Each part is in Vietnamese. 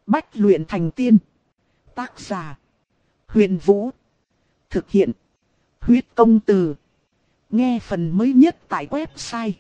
Bách luyện thành tiên. Tác giả: Huyền Vũ. Thực hiện: Huyết Công Từ. Nghe phần mới nhất tại website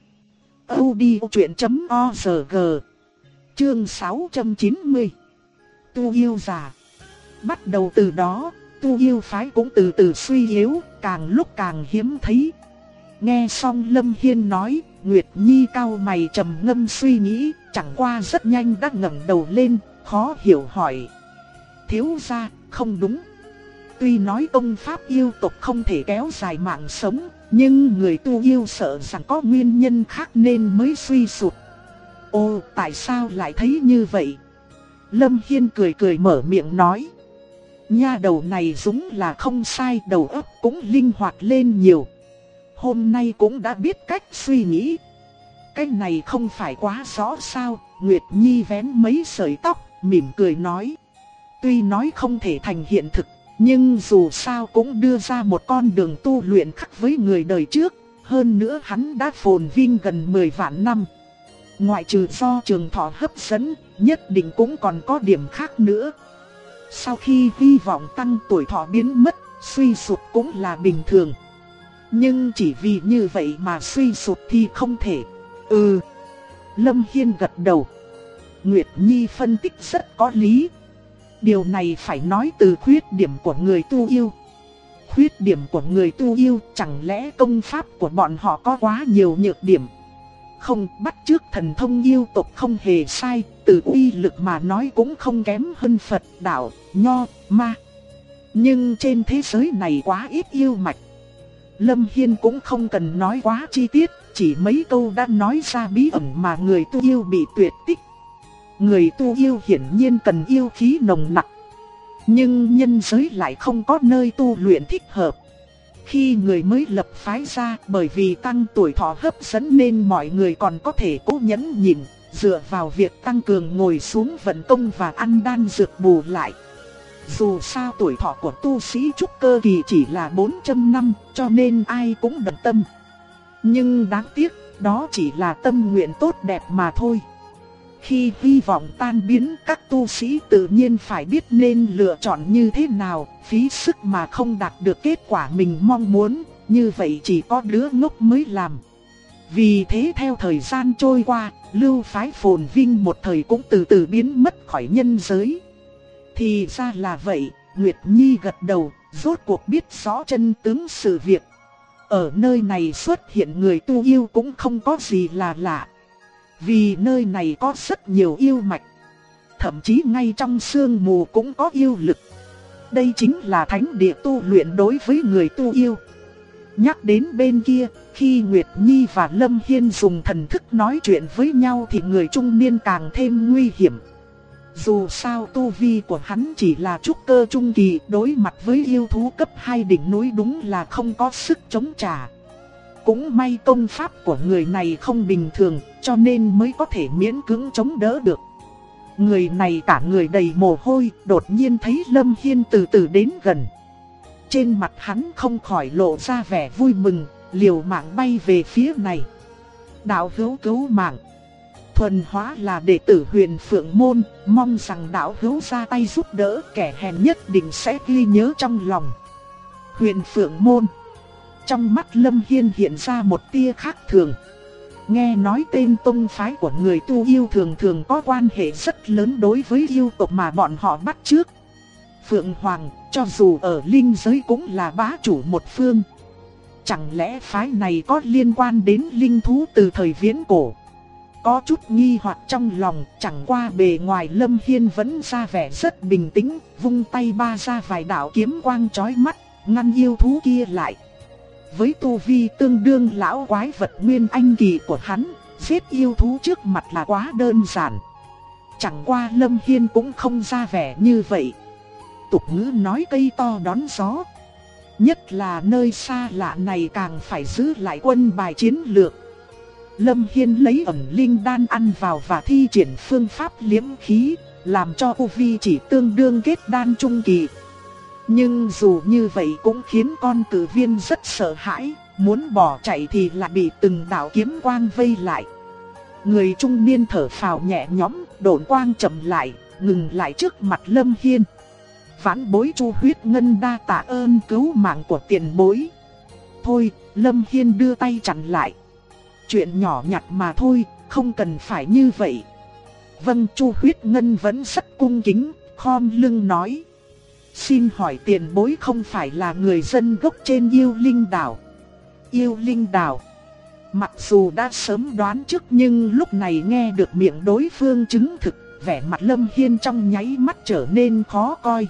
audiochuyện.org. Chương 690. Tu yêu già. Bắt đầu từ đó, tu yêu phái cũng từ từ suy yếu, càng lúc càng hiếm thấy. Nghe xong Lâm Hiên nói, Nguyệt Nhi cau mày trầm ngâm suy nghĩ, chẳng qua rất nhanh đã ngẩng đầu lên, khó hiểu hỏi: thiếu gia, không đúng. Tuy nói công pháp yêu tộc không thể kéo dài mạng sống, nhưng người tu yêu sợ rằng có nguyên nhân khác nên mới suy sụp. Ồ, tại sao lại thấy như vậy? Lâm Hiên cười cười mở miệng nói: nha đầu này đúng là không sai, đầu óc cũng linh hoạt lên nhiều. Hôm nay cũng đã biết cách suy nghĩ. Cái này không phải quá rõ sao? Nguyệt Nhi vén mấy sợi tóc, mỉm cười nói: tuy nói không thể thành hiện thực, nhưng dù sao cũng đưa ra một con đường tu luyện khác với người đời trước. Hơn nữa hắn đã phồn vinh gần 10 vạn năm. Ngoại trừ do trường thọ hấp dẫn, nhất định cũng còn có điểm khác nữa. Sau khi hy vọng tăng tuổi thọ biến mất, suy sụp cũng là bình thường. Nhưng chỉ vì như vậy mà suy sụp thì không thể. Lâm Hiên gật đầu. Nguyệt Nhi phân tích rất có lý. Điều này phải nói từ khuyết điểm của người tu yêu. Khuyết điểm của người tu yêu, chẳng lẽ công pháp của bọn họ có quá nhiều nhược điểm? Không, bắt chước thần thông yêu tộc không hề sai, từ uy lực mà nói cũng không kém hơn Phật, đạo, Nho, Ma. Nhưng trên thế giới này quá ít yêu mạch. Lâm Hiên cũng không cần nói quá chi tiết, chỉ mấy câu đã nói ra bí ẩn mà người tu yêu bị tuyệt tích. Người tu yêu hiển nhiên cần yêu khí nồng nặc, nhưng nhân giới lại không có nơi tu luyện thích hợp. Khi người mới lập phái ra, bởi vì tăng tuổi thọ hấp dẫn nên mọi người còn có thể cố nhẫn nhịn, dựa vào việc tăng cường ngồi xuống vận công và ăn đan dược bù lại. Dù sao tuổi thọ của tu sĩ trúc cơ kỳ chỉ là 400 năm, cho nên ai cũng đồng tâm. Nhưng đáng tiếc, đó chỉ là tâm nguyện tốt đẹp mà thôi. Khi hy vọng tan biến, các tu sĩ tự nhiên phải biết nên lựa chọn như thế nào, phí sức mà không đạt được kết quả mình mong muốn, như vậy chỉ có đứa ngốc mới làm. Vì thế theo thời gian trôi qua, lưu phái phồn vinh một thời cũng từ từ biến mất khỏi nhân giới. Thì ra là vậy, Nguyệt Nhi gật đầu, rốt cuộc biết rõ chân tướng sự việc. Ở nơi này xuất hiện người tu yêu cũng không có gì là lạ. Vì nơi này có rất nhiều yêu mạch. Thậm chí ngay trong sương mù cũng có yêu lực. Đây chính là thánh địa tu luyện đối với người tu yêu. Nhắc đến bên kia, khi Nguyệt Nhi và Lâm Hiên dùng thần thức nói chuyện với nhau thì người trung niên càng thêm nguy hiểm. Dù sao tu vi của hắn chỉ là trúc cơ trung kỳ, đối mặt với yêu thú cấp 2 đỉnh núi đúng là không có sức chống trả. Cũng may công pháp của người này không bình thường, cho nên mới có thể miễn cưỡng chống đỡ được. Người này cả người đầy mồ hôi, đột nhiên thấy Lâm Hiên từ từ đến gần. Trên mặt hắn không khỏi lộ ra vẻ vui mừng, liều mạng bay về phía này. Đạo hữu cứu mạng. Thuần hóa là đệ tử Huyền Phượng Môn, mong rằng đạo hữu ra tay giúp đỡ, kẻ hèn nhất định sẽ ghi nhớ trong lòng. Huyền Phượng Môn. Trong mắt Lâm Hiên hiện ra một tia khác thường. Nghe nói tên tông phái của người tu yêu thường thường có quan hệ rất lớn đối với yêu tộc mà bọn họ bắt chước. Phượng Hoàng, cho dù ở linh giới cũng là bá chủ một phương. Chẳng lẽ phái này có liên quan đến linh thú từ thời viễn cổ? Có chút nghi hoặc trong lòng, chẳng qua bề ngoài Lâm Hiên vẫn ra vẻ rất bình tĩnh, vung tay ba ra vài đạo kiếm quang chói mắt, ngăn yêu thú kia lại. Với tu vi tương đương lão quái vật nguyên anh kỳ của hắn, giết yêu thú trước mặt là quá đơn giản. Chẳng qua Lâm Hiên cũng không ra vẻ như vậy. Tục ngữ nói cây to đón gió. Nhất là nơi xa lạ này càng phải giữ lại quân bài chiến lược. Lâm Hiên lấy ẩn linh đan ăn vào và thi triển phương pháp liễm khí, làm cho tu vi chỉ tương đương kết đan trung kỳ. Nhưng dù như vậy cũng khiến con cử viên rất sợ hãi, muốn bỏ chạy thì lại bị từng đạo kiếm quang vây lại. Người trung niên thở phào nhẹ nhõm, độn quang chậm lại, ngừng lại trước mặt Lâm Hiên. Vãn bối Chu Huyết Ngân đa tạ ơn cứu mạng của tiền bối. Thôi, Lâm Hiên đưa tay chặn lại. Chuyện nhỏ nhặt mà thôi, không cần phải như vậy. Vâng, Chu Huyết Ngân vẫn rất cung kính, khom lưng nói. Xin hỏi tiền bối không phải là người dân gốc trên Yêu Linh Đảo. Yêu Linh Đảo. Mặc dù đã sớm đoán trước nhưng lúc này nghe được miệng đối phương chứng thực, vẻ mặt Lâm Hiên trong nháy mắt trở nên khó coi.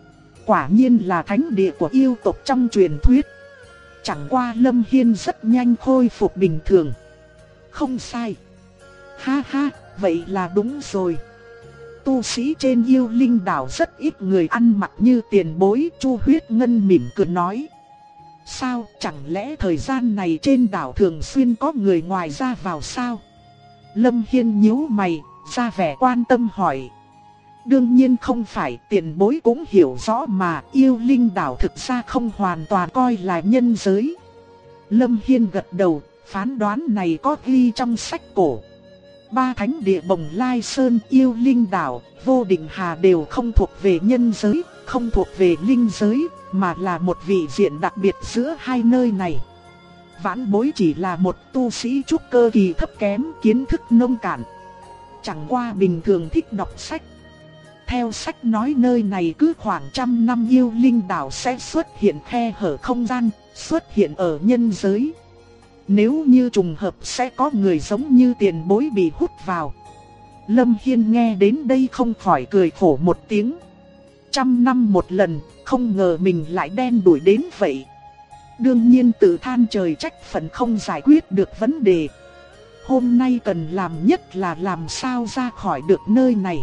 Quả nhiên là thánh địa của yêu tộc trong truyền thuyết. Chẳng qua Lâm Hiên rất nhanh khôi phục bình thường. Không sai. Ha ha, vậy là đúng rồi. Tu sĩ trên Yêu Linh Đảo rất ít người ăn mặc như tiền bối. Chu Huyết Ngân mỉm cười nói. Sao, chẳng lẽ thời gian này trên đảo thường xuyên có người ngoài ra vào sao? Lâm Hiên nhíu mày, ra vẻ quan tâm hỏi. Đương nhiên không phải, tiền bối cũng hiểu rõ mà, Yêu Linh Đảo thực ra không hoàn toàn coi là nhân giới. Lâm Hiên gật đầu, phán đoán này có ghi trong sách cổ. Ba thánh địa Bồng Lai Sơn, Yêu Linh Đảo, Vô Định Hà đều không thuộc về nhân giới, không thuộc về linh giới, mà là một vị diện đặc biệt giữa hai nơi này. Vãn bối chỉ là một tu sĩ trúc cơ kỳ thấp kém, kiến thức nông cạn. Chẳng qua bình thường thích đọc sách. Theo sách nói nơi này cứ khoảng 100 năm Yêu Linh Đảo sẽ xuất hiện khe hở không gian, xuất hiện ở nhân giới. Nếu như trùng hợp sẽ có người giống như tiền bối bị hút vào. Lâm Hiên nghe đến đây không khỏi cười khổ một tiếng. 100 năm một lần, không ngờ mình lại đen đủi đến vậy. Đương nhiên tự than trời trách phận không giải quyết được vấn đề. Hôm nay cần làm nhất là làm sao ra khỏi được nơi này.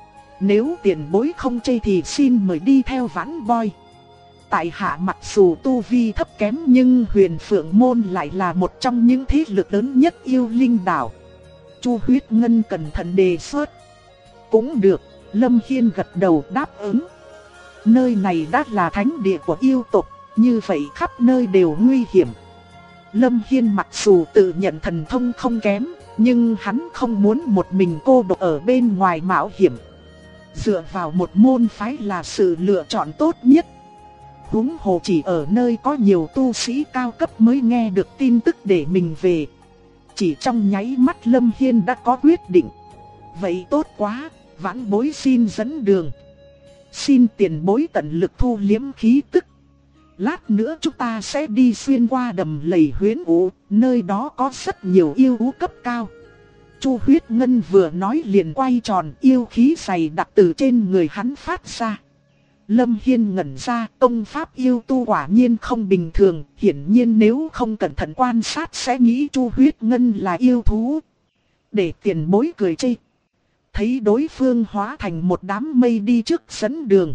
Nếu tiền bối không chê thì xin mời đi theo Vãn Boy. Tại hạ mặc dù tu vi thấp kém nhưng Huyền Phượng Môn lại là một trong những thế lực lớn nhất Yêu Linh Đảo. Chu Huyết Ngân cẩn thận đề xuất. Cũng được, Lâm Hiên gật đầu đáp ứng. Nơi này đã là thánh địa của yêu tộc, như vậy khắp nơi đều nguy hiểm. Lâm Hiên mặc dù tự nhận thần thông không kém, nhưng hắn không muốn một mình cô độc ở bên ngoài mạo hiểm. Dựa vào một môn phái là sự lựa chọn tốt nhất. Huống hồ chỉ ở nơi có nhiều tu sĩ cao cấp mới nghe được tin tức để mình về. Chỉ trong nháy mắt Lâm Hiên đã có quyết định. Vậy tốt quá, Vãn bối xin dẫn đường. Xin tiền bối tận lực thu liếm khí tức. Lát nữa chúng ta sẽ đi xuyên qua đầm lầy Huyễn Vũ, nơi đó có rất nhiều yêu thú cấp cao. Chu Huyết Ngân vừa nói liền quay tròn, yêu khí dày đặc từ trên người hắn phát ra. Lâm Hiên ngẩn ra, công pháp yêu tu quả nhiên không bình thường, hiển nhiên nếu không cẩn thận quan sát sẽ nghĩ Chu Huyết Ngân là yêu thú. Để tiền bối cười chê. Thấy đối phương hóa thành một đám mây đi trước dẫn đường.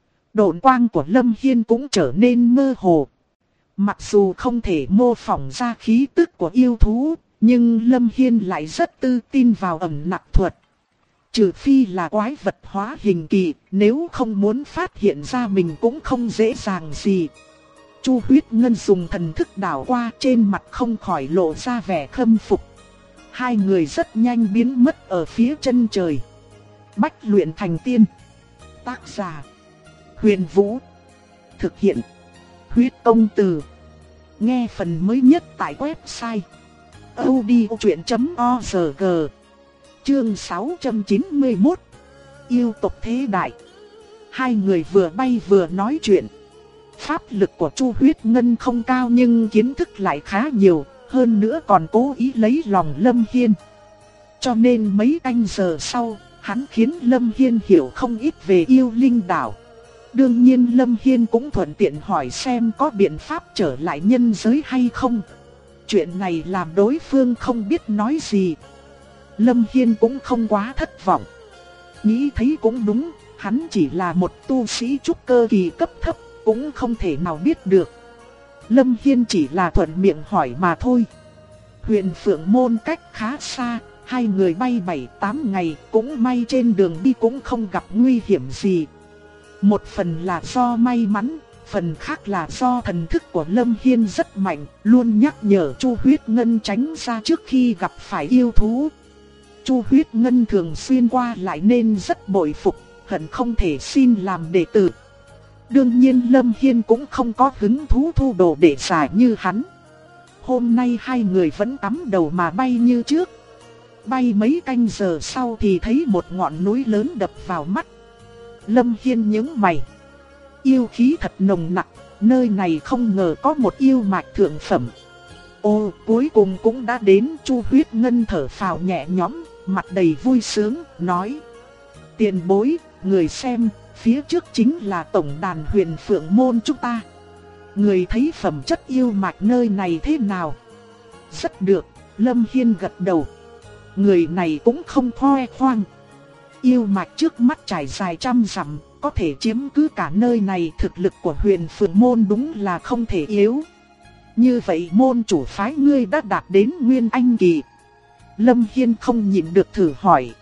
Độn quang của Lâm Hiên cũng trở nên mơ hồ. Mặc dù không thể mô phỏng ra khí tức của yêu thú, nhưng Lâm Hiên lại rất tự tin vào ẩn nặc thuật. Trừ phi là quái vật hóa hình kỳ, nếu không muốn phát hiện ra mình cũng không dễ dàng gì. Chu Huyết Ngân dùng thần thức đảo qua, trên mặt không khỏi lộ ra vẻ khâm phục. Hai người rất nhanh biến mất ở phía chân trời. Bách luyện thành tiên. Tác giả Huyền Vũ. Thực hiện Huyết Công Từ. Nghe phần mới nhất tại website audiochuyện.org. Chương 691. Yêu tộc thế đại. Hai người vừa bay vừa nói chuyện. Pháp lực của Chu Huyết Ngân không cao nhưng kiến thức lại khá nhiều, hơn nữa còn cố ý lấy lòng Lâm Hiên. Cho nên mấy canh giờ sau, hắn khiến Lâm Hiên hiểu không ít về Yêu Linh Đảo. Đương nhiên Lâm Hiên cũng thuận tiện hỏi xem có biện pháp trở lại nhân giới hay không. Chuyện này làm đối phương không biết nói gì. Lâm Hiên cũng không quá thất vọng. Nghĩ thấy cũng đúng, hắn chỉ là một tu sĩ trúc cơ kỳ cấp thấp, cũng không thể nào biết được. Lâm Hiên chỉ là thuận miệng hỏi mà thôi. Huyền Phượng Môn cách khá xa, hai người bay 7-8 ngày, cũng may trên đường đi cũng không gặp nguy hiểm gì. Một phần là do may mắn, phần khác là do thần thức của Lâm Hiên rất mạnh, luôn nhắc nhở Chu Huyết Ngân tránh ra trước khi gặp phải yêu thú. Chu Huyết Ngân thường xuyên qua lại nên rất bội phục. hận không thể xin làm đệ tử. Đương nhiên Lâm Hiên cũng không có hứng thú thu đồ đệ giả như hắn. Hôm nay hai người vẫn cắm đầu mà bay như trước. Bay mấy canh giờ sau thì thấy một ngọn núi lớn đập vào mắt. Lâm Hiên nhướng mày. Yêu khí thật nồng nặc, nơi này không ngờ có một yêu mạch thượng phẩm. Ô, cuối cùng cũng đã đến. Chu Huyết Ngân thở phào nhẹ nhõm, mặt đầy vui sướng, nói: tiền bối, người xem, phía trước chính là tổng đàn Huyền Phượng môn chúng ta. Người thấy phẩm chất yêu mạch nơi này thế nào? Rất được, Lâm Hiên gật đầu. Người này cũng không khoe khoang. Yêu mạch trước mắt trải dài trăm dặm, có thể chiếm cứ cả nơi này. Thực lực của Huyền Phượng môn đúng là không thể yếu. Như vậy môn chủ phái ngươi đã đạt đến Nguyên Anh kỳ. Lâm Hiên không nhịn được thử hỏi.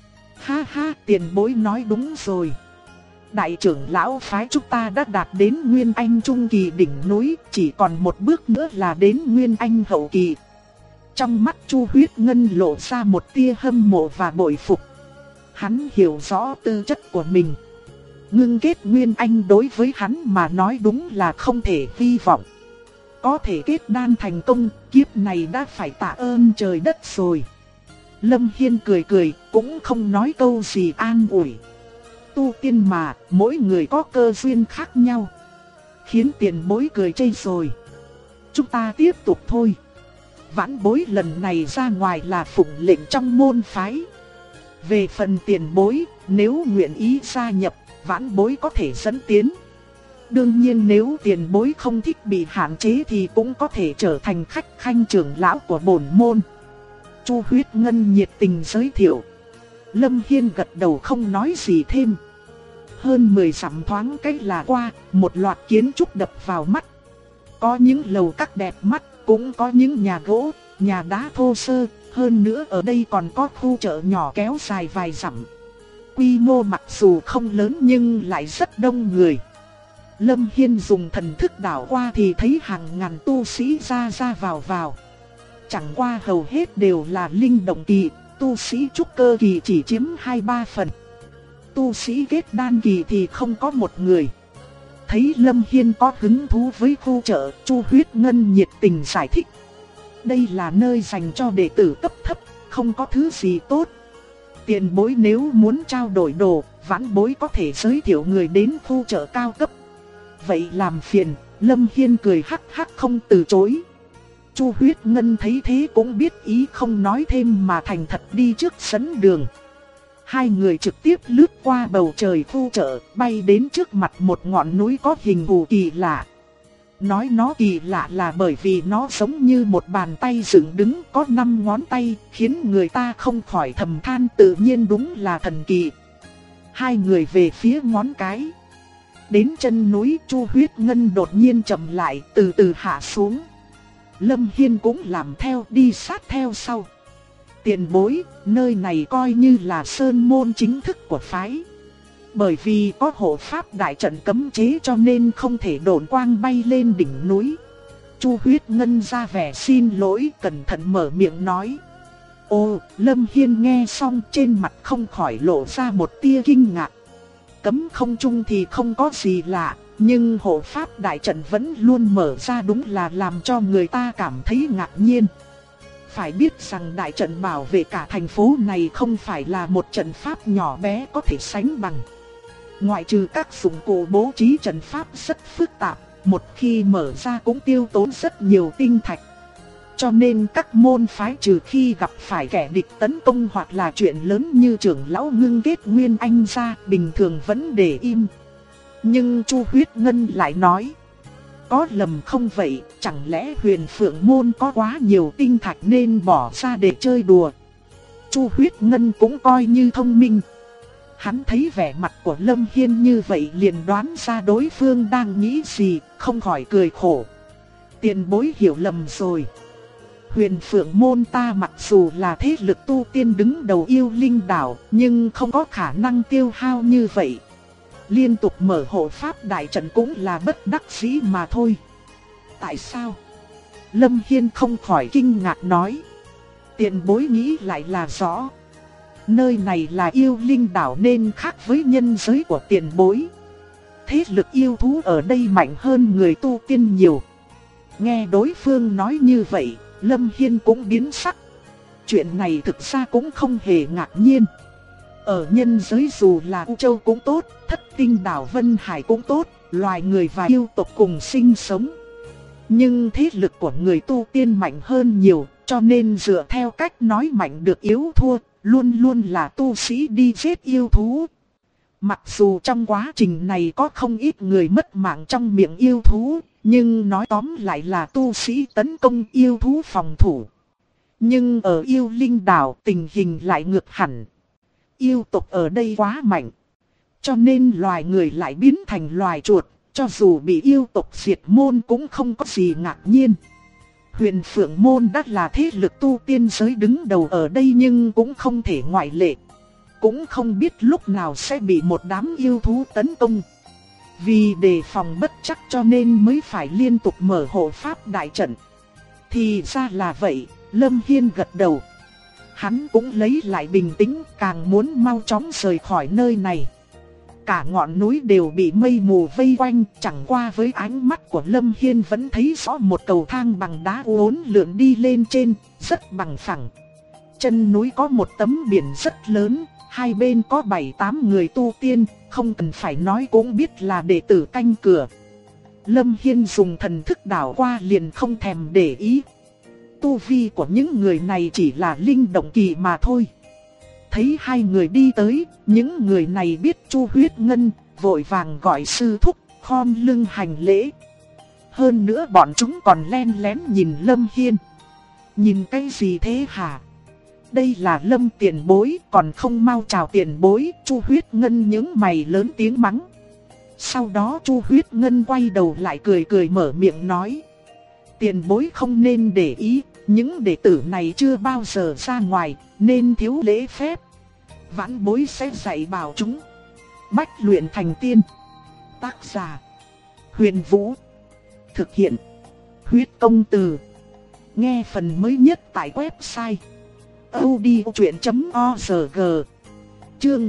Ha ha, tiền bối nói đúng rồi. Đại trưởng lão phái chúng ta đã đạt đến Nguyên Anh trung kỳ đỉnh núi, chỉ còn một bước nữa là đến Nguyên Anh hậu kỳ. Trong mắt Chu Huyết Ngân lộ ra một tia hâm mộ và bội phục. Hắn hiểu rõ tư chất của mình. Ngưng kết Nguyên Anh đối với hắn mà nói đúng là không thể hy vọng. Có thể kết đan thành công, kiếp này đã phải tạ ơn trời đất rồi. Lâm Hiên cười cười, cũng không nói câu gì an ủi. Tu tiên mà, mỗi người có cơ duyên khác nhau. Khiến tiền bối cười chê rồi. Chúng ta tiếp tục thôi. Vãn bối lần này ra ngoài là phụng lệnh trong môn phái. Về phần tiền bối, nếu nguyện ý gia nhập, vãn bối có thể dẫn tiến. Đương nhiên nếu tiền bối không thích bị hạn chế thì cũng có thể trở thành khách khanh trưởng lão của bổn môn. Chu Huyết Ngân nhiệt tình giới thiệu. Lâm Hiên gật đầu không nói gì thêm. Hơn 10 dặm thoáng cách là qua, một loạt kiến trúc đập vào mắt. Có những lầu các đẹp mắt, cũng có những nhà gỗ, nhà đá thô sơ. Hơn nữa ở đây còn có khu chợ nhỏ kéo dài vài dặm. Quy mô mặc dù không lớn nhưng lại rất đông người. Lâm Hiên dùng thần thức đảo qua thì thấy hàng ngàn tu sĩ ra vào. Chẳng qua hầu hết đều là linh động kỳ, tu sĩ trúc cơ kỳ chỉ chiếm 2-3 phần. Tu sĩ kết đan kỳ thì không có một người. Thấy Lâm Hiên có hứng thú với khu chợ, Chu Huyết Ngân nhiệt tình giải thích. Đây là nơi dành cho đệ tử cấp thấp, không có thứ gì tốt. Tiền bối nếu muốn trao đổi đồ, vãn bối có thể giới thiệu người đến khu chợ cao cấp. Vậy làm phiền, Lâm Hiên cười hắc hắc không từ chối. Chu Huyết Ngân thấy thế cũng biết ý không nói thêm mà thành thật đi trước dẫn đường. Hai người trực tiếp lướt qua bầu trời khu chợ, bay đến trước mặt một ngọn núi có hình thù kỳ lạ. Nói nó kỳ lạ là bởi vì nó giống như một bàn tay dựng đứng có 5 ngón tay, khiến người ta không khỏi thầm than tự nhiên đúng là thần kỳ. Hai người về phía ngón cái. Đến chân núi, Chu Huyết Ngân đột nhiên chậm lại, từ từ hạ xuống. Lâm Hiên cũng làm theo, đi sát theo sau. Tiền bối, nơi này coi như là sơn môn chính thức của phái. Bởi vì có hộ pháp đại trận cấm chế cho nên không thể độn quang bay lên đỉnh núi. Chu Huyết Ngân ra vẻ xin lỗi, cẩn thận mở miệng nói. Ồ, Lâm Hiên nghe xong trên mặt không khỏi lộ ra một tia kinh ngạc. Cấm không trung thì không có gì lạ, nhưng hộ pháp đại trận vẫn luôn mở ra đúng là làm cho người ta cảm thấy ngạc nhiên. Phải biết rằng đại trận bảo vệ cả thành phố này không phải là một trận pháp nhỏ bé có thể sánh bằng. Ngoại trừ các dụng cụ bố trí trận pháp rất phức tạp, một khi mở ra cũng tiêu tốn rất nhiều tinh thạch. Cho nên các môn phái trừ khi gặp phải kẻ địch tấn công hoặc là chuyện lớn như trưởng lão ngưng kết Nguyên Anh ra, bình thường vẫn để im. Nhưng Chu Huyết Ngân lại nói, có lầm không vậy, chẳng lẽ Huyền Phượng môn có quá nhiều tinh thạch nên bỏ ra để chơi đùa. Chu Huyết Ngân cũng coi như thông minh. Hắn thấy vẻ mặt của Lâm Hiên như vậy liền đoán ra đối phương đang nghĩ gì, không khỏi cười khổ. Tiền bối hiểu lầm rồi. Huyền Phượng môn ta mặc dù là thế lực tu tiên đứng đầu yêu linh đảo, nhưng không có khả năng tiêu hao như vậy. Liên tục mở hộ pháp đại trận cũng là bất đắc dĩ mà thôi. Tại sao? Lâm Hiên không khỏi kinh ngạc nói. Tiền bối nghĩ lại là rõ. Nơi này là yêu linh đảo nên khác với nhân giới của tiền bối. Thế lực yêu thú ở đây mạnh hơn người tu tiên nhiều. Nghe đối phương nói như vậy, Lâm Hiên cũng biến sắc. Chuyện này thực ra cũng không hề ngạc nhiên. Ở nhân giới dù là U Châu cũng tốt, Thất Tinh đảo Vân Hải cũng tốt, loài người và yêu tộc cùng sinh sống. Nhưng thế lực của người tu tiên mạnh hơn nhiều, cho nên dựa theo cách nói mạnh được yếu thua, luôn luôn là tu sĩ đi giết yêu thú. Mặc dù trong quá trình này có không ít người mất mạng trong miệng yêu thú, nhưng nói tóm lại là tu sĩ tấn công yêu thú phòng thủ. Nhưng ở yêu linh đảo tình hình lại ngược hẳn. Yêu tộc ở đây quá mạnh, cho nên loài người lại biến thành loài chuột, cho dù bị yêu tộc diệt môn cũng không có gì ngạc nhiên. Huyền Phượng Môn đã là thế lực tu tiên giới đứng đầu ở đây nhưng cũng không thể ngoại lệ. Cũng không biết lúc nào sẽ bị một đám yêu thú tấn công. Vì đề phòng bất chắc cho nên mới phải liên tục mở hộ pháp đại trận. Thì ra là vậy, Lâm Hiên gật đầu. Hắn cũng lấy lại bình tĩnh, càng muốn mau chóng rời khỏi nơi này. Cả ngọn núi đều bị mây mù vây quanh, chẳng qua với ánh mắt của Lâm Hiên vẫn thấy rõ một cầu thang bằng đá uốn lượn đi lên trên, rất bằng phẳng. Chân núi có một tấm biển rất lớn, hai bên có 7-8 người tu tiên, không cần phải nói cũng biết là đệ tử canh cửa. Lâm Hiên dùng thần thức đảo qua liền không thèm để ý. Tu vi của những người này chỉ là linh động kỳ mà thôi. Thấy hai người đi tới, những người này biết Chu Huyết Ngân, vội vàng gọi sư thúc, khom lưng hành lễ. Hơn nữa bọn chúng còn len lén nhìn Lâm Hiên. Nhìn cái gì thế hả? Đây là Lâm tiền bối, còn không mau chào tiền bối. Chu Huyết Ngân nhướng mày lớn tiếng mắng. Sau đó Chu Huyết Ngân quay đầu lại cười cười mở miệng nói: tiền bối không nên để ý, những đệ tử này chưa bao giờ ra ngoài, nên thiếu lễ phép. Vãn bối sẽ dạy bảo chúng. Bách luyện thành tiên. Tác giả: Huyền Vũ. Thực hiện: Huyết Công Từ. Nghe phần mới nhất tại website audiochuyện.org. Chương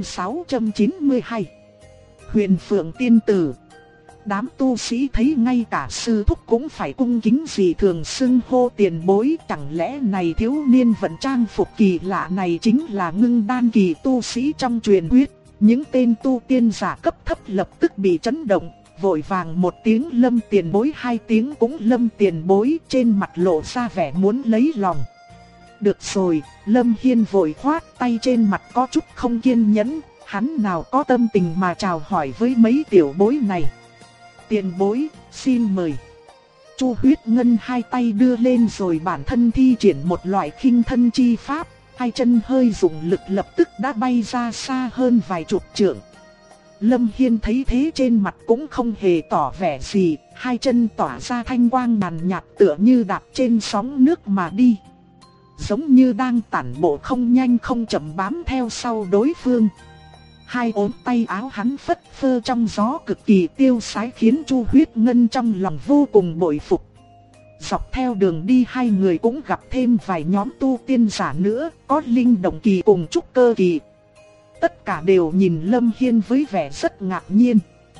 692. Huyền Phượng Tiên Tử. Đám tu sĩ thấy ngay cả sư thúc cũng phải cung kính gì thường xưng hô tiền bối. Chẳng lẽ này thiếu niên vận trang phục kỳ lạ này chính là Ngưng Đan kỳ tu sĩ trong truyền thuyết? Những tên tu tiên giả cấp thấp lập tức bị chấn động, vội vàng một tiếng Lâm tiền bối, hai tiếng cũng Lâm tiền bối, trên mặt lộ ra vẻ muốn lấy lòng. Được rồi, Lâm Hiên vội khoát tay, trên mặt có chút không kiên nhẫn, hắn nào có tâm tình mà chào hỏi với mấy tiểu bối này. Tiền bối, xin mời. Chu Huyết Ngân hai tay đưa lên rồi bản thân thi triển một loại khinh thân chi pháp, hai chân hơi dùng lực lập tức đã bay ra xa hơn vài chục trượng. Lâm Hiên thấy thế trên mặt cũng không hề tỏ vẻ gì, hai chân tỏa ra thanh quang nhàn nhạt tựa như đạp trên sóng nước mà đi. Giống như đang tản bộ không nhanh không chậm bám theo sau đối phương. Hai ốm tay áo hắn phất phơ trong gió cực kỳ tiêu sái khiến Chu Huyết Ngân trong lòng vô cùng bội phục. Dọc theo đường đi hai người cũng gặp thêm vài nhóm tu tiên giả nữa, có linh động kỳ cùng trúc cơ kỳ. Tất cả đều nhìn Lâm Hiên với vẻ rất ngạc nhiên.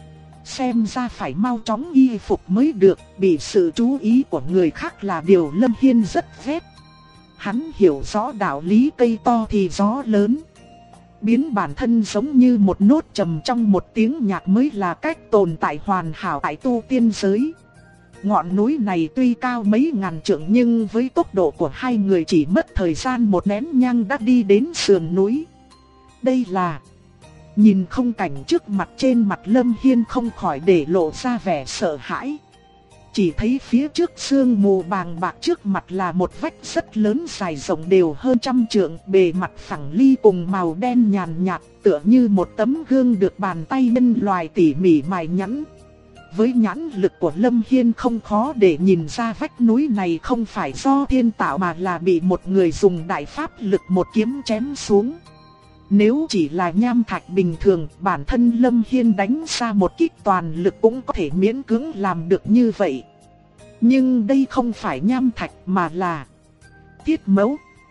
Xem ra phải mau chóng y phục mới được, bị sự chú ý của người khác là điều Lâm Hiên rất ghét. Hắn hiểu rõ đạo lý cây to thì gió lớn. Biến bản thân giống như một nốt trầm trong một tiếng nhạc mới là cách tồn tại hoàn hảo tại tu tiên giới. Ngọn núi này tuy cao mấy ngàn trượng nhưng với tốc độ của hai người chỉ mất thời gian một nén nhang đã đi đến sườn núi. Đây là... Nhìn khung cảnh trước mặt, trên mặt Lâm Hiên không khỏi để lộ ra vẻ sợ hãi. Chỉ thấy phía trước sương mù bàng bạc, trước mặt là một vách rất lớn dài rộng đều hơn 100 trượng, bề mặt phẳng ly cùng màu đen nhàn nhạt, tựa như một tấm gương được bàn tay nhân loại tỉ mỉ mài nhẵn. Với nhãn lực của Lâm Hiên không khó để nhìn ra vách núi này không phải do thiên tạo mà là bị một người dùng đại pháp lực một kiếm chém xuống. Nếu chỉ là nham thạch bình thường, bản thân Lâm Hiên đánh ra một kích toàn lực cũng có thể miễn cưỡng làm được như vậy. Nhưng đây không phải nham thạch mà là thiết mẫu.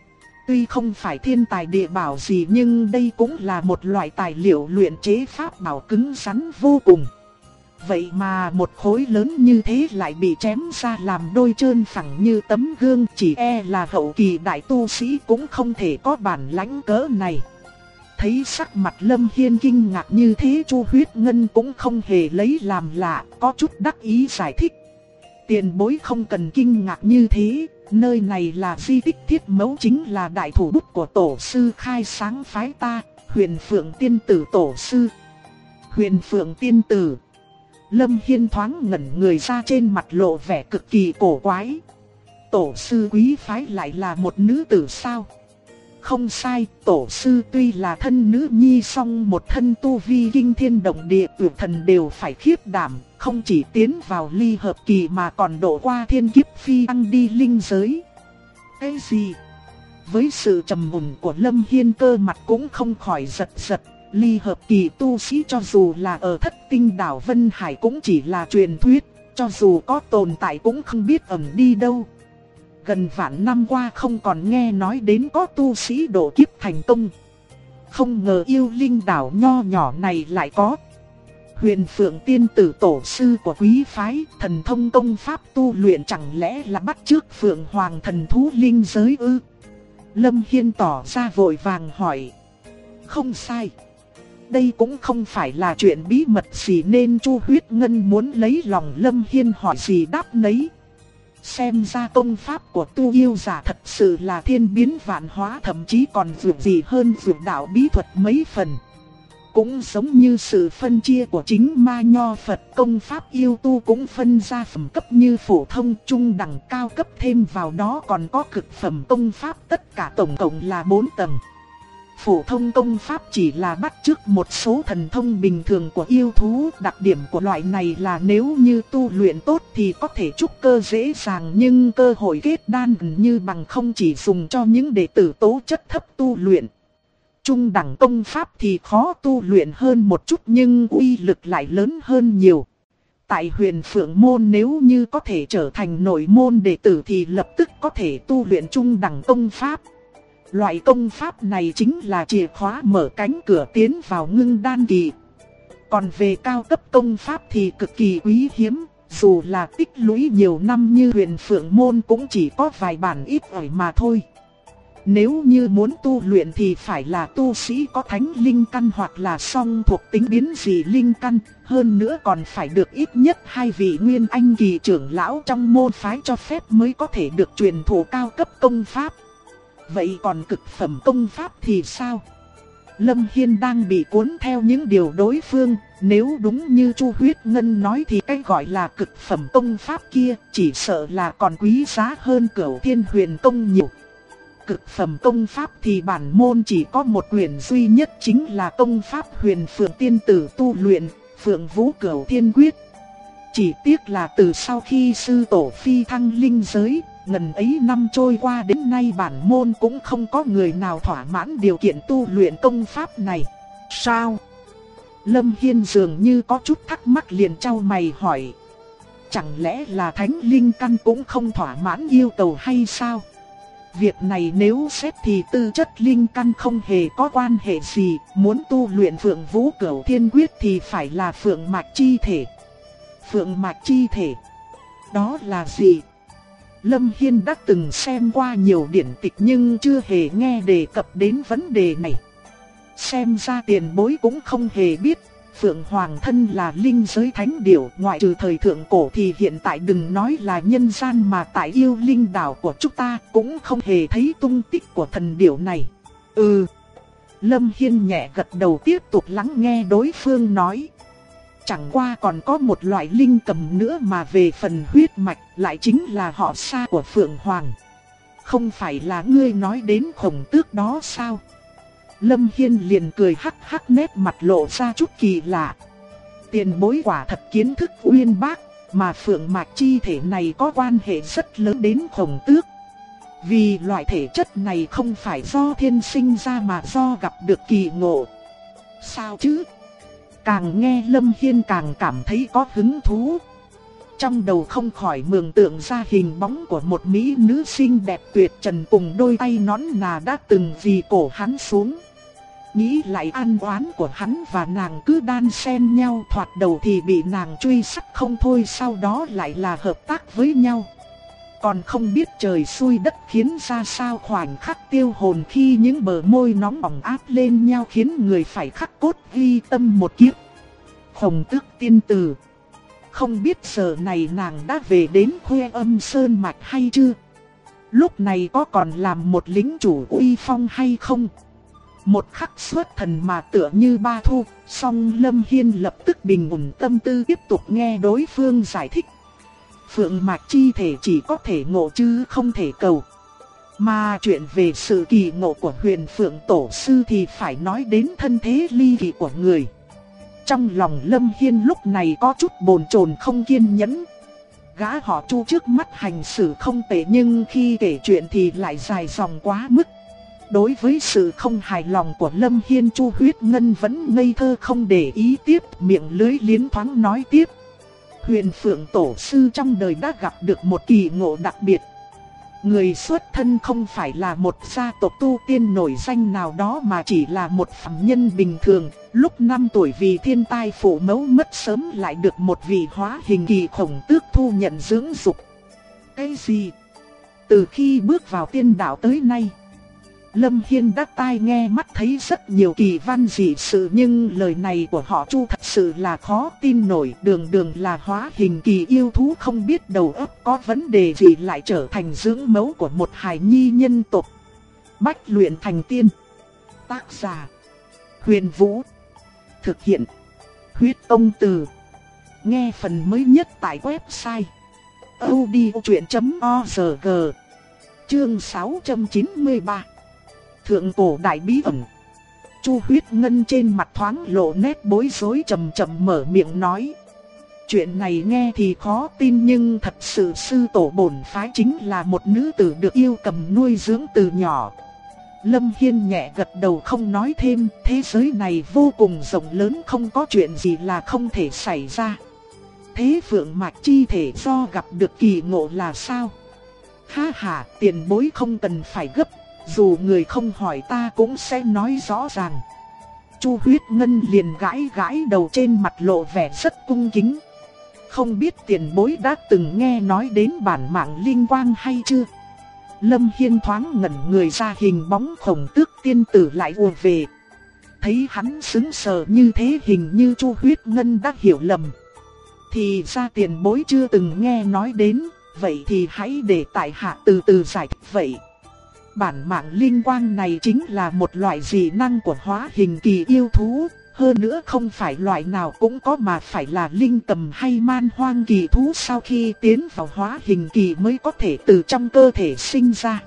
Tuy không phải thiên tài địa bảo gì nhưng đây cũng là một loại tài liệu luyện chế pháp bảo cứng rắn vô cùng. Vậy mà một khối lớn như thế lại bị chém ra làm đôi trơn phẳng như tấm gương, chỉ e là hậu kỳ đại tu sĩ cũng không thể có bản lãnh cỡ này. Thấy sắc mặt Lâm Hiên kinh ngạc như thế, Chu Huyết Ngân cũng không hề lấy làm lạ, có chút đắc ý giải thích. Tiền bối không cần kinh ngạc như thế, nơi này là di tích Thiết Mẫu, chính là đại thủ bút của tổ sư khai sáng phái ta, Huyền Phượng Tiên Tử tổ sư. Huyền Phượng Tiên Tử. Lâm Hiên thoáng ngẩn người ra, trên mặt lộ vẻ cực kỳ cổ quái. Tổ sư quý phái lại là một nữ tử sao? Không sai, tổ sư tuy là thân nữ nhi song một thân tu vi kinh thiên động địa, tuyệt thần đều phải khiếp đảm, không chỉ tiến vào ly hợp kỳ mà còn độ qua thiên kiếp phi thăng đi linh giới. Cái gì? Với sự trầm mùn của Lâm Hiên, cơ mặt cũng không khỏi giật giật. Ly hợp kỳ tu sĩ cho dù là ở Thất Tinh đảo Vân Hải cũng chỉ là truyền thuyết, cho dù có tồn tại cũng không biết ẩn đi đâu. Gần vạn năm qua không còn nghe nói đến có tu sĩ độ kiếp thành công. Không ngờ yêu linh đảo nho nhỏ này lại có. Huyền Phượng Tiên Tử tổ sư của quý phái, thần thông công pháp tu luyện chẳng lẽ là bắt chước Phượng Hoàng thần thú linh giới ư? Lâm Hiên tỏ ra vội vàng hỏi. Không sai. Đây cũng không phải là chuyện bí mật gì nên Chu Huyết Ngân muốn lấy lòng Lâm Hiên hỏi gì đáp nấy. Xem ra công pháp của tu yêu giả thật sự là thiên biến vạn hóa, thậm chí còn vượt gì hơn vượt đạo bí thuật mấy phần. Cũng giống như sự phân chia của chính ma nho Phật, công pháp yêu tu cũng phân ra phẩm cấp như phổ thông, trung đẳng, cao cấp, thêm vào đó còn có cực phẩm công pháp, tất cả tổng cộng là 4 tầng. Phổ thông công pháp chỉ là bắt chước một số thần thông bình thường của yêu thú, đặc điểm của loại này là nếu như tu luyện tốt thì có thể trúc cơ dễ dàng, nhưng cơ hội kết đan gần như bằng không, chỉ dùng cho những đệ tử tố chất thấp tu luyện. Trung đẳng công pháp thì khó tu luyện hơn một chút nhưng uy lực lại lớn hơn nhiều. Tại Huyền Phượng môn nếu như có thể trở thành nội môn đệ tử thì lập tức có thể tu luyện trung đẳng công pháp. Loại công pháp này chính là chìa khóa mở cánh cửa tiến vào ngưng đan kỳ. Còn về cao cấp công pháp thì cực kỳ quý hiếm, dù là tích lũy nhiều năm như Huyền Phượng môn cũng chỉ có vài bản ít ỏi mà thôi. Nếu như muốn tu luyện thì phải là tu sĩ có thánh linh căn hoặc là song thuộc tính biến dị linh căn, hơn nữa còn phải được ít nhất 2 vị nguyên anh kỳ trưởng lão trong môn phái cho phép mới có thể được truyền thụ cao cấp công pháp. Vậy còn cực phẩm công pháp thì sao? Lâm Hiên đang bị cuốn theo những điều đối phương, nếu đúng như Chu Huyết Ngân nói thì cái gọi là cực phẩm công pháp kia chỉ sợ là còn quý giá hơn Cửu Thiên Huyền Công nhiều. Cực phẩm công pháp thì bản môn chỉ có một quyển duy nhất, chính là công pháp Huyền Phượng Tiên Tử tu luyện, Phượng Vũ Cửu Thiên Quyết. Chỉ tiếc là từ sau khi sư tổ phi thăng linh giới, ngần ấy năm trôi qua đến nay bản môn cũng không có người nào thỏa mãn điều kiện tu luyện công pháp này. Sao? Lâm Hiên dường như có chút thắc mắc liền chau mày hỏi. Chẳng lẽ là thánh linh căn cũng không thỏa mãn yêu cầu hay sao? Việc này nếu xét thì tư chất linh căn không hề có quan hệ gì, muốn tu luyện Phượng Vũ Cửu Thiên Quyết thì phải là Phượng Mạch Chi Thể. Phượng Mạch Chi Thể? Đó là gì? Lâm Hiên đã từng xem qua nhiều điển tịch nhưng chưa hề nghe đề cập đến vấn đề này. Xem ra tiền bối cũng không hề biết, Phượng Hoàng thân là linh giới thánh điểu, ngoại trừ thời thượng cổ thì hiện tại đừng nói là nhân gian mà tại yêu linh đảo của chúng ta cũng không hề thấy tung tích của thần điểu này. Lâm Hiên nhẹ gật đầu tiếp tục lắng nghe đối phương nói. Chẳng qua còn có một loại linh cầm nữa mà về phần huyết mạch lại chính là họ Sa của Phượng Hoàng. Không phải là ngươi nói đến Khổng Tước đó sao? Lâm Hiên liền cười hắc hắc, nét mặt lộ ra chút kỳ lạ. Tiền bối quả thật kiến thức uyên bác, mà Phượng Mạch Chi Thể này có quan hệ rất lớn đến Khổng Tước. Vì loại thể chất này không phải do thiên sinh ra mà do gặp được kỳ ngộ. Sao chứ? Càng nghe Lâm Hiên càng cảm thấy có hứng thú. trong đầu không khỏi mường tượng ra hình bóng của một mỹ nữ xinh đẹp tuyệt trần cùng đôi tay nõn nà đã từng vì cổ hắn xuống. Nghĩ lại an oán của hắn và nàng cứ đan xen nhau, thoạt đầu thì bị nàng truy sát không thôi, sau đó lại là hợp tác với nhau. Còn không biết trời xui đất khiến ra sao, khoảnh khắc tiêu hồn khi những bờ môi nóng bỏng áp lên nhau khiến người phải khắc cốt ghi tâm một kiếp. Khổng Tước tiên tử, không biết giờ này nàng đã về đến Khuê Âm Sơn Mạch hay chưa? Lúc này có còn làm một lính chủ uy phong hay không? Một khắc xuất thần mà tựa như ba thu, song Lâm Hiên lập tức bình ổn tâm tư tiếp tục nghe đối phương giải thích. Phượng mạch chi thể chỉ có thể ngộ chứ không thể cầu. Mà chuyện về sự kỳ ngộ của Huyền Phượng Tổ Sư thì phải nói đến thân thế ly kỳ của người. Trong lòng Lâm Hiên lúc này có chút bồn chồn không kiên nhẫn. Gã họ Chu trước mắt hành xử không tệ, nhưng khi kể chuyện thì lại dài dòng quá mức. Đối với sự không hài lòng của Lâm Hiên, Chu Huyết Ngân vẫn ngây thơ không để ý tiếp, miệng lưỡi liến thoáng nói tiếp. Huyền Phượng Tổ Sư trong đời đã gặp được một kỳ ngộ đặc biệt. Người xuất thân không phải là một gia tộc tu tiên nổi danh nào đó mà chỉ là một phàm nhân bình thường. Lúc 5 tuổi vì thiên tai phụ mẫu mất sớm lại được một vị hóa hình kỳ Khổng Tước thu nhận dưỡng dục. Cái gì? Từ khi bước vào tiên đạo tới nay, Lâm Hiên đã tai nghe mắt thấy rất nhiều kỳ văn dị sự, nhưng lời này của họ Chu thật sự là khó tin nổi. Đường đường là hóa hình kỳ yêu thú không biết đầu óc có vấn đề gì lại trở thành dưỡng mẫu của một hài nhi nhân tộc. Bách luyện thành tiên. Tác giả: Huyền Vũ. Thực hiện: Huyết Tông Từ. Nghe phần mới nhất tại website audiochuyện.org. Chương 693. Thượng cổ đại bí ẩn. Chu Huyết Ngân trên mặt thoáng lộ nét bối rối, chậm chậm mở miệng nói. Chuyện này nghe thì khó tin, nhưng thật sự sư tổ bổn phái chính là một nữ tử được yêu cầm nuôi dưỡng từ nhỏ. Lâm Hiên nhẹ gật đầu không nói thêm, thế giới này vô cùng rộng lớn, không có chuyện gì là không thể xảy ra. Thế Phượng mạch chi thể do gặp được kỳ ngộ là sao? Ha ha, tiền bối không cần phải gấp. Dù người không hỏi ta cũng sẽ nói rõ ràng. Chu Huyết Ngân liền gãi gãi đầu, trên mặt lộ vẻ rất cung kính. Không biết tiền bối đã từng nghe nói đến bản mạng linh quang hay chưa? Lâm Hiên thoáng ngẩn người ra, hình bóng Khổng Tước tiên tử lại ùa về. Thấy hắn sững sờ như thế, hình như Chu Huyết Ngân đã hiểu lầm. Thì ra tiền bối chưa từng nghe nói đến, vậy thì hãy để tại hạ từ từ giải thích vậy. Bản mạng linh quang này chính là một loại dị năng của hóa hình kỳ yêu thú, hơn nữa không phải loại nào cũng có mà phải là linh cầm hay man hoang kỳ thú sau khi tiến vào hóa hình kỳ mới có thể từ trong cơ thể sinh ra.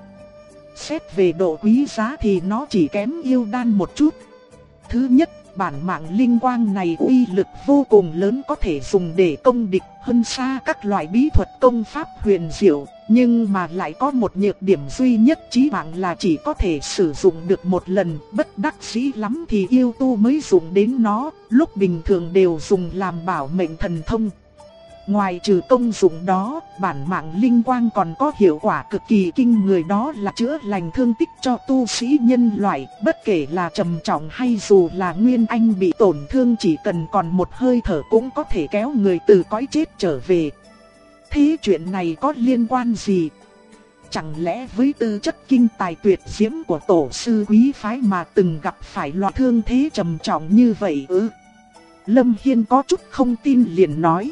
Xét về độ quý giá thì nó chỉ kém yêu đan một chút. Thứ nhất, bản mạng linh quang này uy lực vô cùng lớn, có thể dùng để công địch hơn xa các loại bí thuật công pháp huyền diệu. Nhưng mà lại có một nhược điểm duy nhất chí mạng là chỉ có thể sử dụng được một lần, bất đắc dĩ lắm thì yêu tu mới dùng đến nó, lúc bình thường đều dùng làm bảo mệnh thần thông. Ngoài trừ công dụng đó, bản mạng linh quang còn có hiệu quả cực kỳ kinh người, đó là chữa lành thương tích cho tu sĩ nhân loại, bất kể là trầm trọng hay dù là nguyên anh bị tổn thương, chỉ cần còn một hơi thở cũng có thể kéo người từ cõi chết trở về. Thế chuyện này có liên quan gì? Chẳng lẽ với tư chất kinh tài tuyệt diễm của tổ sư quý phái mà từng gặp phải loại thương thế trầm trọng như vậy ư? Lâm Hiên có chút không tin liền nói.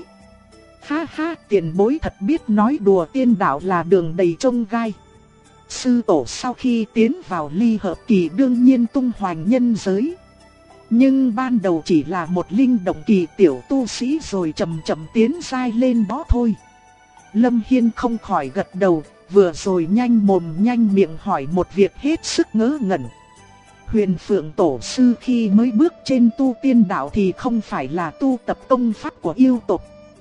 Ha ha, tiền bối thật biết nói đùa, tiên đạo là đường đầy chông gai. Sư tổ sau khi tiến vào ly hợp kỳ đương nhiên tung hoành nhân giới. Nhưng ban đầu chỉ là một linh động kỳ tiểu tu sĩ rồi chậm chậm tiến giai lên đó thôi. Lâm Hiên không khỏi gật đầu, vừa rồi nhanh mồm nhanh miệng hỏi một việc hết sức ngớ ngẩn. Huyền Phượng Tổ Sư khi mới bước trên tu tiên đạo thì không phải là tu tập công pháp của yêu tộc.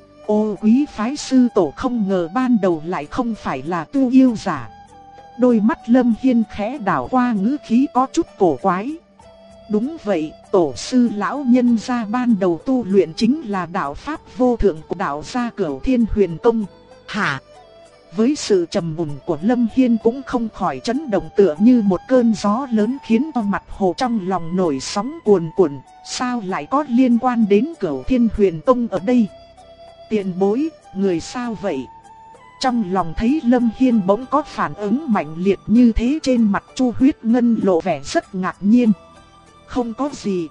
Ô quý phái sư tổ không ngờ ban đầu lại không phải là tu yêu giả. Đôi mắt Lâm Hiên khẽ đảo qua, ngữ khí có chút cổ quái. Đúng vậy, tổ sư lão nhân gia ban đầu tu luyện chính là đạo pháp vô thượng của đạo gia Cửu Thiên Huyền Tông. Hả? Với sự trầm mùn của Lâm Hiên cũng không khỏi chấn động, tựa như một cơn gió lớn khiến cho mặt hồ trong lòng nổi sóng cuồn cuộn. Sao lại có liên quan đến Cửu Thiên Huyền Tông ở đây? Tiền bối, người sao vậy? Trong lòng thấy Lâm Hiên bỗng có phản ứng mạnh liệt như thế, trên mặt Chu Huyết Ngân lộ vẻ rất ngạc nhiên. Không có gì.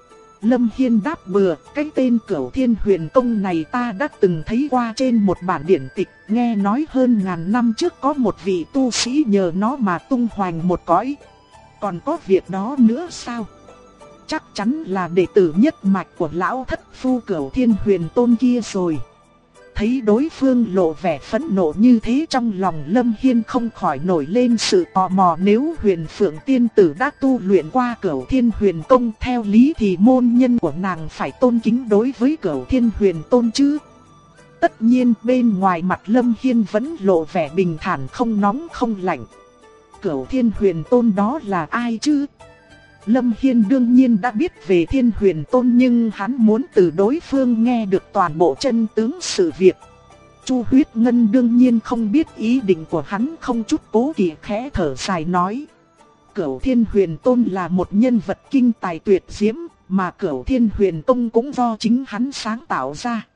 Lâm Hiên đáp bừa, cái tên Cửu Thiên Huyền Tông này ta đã từng thấy qua trên một bản điển tịch, nghe nói hơn ngàn năm trước có một vị tu sĩ nhờ nó mà tung hoành một cõi. Còn có việc đó nữa sao? Chắc chắn là đệ tử nhất mạch của lão thất phu Cửu Thiên Huyền Tôn kia rồi. Thấy đối phương lộ vẻ phẫn nộ như thế, trong lòng Lâm Hiên không khỏi nổi lên sự tò mò. Nếu Huyền Phượng tiên tử đã tu luyện qua Cửu Thiên Huyền Tông, theo lý thì môn nhân của nàng phải tôn kính đối với Cửu Thiên Huyền Tôn chứ. Tất nhiên bên ngoài mặt Lâm Hiên vẫn lộ vẻ bình thản, không nóng không lạnh. Cửu Thiên Huyền Tôn đó là ai chứ? Lâm Hiên đương nhiên đã biết về Thiên Huyền Tôn, nhưng hắn muốn từ đối phương nghe được toàn bộ chân tướng sự việc. Chu Huyết Ngân đương nhiên không biết ý định của hắn, không chút cố kỵ khẽ thở dài nói. Cửu Thiên Huyền Tôn là một nhân vật kinh tài tuyệt diễm, mà Cửu Thiên Huyền Tông cũng do chính hắn sáng tạo ra.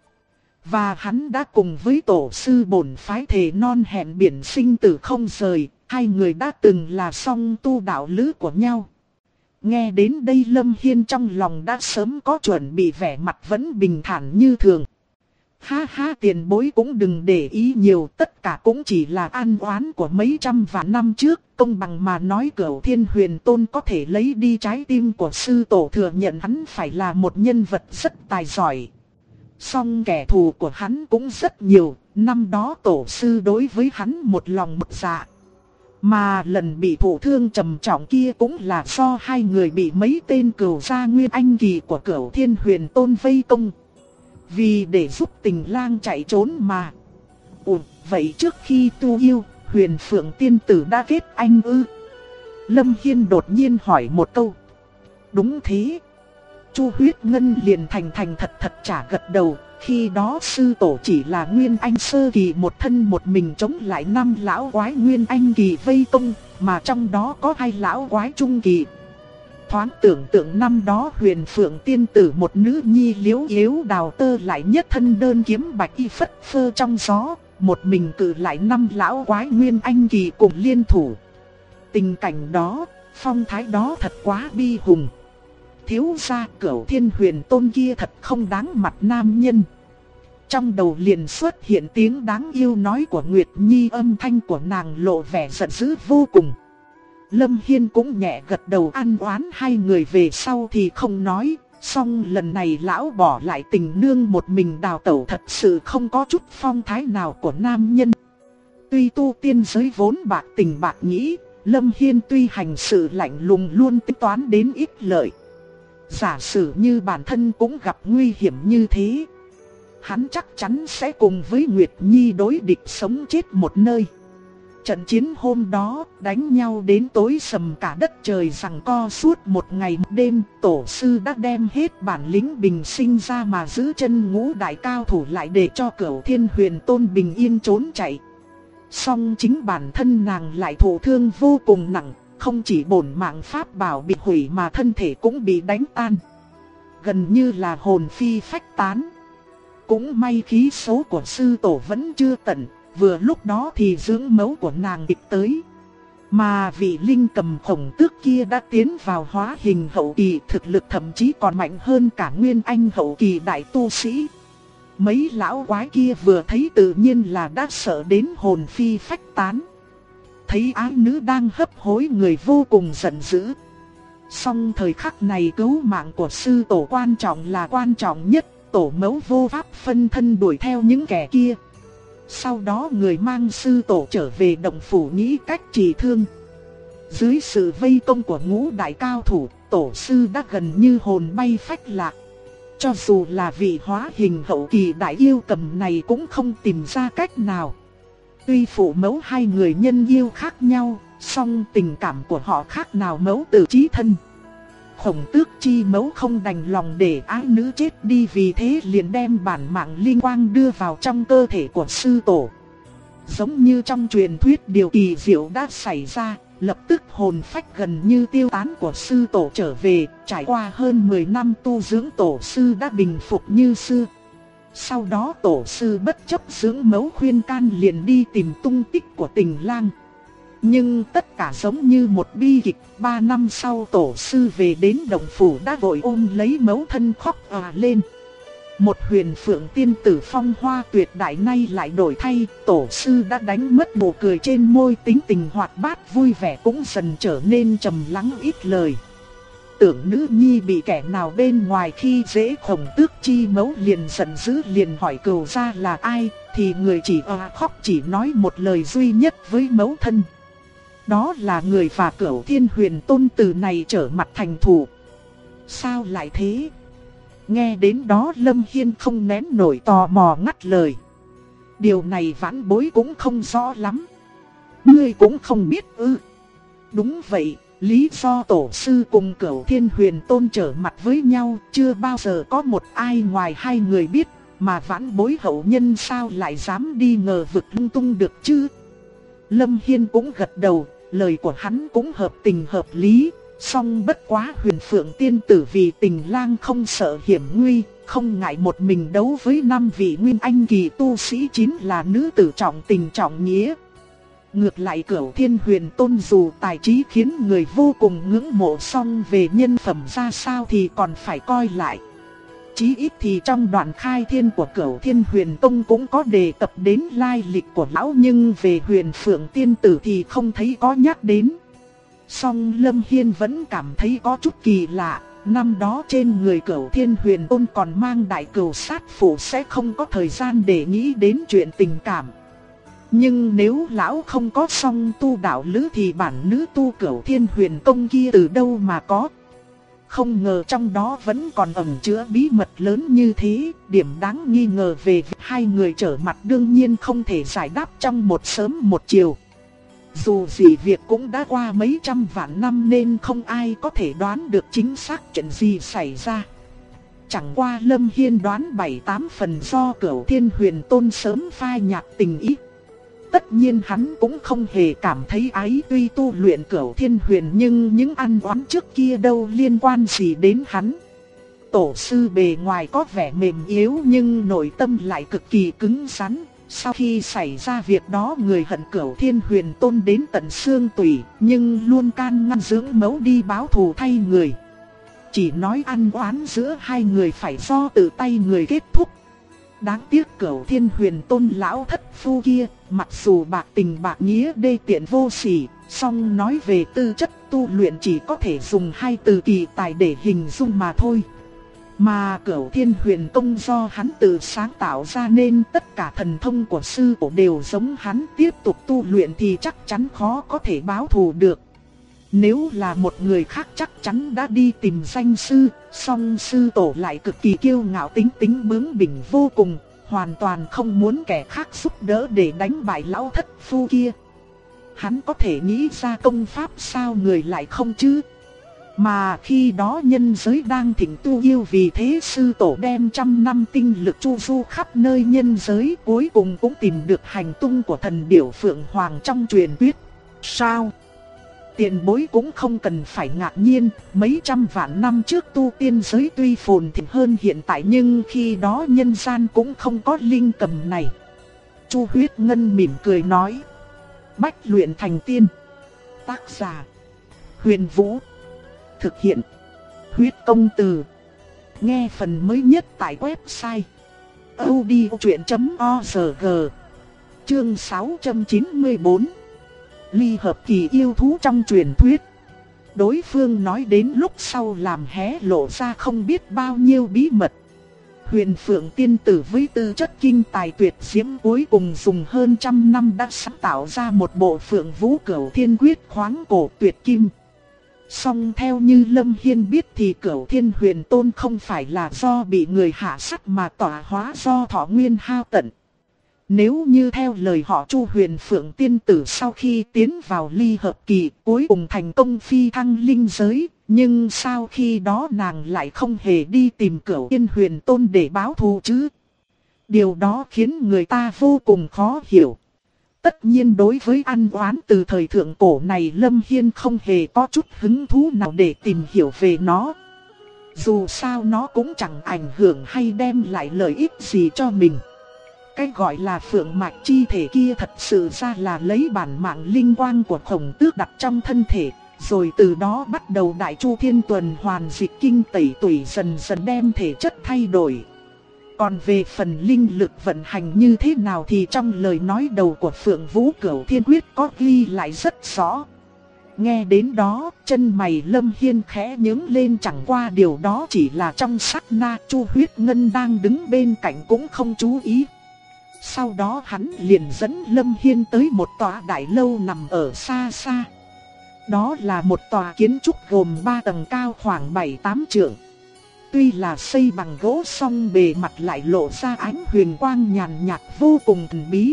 Và hắn đã cùng với tổ sư bổn phái thề non hẹn biển sinh tử không rời, hai người đã từng là song tu đạo lữ của nhau. Nghe đến đây Lâm Hiên trong lòng đã sớm có chuẩn bị, vẻ mặt vẫn bình thản như thường. Ha ha, tiền bối cũng đừng để ý nhiều, tất cả cũng chỉ là an oán của mấy trăm vạn năm trước. Công bằng mà nói, Cửu Thiên Huyền Tôn có thể lấy đi trái tim của sư tổ, thừa nhận hắn phải là một nhân vật rất tài giỏi. Song kẻ thù của hắn cũng rất nhiều, năm đó tổ sư đối với hắn một lòng một dạ. Mà lần bị thụ thương trầm trọng kia cũng là do hai người bị mấy tên cửu gia nguyên anh kỳ của Cửu Thiên Huyền Tôn vây công. Vì để giúp tình lang chạy trốn mà. Vậy trước khi tu yêu, Huyền Phượng tiên tử đã kết anh ư? Lâm Hiên đột nhiên hỏi một câu. Đúng thế. Chu Huyết Ngân liền thành thật trả gật đầu. Khi đó sư tổ chỉ là nguyên anh sơ kỳ, một thân một mình chống lại 5 lão quái nguyên anh kỳ vây công, mà trong đó có 2 lão quái trung kỳ. Thoáng tưởng tượng năm đó Huyền Phượng tiên tử một nữ nhi liếu yếu đào tơ, lại nhất thân đơn kiếm bạch y phất phơ trong gió, một mình cự lại 5 lão quái nguyên anh kỳ cùng liên thủ. Tình cảnh đó, phong thái đó thật quá bi hùng. Thiếu gia, Cửu Thiên Huyền Tôn kia thật không đáng mặt nam nhân. Trong đầu liền xuất hiện tiếng đáng yêu nói của Nguyệt Nhi, âm thanh của nàng lộ vẻ giận dữ vô cùng. Lâm Hiên cũng nhẹ gật đầu, ăn oán hai người về sau thì không nói. Song lần này lão bỏ lại tình nương một mình đào tẩu, thật sự không có chút phong thái nào của nam nhân. Tuy tu tiên giới vốn bạc tình bạc nghĩa, Lâm Hiên tuy hành sự lạnh lùng luôn tính toán đến ích lợi. Giả sử như bản thân cũng gặp nguy hiểm như thế, hắn chắc chắn sẽ cùng với Nguyệt Nhi đối địch sống chết một nơi. Trận chiến hôm đó đánh nhau đến tối sầm cả đất trời, giằng co suốt một ngày một đêm. Tổ sư đã đem hết bản lĩnh bình sinh ra mà giữ chân ngũ đại cao thủ lại, để cho Cửu Thiên Huyền Tôn bình yên trốn chạy. Song chính bản thân nàng lại thụ thương vô cùng nặng, không chỉ bổn mạng pháp bảo bị hủy mà thân thể cũng bị đánh tan, gần như là hồn phi phách tán. Cũng may khí số của sư tổ vẫn chưa tận, vừa lúc đó thì dưỡng mẫu của nàng kịp tới. Mà vị linh cầm khổng tước kia đã tiến vào hóa hình hậu kỳ, thực lực thậm chí còn mạnh hơn cả nguyên anh hậu kỳ đại tu sĩ. Mấy lão quái kia vừa thấy tự nhiên là đã sợ đến hồn phi phách tán. Thấy ái nữ đang hấp hối, người vô cùng giận dữ. Song thời khắc này cứu mạng của sư tổ quan trọng là quan trọng nhất. Tổ mẫu vô pháp phân thân đuổi theo những kẻ kia. Sau đó người mang sư tổ trở về động phủ nghĩ cách trị thương. Dưới sự vây công của ngũ đại cao thủ, tổ sư đã gần như hồn bay phách lạc. Cho dù là vị hóa hình hậu kỳ đại yêu cầm này cũng không tìm ra cách nào. Tuy phụ mẫu hai người nhân yêu khác nhau, song tình cảm của họ khác nào mẫu tử chí thân. Khổng Tước chi mẫu không đành lòng để ái nữ chết đi, vì thế liền đem bản mạng linh quang đưa vào trong cơ thể của sư tổ. Giống như trong truyền thuyết, điều kỳ diệu đã xảy ra, lập tức hồn phách gần như tiêu tán của sư tổ trở về, trải qua hơn 10 năm tu dưỡng, tổ sư đã bình phục như xưa. Sau đó tổ sư bất chấp dưỡng mẫu khuyên can liền đi tìm tung tích của Tình Lang. Nhưng tất cả giống như một bi kịch, 3 năm sau tổ sư về đến động phủ đã vội ôm lấy mẫu thân khóc òa lên. Một Huyền Phượng tiên tử phong hoa tuyệt đại nay lại đổi thay, tổ sư đã đánh mất nụ cười trên môi, tính tình hoạt bát vui vẻ cũng dần trở nên trầm lắng ít lời. Tưởng nữ nhi bị kẻ nào bên ngoài khi dễ, Khổng Tước chi mẫu liền giận dữ, liền hỏi cừu gia là ai, thì người chỉ khóc, chỉ nói một lời duy nhất với mẫu thân. Đó là người và Cửu Thiên Huyền Tôn từ này trở mặt thành thù. Sao lại thế? Nghe đến đó Lâm Hiên không nén nổi tò mò ngắt lời. Điều này vãn bối cũng không rõ lắm. Ngươi cũng không biết ư? Đúng vậy, lý do tổ sư cùng Cửu Thiên Huyền Tôn trở mặt với nhau chưa bao giờ có một ai ngoài hai người biết, mà vãn bối hậu nhân sao lại dám đi ngờ vực lung tung được chứ? Lâm Hiên cũng gật đầu, lời của hắn cũng hợp tình hợp lý. Song bất quá Huyền Phượng tiên tử vì Tình Lang không sợ hiểm nguy, không ngại một mình đấu với 5 vị nguyên anh kỳ tu sĩ, chính là nữ tử trọng tình trọng nghĩa. Ngược lại Cửu Thiên Huyền Tôn dù tài trí khiến người vô cùng ngưỡng mộ, song về nhân phẩm ra sao thì còn phải coi lại. Chí ít thì trong đoạn khai thiên của Cửu Thiên Huyền Tông cũng có đề cập đến lai lịch của lão, nhưng về Huyền Phượng tiên tử thì không thấy có nhắc đến. Song Lâm Hiên vẫn cảm thấy có chút kỳ lạ, năm đó trên người Cửu Thiên Huyền Tôn còn mang đại cừu sát phủ, sẽ không có thời gian để nghĩ đến chuyện tình cảm. Nhưng nếu lão không có song tu đạo lữ thì bản nữ tu Cửu Thiên Huyền Tông kia từ đâu mà có? Không ngờ trong đó vẫn còn ẩn chứa bí mật lớn như thế. Điểm đáng nghi ngờ về việc hai người trở mặt đương nhiên không thể giải đáp trong một sớm một chiều. Dù gì việc cũng đã qua mấy trăm vạn năm nên không ai có thể đoán được chính xác chuyện gì xảy ra. Chẳng qua Lâm Hiên đoán 7-8 phần do Cửu Thiên Huyền Tôn sớm phai nhạt tình ý. Tất nhiên hắn cũng không hề cảm thấy ái, tuy tu luyện Cửu Thiên Huyền nhưng những ăn oán trước kia đâu liên quan gì đến hắn. Tổ sư bề ngoài có vẻ mềm yếu nhưng nội tâm lại cực kỳ cứng rắn. Sau khi xảy ra việc đó, người hận Cửu Thiên Huyền Tôn đến tận xương tủy, nhưng luôn can ngăn dưỡng mẫu đi báo thù thay người. Chỉ nói ăn oán giữa hai người phải do tự tay người kết thúc. Đáng tiếc Cửu Thiên Huyền Tôn lão thất phu kia, mặc dù bạc tình bạc nghĩa đê tiện vô sỉ, song nói về tư chất tu luyện chỉ có thể dùng 2 từ kỳ tài để hình dung mà thôi. Mà Cửu Thiên Huyền Tông do hắn tự sáng tạo ra nên tất cả thần thông của sư tổ đều giống hắn, tiếp tục tu luyện thì chắc chắn khó có thể báo thù được. Nếu là một người khác chắc chắn đã đi tìm danh sư, song sư tổ lại cực kỳ kiêu ngạo, tính bướng bỉnh vô cùng, hoàn toàn không muốn kẻ khác giúp đỡ để đánh bại lão thất phu kia. Hắn có thể nghĩ ra công pháp sao người lại không chứ? Mà khi đó nhân giới đang thịnh tu yêu, vì thế sư tổ đem 100 năm tinh lực chu du khắp nơi nhân giới, cuối cùng cũng tìm được hành tung của thần điểu Phượng Hoàng trong truyền thuyết. Sao? Tiền bối cũng không cần phải ngạc nhiên, mấy trăm vạn năm trước tu tiên giới tuy phồn thịnh hơn hiện tại nhưng khi đó nhân gian cũng không có linh cầm này. Chu Huyết Ngân mỉm cười nói. Bách luyện thành tiên. Tác giả Huyền Vũ. Thực hiện Huyết Công Từ. Nghe phần mới nhất tại website audiochuyện.org. Chương 694. Ly hợp kỳ yêu thú trong truyền thuyết. Đối phương nói đến lúc sau làm hé lộ ra không biết bao nhiêu bí mật. Huyền Phượng tiên tử với tư chất kinh tài tuyệt diễm cuối cùng dùng hơn 100 năm đã sáng tạo ra một bộ Phượng Vũ Cửu Thiên Quyết khoáng cổ tuyệt kim. Song theo như Lâm Hiên biết thì Cửu Thiên Huyền Tôn không phải là do bị người hạ sát mà tọa hóa do thọ nguyên hao tận. Nếu như theo lời họ Chu, Huyền Phượng tiên tử sau khi tiến vào ly hợp kỳ cuối cùng thành công phi thăng linh giới, Nhưng sao khi đó nàng lại không hề đi tìm Cửu Yên Huyền Tôn để báo thù chứ? Điều đó khiến người ta vô cùng khó hiểu. Tất nhiên đối với ăn oán từ thời thượng cổ này, Lâm Hiên không hề có chút hứng thú nào để tìm hiểu về nó. Dù sao nó cũng chẳng ảnh hưởng hay đem lại lợi ích gì cho mình. Cái gọi là phượng mạch chi thể kia thật sự ra là lấy bản mạng linh quang của Khổng Tước đặt trong thân thể. Rồi từ đó bắt đầu đại chu thiên tuần hoàn dịch kinh tẩy tủy, dần dần đem thể chất thay đổi. Còn về phần linh lực vận hành như thế nào thì trong lời nói đầu của Phượng Vũ Cửu Thiên Quyết có ghi lại rất rõ. Nghe đến đó, chân mày Lâm Hiên khẽ nhướng lên, chẳng qua điều đó chỉ là trong sát na. Chu Huyết Ngân đang đứng bên cạnh cũng không chú ý. Sau đó hắn liền dẫn Lâm Hiên tới một tòa đại lâu nằm ở xa xa. Đó là một tòa kiến trúc gồm 3 tầng cao khoảng 7-8 trượng. Tuy là xây bằng gỗ song bề mặt lại lộ ra ánh huyền quang nhàn nhạt vô cùng thần bí.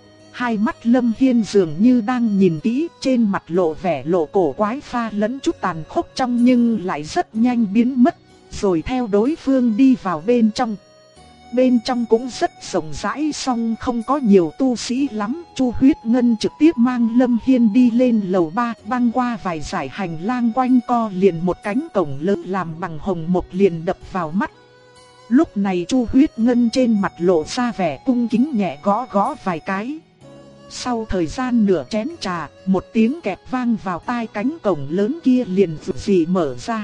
Hai mắt Lâm Hiên dường như đang nhìn kỹ, trên mặt lộ vẻ lộ cổ quái pha lẫn chút tàn khốc trong nhưng lại rất nhanh biến mất, rồi theo đối phương đi vào bên trong. Bên trong cũng rất rộng rãi song không có nhiều tu sĩ lắm. Chu Huyết Ngân trực tiếp mang Lâm Hiên đi lên lầu 3, băng qua vài dải hành lang quanh co, liền một cánh cổng lớn làm bằng hồng mộc liền đập vào mắt. Lúc này Chu Huyết Ngân trên mặt lộ ra vẻ cung kính, nhẹ gõ gõ vài cái. Sau thời gian nửa chén trà, một tiếng kẹp vang vào tai, cánh cổng lớn kia liền rụt rì mở ra.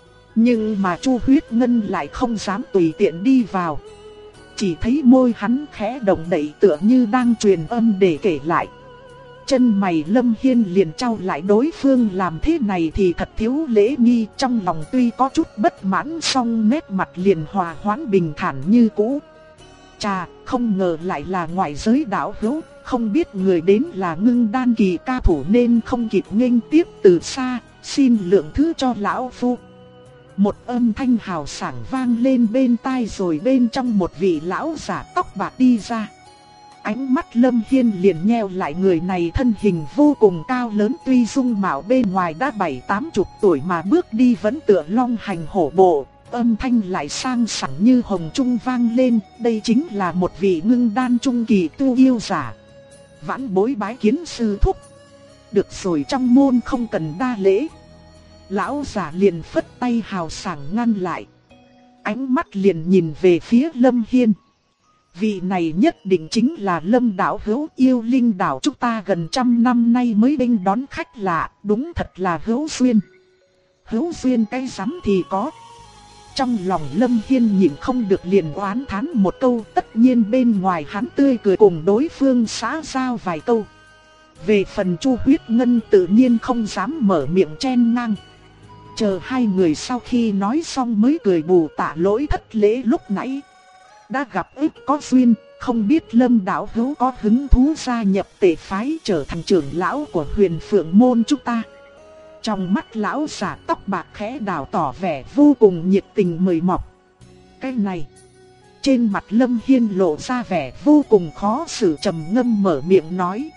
Nhưng mà Chu Huyết Ngân lại không dám tùy tiện đi vào. Chỉ thấy môi hắn khẽ động đậy tựa như đang truyền âm để kể lại. Chân mày Lâm Hiên liền trao lại, đối phương làm thế này thì thật thiếu lễ nghi. Trong lòng tuy có chút bất mãn song nét mặt liền hòa hoãn bình thản như cũ. Chà, không ngờ lại là ngoại giới đạo hữu, không biết người đến là Ngưng Đan kỳ cao thủ nên không kịp nghênh tiếp từ xa, xin lượng thứ cho lão phu. Một âm thanh hào sảng vang lên bên tai, rồi bên trong một vị lão giả tóc bạc đi ra. Ánh mắt Lâm Hiên liền nheo lại, người này thân hình vô cùng cao lớn, tuy dung mạo bên ngoài đã 7-80 tuổi mà bước đi vẫn tựa long hành hổ bộ. Âm thanh lại sang sảng như hồng trung vang lên, đây chính là một vị Ngưng Đan trung kỳ tu yêu giả. Vãn bối bái kiến sư thúc. Được rồi, trong môn không cần đa lễ. Lão giả liền phất tay hào sảng ngăn lại. Ánh mắt liền nhìn về phía Lâm Hiên. Vị này nhất định chính là Lâm đạo hữu, yêu linh đảo chúng ta gần 100 năm nay mới đến đón khách lạ, đúng thật là hữu duyên. Hữu duyên cái rắm thì có. Trong lòng Lâm Hiên nhịn không được liền oán thán một câu, tất nhiên bên ngoài hắn tươi cười cùng đối phương xã giao vài câu. Về phần Chu Huyết Ngân tự nhiên không dám mở miệng chen ngang. Chờ hai người sau khi nói xong mới cười bù tạ lỗi thất lễ lúc nãy. Đã gặp ít có duyên, không biết Lâm đạo hữu có hứng thú gia nhập Tề phái trở thành trưởng lão của Huyền Phượng môn chúng ta. Trong mắt lão giả tóc bạc khẽ đảo tỏ vẻ vô cùng nhiệt tình mời mọc. Cái này, trên mặt Lâm Hiên lộ ra vẻ vô cùng khó xử, trầm ngâm mở miệng nói.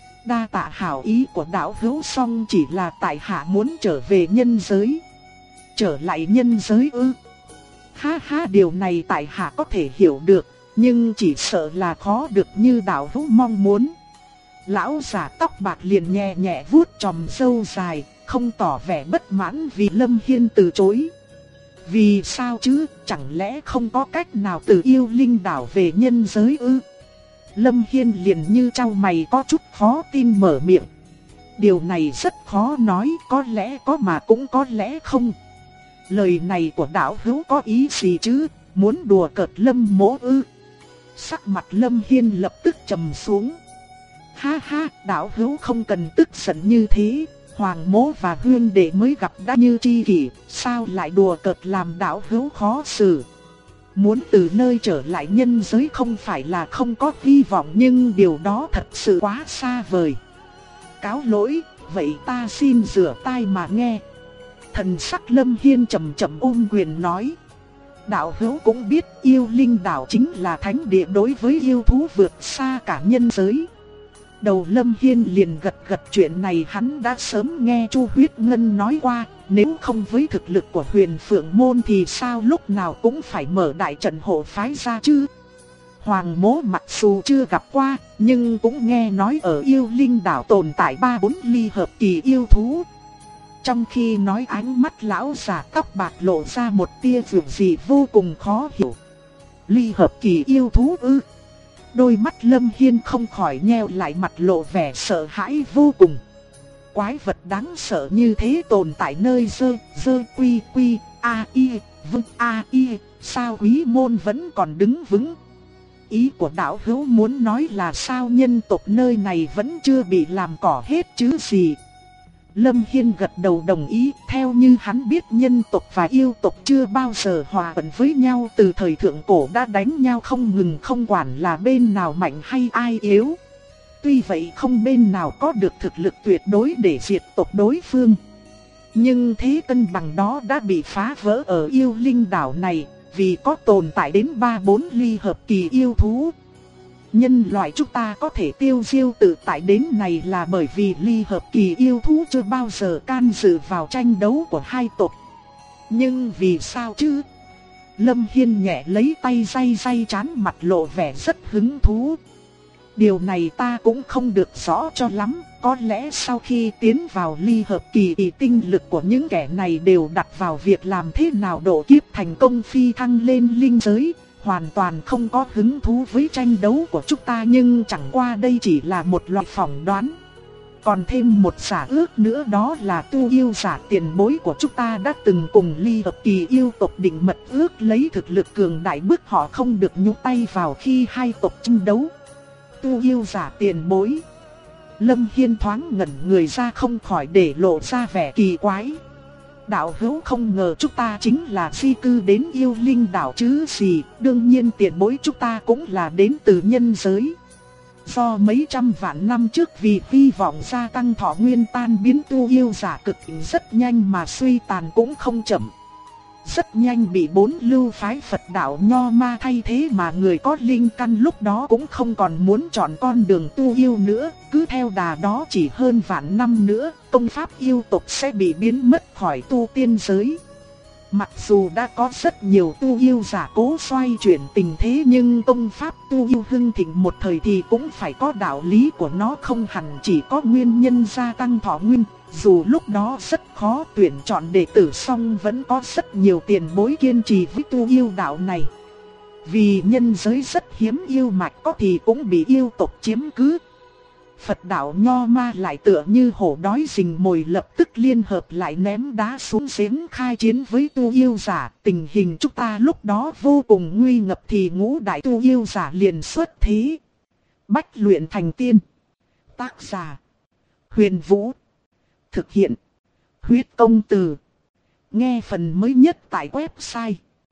Đa tạ hảo ý của đạo hữu, song chỉ là tại hạ muốn trở về nhân giới. Trở lại nhân giới ư? Ha ha, điều này tại hạ có thể hiểu được, nhưng chỉ sợ là khó được như đạo hữu mong muốn. Lão giả tóc bạc liền nhẹ nhẹ vuốt chòm râu dài, không tỏ vẻ bất mãn vì Lâm Hiên từ chối. Vì sao chứ, chẳng lẽ không có cách nào từ yêu linh đảo về nhân giới ư? Lâm Hiên liền như trao mày, có chút khó tin mở miệng. Điều này rất khó nói, có lẽ có mà cũng có lẽ không. Lời này của đạo hữu có ý gì chứ, muốn đùa cợt Lâm mỗ ư? Sắc mặt Lâm Hiên lập tức trầm xuống. Ha ha, đạo hữu không cần tức giận như thế. Hoàng mỗ và huyên đệ mới gặp đã như tri kỷ, sao lại đùa cợt làm đạo hữu khó xử? Muốn từ nơi trở lại nhân giới không phải là không có hy vọng, nhưng điều đó thật sự quá xa vời. Cáo lỗi, vậy ta xin rửa tai mà nghe. Thần sắc Lâm Hiên chậm chậm ôm quyền nói. Đạo hữu cũng biết yêu linh đảo chính là thánh địa đối với yêu thú vượt xa cả nhân giới. Đầu Lâm Hiên liền gật gật, chuyện này hắn đã sớm nghe Chu Huyết Ngân nói qua, nếu không với thực lực của Huyền Phượng Môn thì sao lúc nào cũng phải mở đại trận hộ phái ra chứ. Hoàng Mỗ mặc dù chưa gặp qua, nhưng cũng nghe nói ở Yêu Linh đảo tồn tại 3-4 ly hợp kỳ yêu thú. Trong khi nói, ánh mắt lão già tóc bạc lộ ra một tia dịu dị vô cùng khó hiểu. Ly hợp kỳ yêu thú ư? Đôi mắt Lâm Hiên không khỏi nheo lại, mặt lộ vẻ sợ hãi vô cùng. Quái vật đáng sợ như thế tồn tại nơi quy a i vâng a i, sao quý môn vẫn còn đứng vững? Ý của đạo hữu muốn nói là sao nhân tộc nơi này vẫn chưa bị làm cỏ hết chứ gì? Lâm Hiên gật đầu đồng ý, theo như hắn biết nhân tộc và yêu tộc chưa bao giờ hòa thuận với nhau, từ thời thượng cổ đã đánh nhau không ngừng, không quản là bên nào mạnh hay ai yếu. Tuy vậy không bên nào có được thực lực tuyệt đối để diệt tộc đối phương. Nhưng thế cân bằng đó đã bị phá vỡ ở Yêu Linh đảo này, vì có tồn tại đến 3-4 ly hợp kỳ yêu thú. Nhân loại chúng ta có thể tiêu diêu tự tại đến này là bởi vì ly hợp kỳ yêu thú chưa bao giờ can dự vào tranh đấu của hai tộc. Nhưng vì sao chứ? Lâm Hiên nhẹ lấy tay day trán, mặt lộ vẻ rất hứng thú. Điều này ta cũng không được rõ cho lắm, có lẽ sau khi tiến vào ly hợp kỳ thì tinh lực của những kẻ này đều đặt vào việc làm thế nào độ kiếp thành công phi thăng lên linh giới. Hoàn toàn không có hứng thú với tranh đấu của chúng ta, nhưng chẳng qua đây chỉ là một loại phỏng đoán. Còn thêm một giả ước nữa, đó là tu yêu giả tiền bối của chúng ta đã từng cùng ly hợp kỳ yêu tộc định mật ước lấy thực lực cường đại bức họ không được nhúng tay vào khi hai tộc tranh đấu. Tu yêu giả tiền bối. Lâm Hiên thoáng ngẩn người ra, không khỏi để lộ ra vẻ kỳ quái. Đạo hữu không ngờ chúng ta chính là di cư đến Yêu Linh đảo chứ gì, đương nhiên tiền bối chúng ta cũng là đến từ nhân giới. Do mấy trăm vạn năm trước vì hy vọng gia tăng thọ nguyên tan biến tu yêu giả cực rất nhanh mà suy tàn cũng không chậm. Rất nhanh bị 4 lưu phái Phật đạo Nho Ma thay thế, mà người có linh căn lúc đó cũng không còn muốn chọn con đường tu yêu nữa. Cứ theo đà đó chỉ hơn vạn năm nữa, công pháp yêu tộc sẽ bị biến mất khỏi tu tiên giới. Mặc dù đã có rất nhiều tu yêu giả cố xoay chuyển tình thế, nhưng công pháp tu yêu hưng thịnh một thời thì cũng phải có đạo lý của nó, không hẳn chỉ có nguyên nhân gia tăng thọ nguyên. Dù lúc đó rất khó tuyển chọn đệ tử, song vẫn có rất nhiều tiền bối kiên trì với tu yêu đạo này. Vì nhân giới rất hiếm yêu mạch, có thì cũng bị yêu tộc chiếm cứ. Phật đạo Nho Ma lại tựa như hổ đói rình mồi, lập tức liên hợp lại ném đá xuống giếng khai chiến với tu yêu giả. Tình hình chúng ta lúc đó vô cùng nguy ngập, thì ngũ đại tu yêu giả liền xuất thế. Bách luyện thành tiên. Tác giả Huyền Vũ. Thực hiện Huyết Công Từ. Nghe phần mới nhất tại website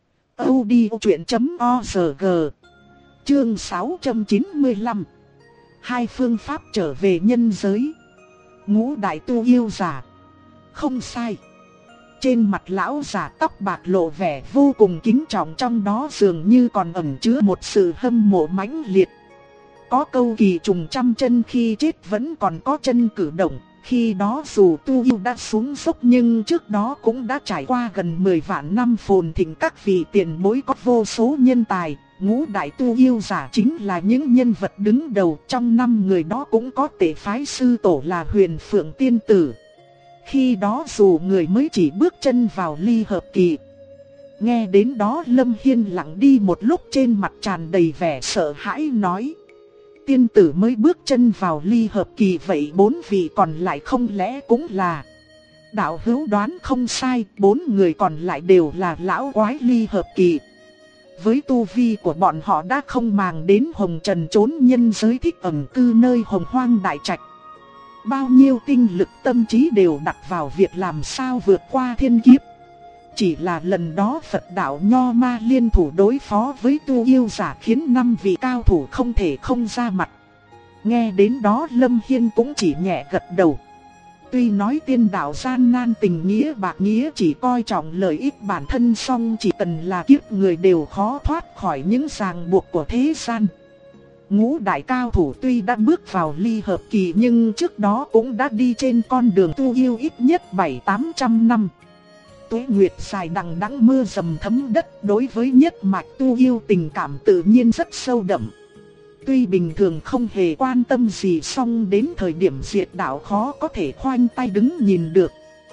audiochuyện.org. Chương 695. Hai phương pháp trở về nhân giới. Ngũ đại tu yêu giả. Không sai. Trên mặt lão giả tóc bạc lộ vẻ vô cùng kính trọng, trong đó dường như còn ẩn chứa một sự hâm mộ mãnh liệt. Có câu kỳ trùng trăm chân khi chết vẫn còn có chân cử động. Khi đó dù tu yêu đã xuống dốc, nhưng trước đó cũng đã trải qua gần 10 vạn năm phồn thịnh, các vị tiền bối có vô số nhân tài. Ngũ đại tu yêu giả chính là những nhân vật đứng đầu, trong 5 người đó cũng có tể phái sư tổ là Huyền Phượng Tiên Tử. Khi đó dù người mới chỉ bước chân vào ly hợp kỳ. Nghe đến đó Lâm Hiên lặng đi một lúc, trên mặt tràn đầy vẻ sợ hãi nói: Tiên tử mới bước chân vào ly hợp kỳ, vậy 4 vị còn lại không lẽ cũng là... Đạo hữu đoán không sai, 4 người còn lại đều là lão quái ly hợp kỳ. Với tu vi của bọn họ đã không màng đến hồng trần trốn nhân giới, thích ẩn cư nơi hồng hoang đại trạch. Bao nhiêu tinh lực tâm trí đều đặt vào việc làm sao vượt qua thiên kiếp. Chỉ là lần đó Phật đạo Nho Ma liên thủ đối phó với tu yêu giả, khiến 5 vị cao thủ không thể không ra mặt. Nghe đến đó Lâm Hiên cũng chỉ nhẹ gật đầu. Tuy nói tiên đạo gian nan, tình nghĩa bạc nghĩa, chỉ coi trọng lợi ích bản thân, song chỉ cần là kiếp người đều khó thoát khỏi những ràng buộc của thế gian. Ngũ đại cao thủ tuy đã bước vào ly hợp kỳ nhưng trước đó cũng đã đi trên con đường tu yêu ít nhất 700-800 năm. Tuế nguyệt dài đằng đẵng mưa dầm thấm đất, đối với nhất mạch tu yêu tình cảm tự nhiên rất sâu đậm. Tuy bình thường không hề quan tâm gì, song đến thời điểm diệt đạo khó có thể khoanh tay đứng nhìn được.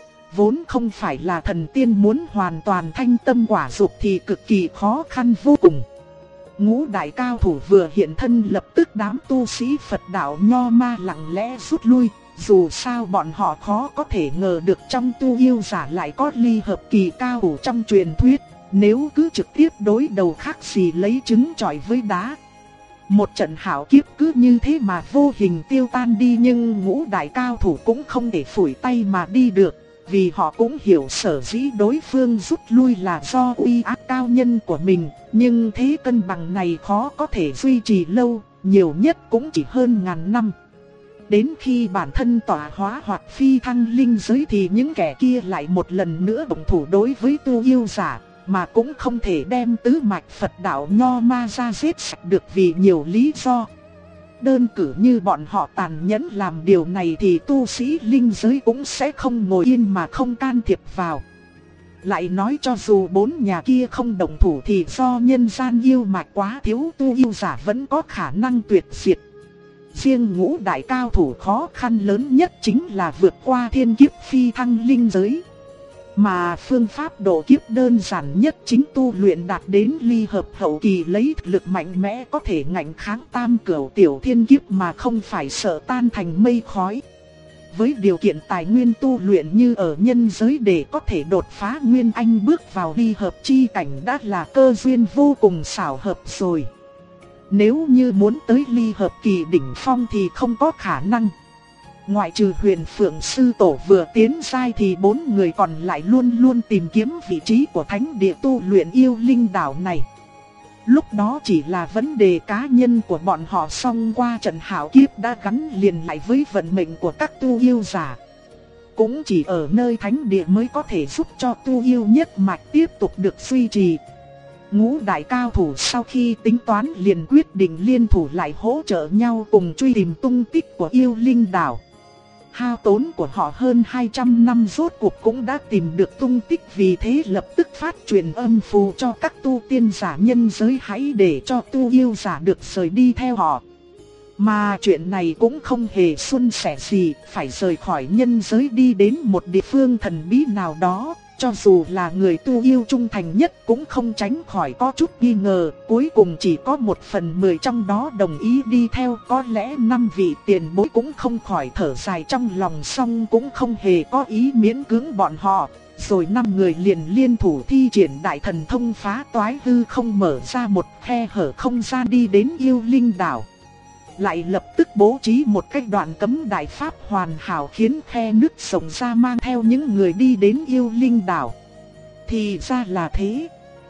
Vốn không phải là thần tiên muốn hoàn toàn thanh tâm quả dục thì cực kỳ khó khăn vô cùng. Ngũ đại cao thủ vừa hiện thân, lập tức đám tu sĩ Phật đạo Nho Ma lặng lẽ rút lui. Dù sao bọn họ khó có thể ngờ được trong tu yêu giả lại có ly hợp kỳ cao thủ trong truyền thuyết. Nếu cứ trực tiếp đối đầu khác gì lấy trứng chọi với đá. Một trận hảo kiếp cứ như thế mà vô hình tiêu tan đi, nhưng ngũ đại cao thủ cũng không thể phủi tay mà đi được. Vì họ cũng hiểu sở dĩ đối phương rút lui là do uy áp cao nhân của mình. Nhưng thế cân bằng này khó có thể duy trì lâu, nhiều nhất cũng chỉ hơn ngàn năm. Đến khi bản thân tọa hóa hoặc phi thăng linh giới thì những kẻ kia lại một lần nữa động thủ đối với tu yêu giả. Mà cũng không thể đem tứ mạch Phật đạo Nho Ma ra giết sạch được vì nhiều lý do. Đơn cử như bọn họ tàn nhẫn làm điều này thì tu sĩ linh giới cũng sẽ không ngồi yên mà không can thiệp vào. Lại nói cho dù bốn nhà kia không động thủ thì do nhân gian yêu mạch quá thiếu, tu yêu giả vẫn có khả năng tuyệt diệt. Riêng ngũ đại cao thủ khó khăn lớn nhất chính là vượt qua thiên kiếp phi thăng linh giới. Mà phương pháp độ kiếp đơn giản nhất chính tu luyện đạt đến ly hợp hậu kỳ, lấy thực lực mạnh mẽ có thể ngạnh kháng tam cửu tiểu thiên kiếp mà không phải sợ tan thành mây khói. Với điều kiện tài nguyên tu luyện như ở nhân giới, để có thể đột phá nguyên anh bước vào ly hợp chi cảnh đã là cơ duyên vô cùng xảo hợp rồi. Nếu như muốn tới ly hợp kỳ đỉnh phong thì không có khả năng. Ngoại trừ Huyền Phượng sư tổ vừa tiến giai thì bốn người còn lại luôn luôn tìm kiếm vị trí của thánh địa tu luyện yêu linh đảo này. Lúc đó chỉ là vấn đề cá nhân của bọn họ, song qua trận hảo kiếp đã gắn liền lại với vận mệnh của các tu yêu giả. Cũng chỉ ở nơi thánh địa mới có thể giúp cho tu yêu nhất mạch tiếp tục được duy trì. Ngũ đại cao thủ sau khi tính toán liền quyết định liên thủ lại hỗ trợ nhau cùng truy tìm tung tích của yêu linh đảo. Hao tốn của họ hơn 200 năm rốt cuộc cũng đã tìm được tung tích, vì thế lập tức phát truyền âm phù cho các tu tiên giả nhân giới hãy để cho tu yêu giả được rời đi theo họ. Mà chuyện này cũng không hề suôn sẻ gì, phải rời khỏi nhân giới đi đến một địa phương thần bí nào đó. Cho dù là người tu yêu trung thành nhất cũng không tránh khỏi có chút nghi ngờ, cuối cùng chỉ có 1/10 trong đó đồng ý đi theo. Có lẽ 5 vị tiền bối cũng không khỏi thở dài trong lòng, song cũng không hề có ý miễn cưỡng bọn họ. Rồi 5 người liền liên thủ thi triển đại thần thông phá toái hư không, mở ra một khe hở không gian đi đến yêu linh đảo. Lại lập tức bố trí một cách đoạn cấm đại pháp hoàn hảo, khiến khe nước rộng ra mang theo những người đi đến yêu linh đảo. Thì ra là thế.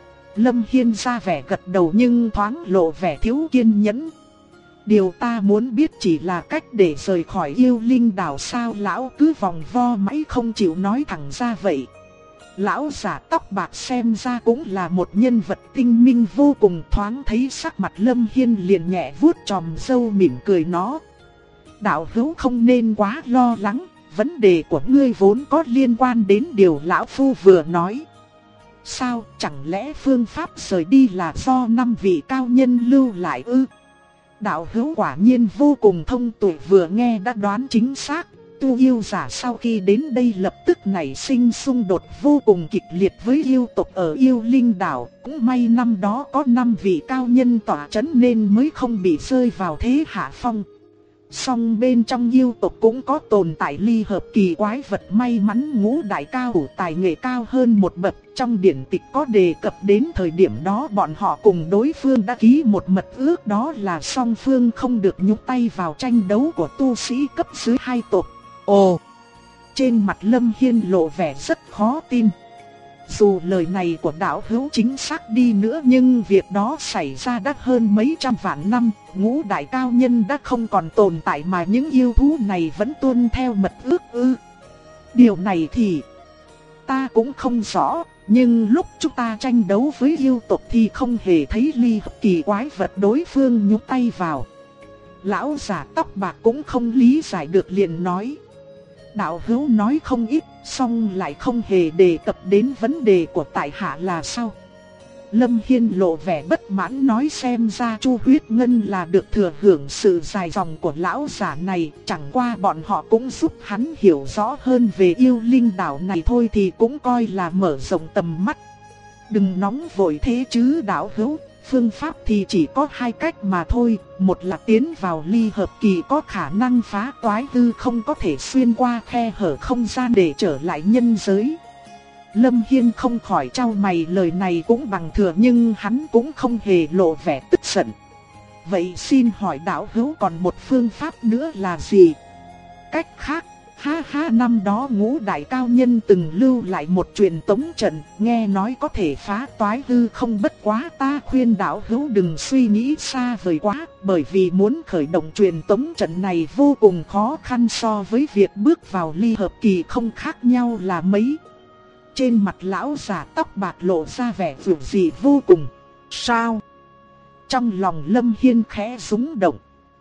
Lâm Hiên ra vẻ gật đầu nhưng thoáng lộ vẻ thiếu kiên nhẫn. Điều ta muốn biết chỉ là cách để rời khỏi yêu linh đảo sao? Lão cứ vòng vo mãi không chịu nói thẳng ra vậy. Lão giả tóc bạc xem ra cũng là một nhân vật tinh minh vô cùng, thoáng thấy sắc mặt Lâm Hiên liền nhẹ vuốt chòm râu mỉm cười nó. Đạo hữu không nên quá lo lắng, vấn đề của ngươi vốn có liên quan đến điều lão phu vừa nói. Sao, chẳng lẽ phương pháp rời đi là do 5 vị cao nhân lưu lại ư? Đạo hữu quả nhiên vô cùng thông tuệ, vừa nghe đã đoán chính xác. Tu yêu giả sau khi đến đây lập tức nảy sinh xung đột vô cùng kịch liệt với yêu tộc ở yêu linh đảo. Cũng may năm đó có 5 vị cao nhân tỏa chấn nên mới không bị rơi vào thế hạ phong. Song bên trong yêu tộc cũng có tồn tại ly hợp kỳ quái vật, may mắn ngũ đại cao thủ tài nghệ cao hơn một bậc. Trong điển tịch có đề cập đến thời điểm đó bọn họ cùng đối phương đã ký một mật ước, đó là song phương không được nhúc tay vào tranh đấu của tu sĩ cấp dưới hai tộc. Ồ! Trên mặt Lâm Hiên lộ vẻ rất khó tin. Dù lời này của đạo hữu chính xác đi nữa nhưng việc đó xảy ra đã hơn mấy trăm vạn năm. Ngũ đại cao nhân đã không còn tồn tại mà những yêu thú này vẫn tuân theo mật ước ư? Điều này thì ta cũng không rõ. Nhưng lúc chúng ta tranh đấu với yêu tộc thì không hề thấy ly hợp kỳ quái vật đối phương nhúc tay vào. Lão già tóc bạc cũng không lý giải được liền nói. Đạo hữu nói không ít, song lại không hề đề cập đến vấn đề của tại hạ là sao? Lâm Hiên lộ vẻ bất mãn nói xem ra Chu Huyết Ngân là được thừa hưởng sự dài dòng của lão giả này, chẳng qua bọn họ cũng giúp hắn hiểu rõ hơn về yêu linh đảo này thôi thì cũng coi là mở rộng tầm mắt. Đừng nóng vội thế chứ đạo hữu, phương pháp thì chỉ có hai cách mà thôi, một là tiến vào ly hợp kỳ có khả năng phá toái hư không có thể xuyên qua khe hở không gian để trở lại nhân giới. Lâm Hiên không khỏi chau mày, lời này cũng bằng thừa nhưng hắn cũng không hề lộ vẻ tức giận. Vậy xin hỏi đạo hữu còn một phương pháp nữa là gì? Cách khác, ha ha, năm đó Ngũ đại cao nhân từng lưu lại một truyền tống trận, nghe nói có thể phá toái hư không, bất quá ta khuyên đạo hữu đừng suy nghĩ xa vời quá, bởi vì muốn khởi động truyền tống trận này vô cùng khó khăn, so với việc bước vào ly hợp kỳ không khác nhau là mấy. Trên mặt lão già tóc bạc lộ ra vẻ vượt dị vô cùng. Sao? Trong lòng Lâm Hiên khẽ rung động.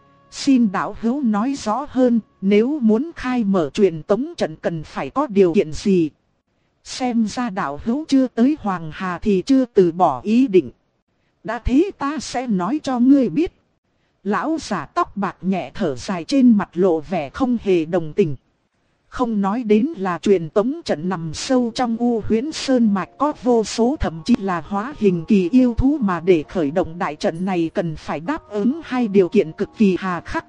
Xin đạo hữu nói rõ hơn, nếu muốn khai mở truyền tống trận cần phải có điều kiện gì? Xem ra đạo hữu chưa tới Hoàng Hà thì chưa từ bỏ ý định. Đã thế ta sẽ nói cho ngươi biết. Lão già tóc bạc nhẹ thở dài, trên mặt lộ vẻ không hề đồng tình. Không nói đến là truyền tống trận nằm sâu trong U Huyễn Sơn Mạch có vô số thậm chí là hóa hình kỳ yêu thú, mà để khởi động đại trận này cần phải đáp ứng hai điều kiện cực kỳ hà khắc.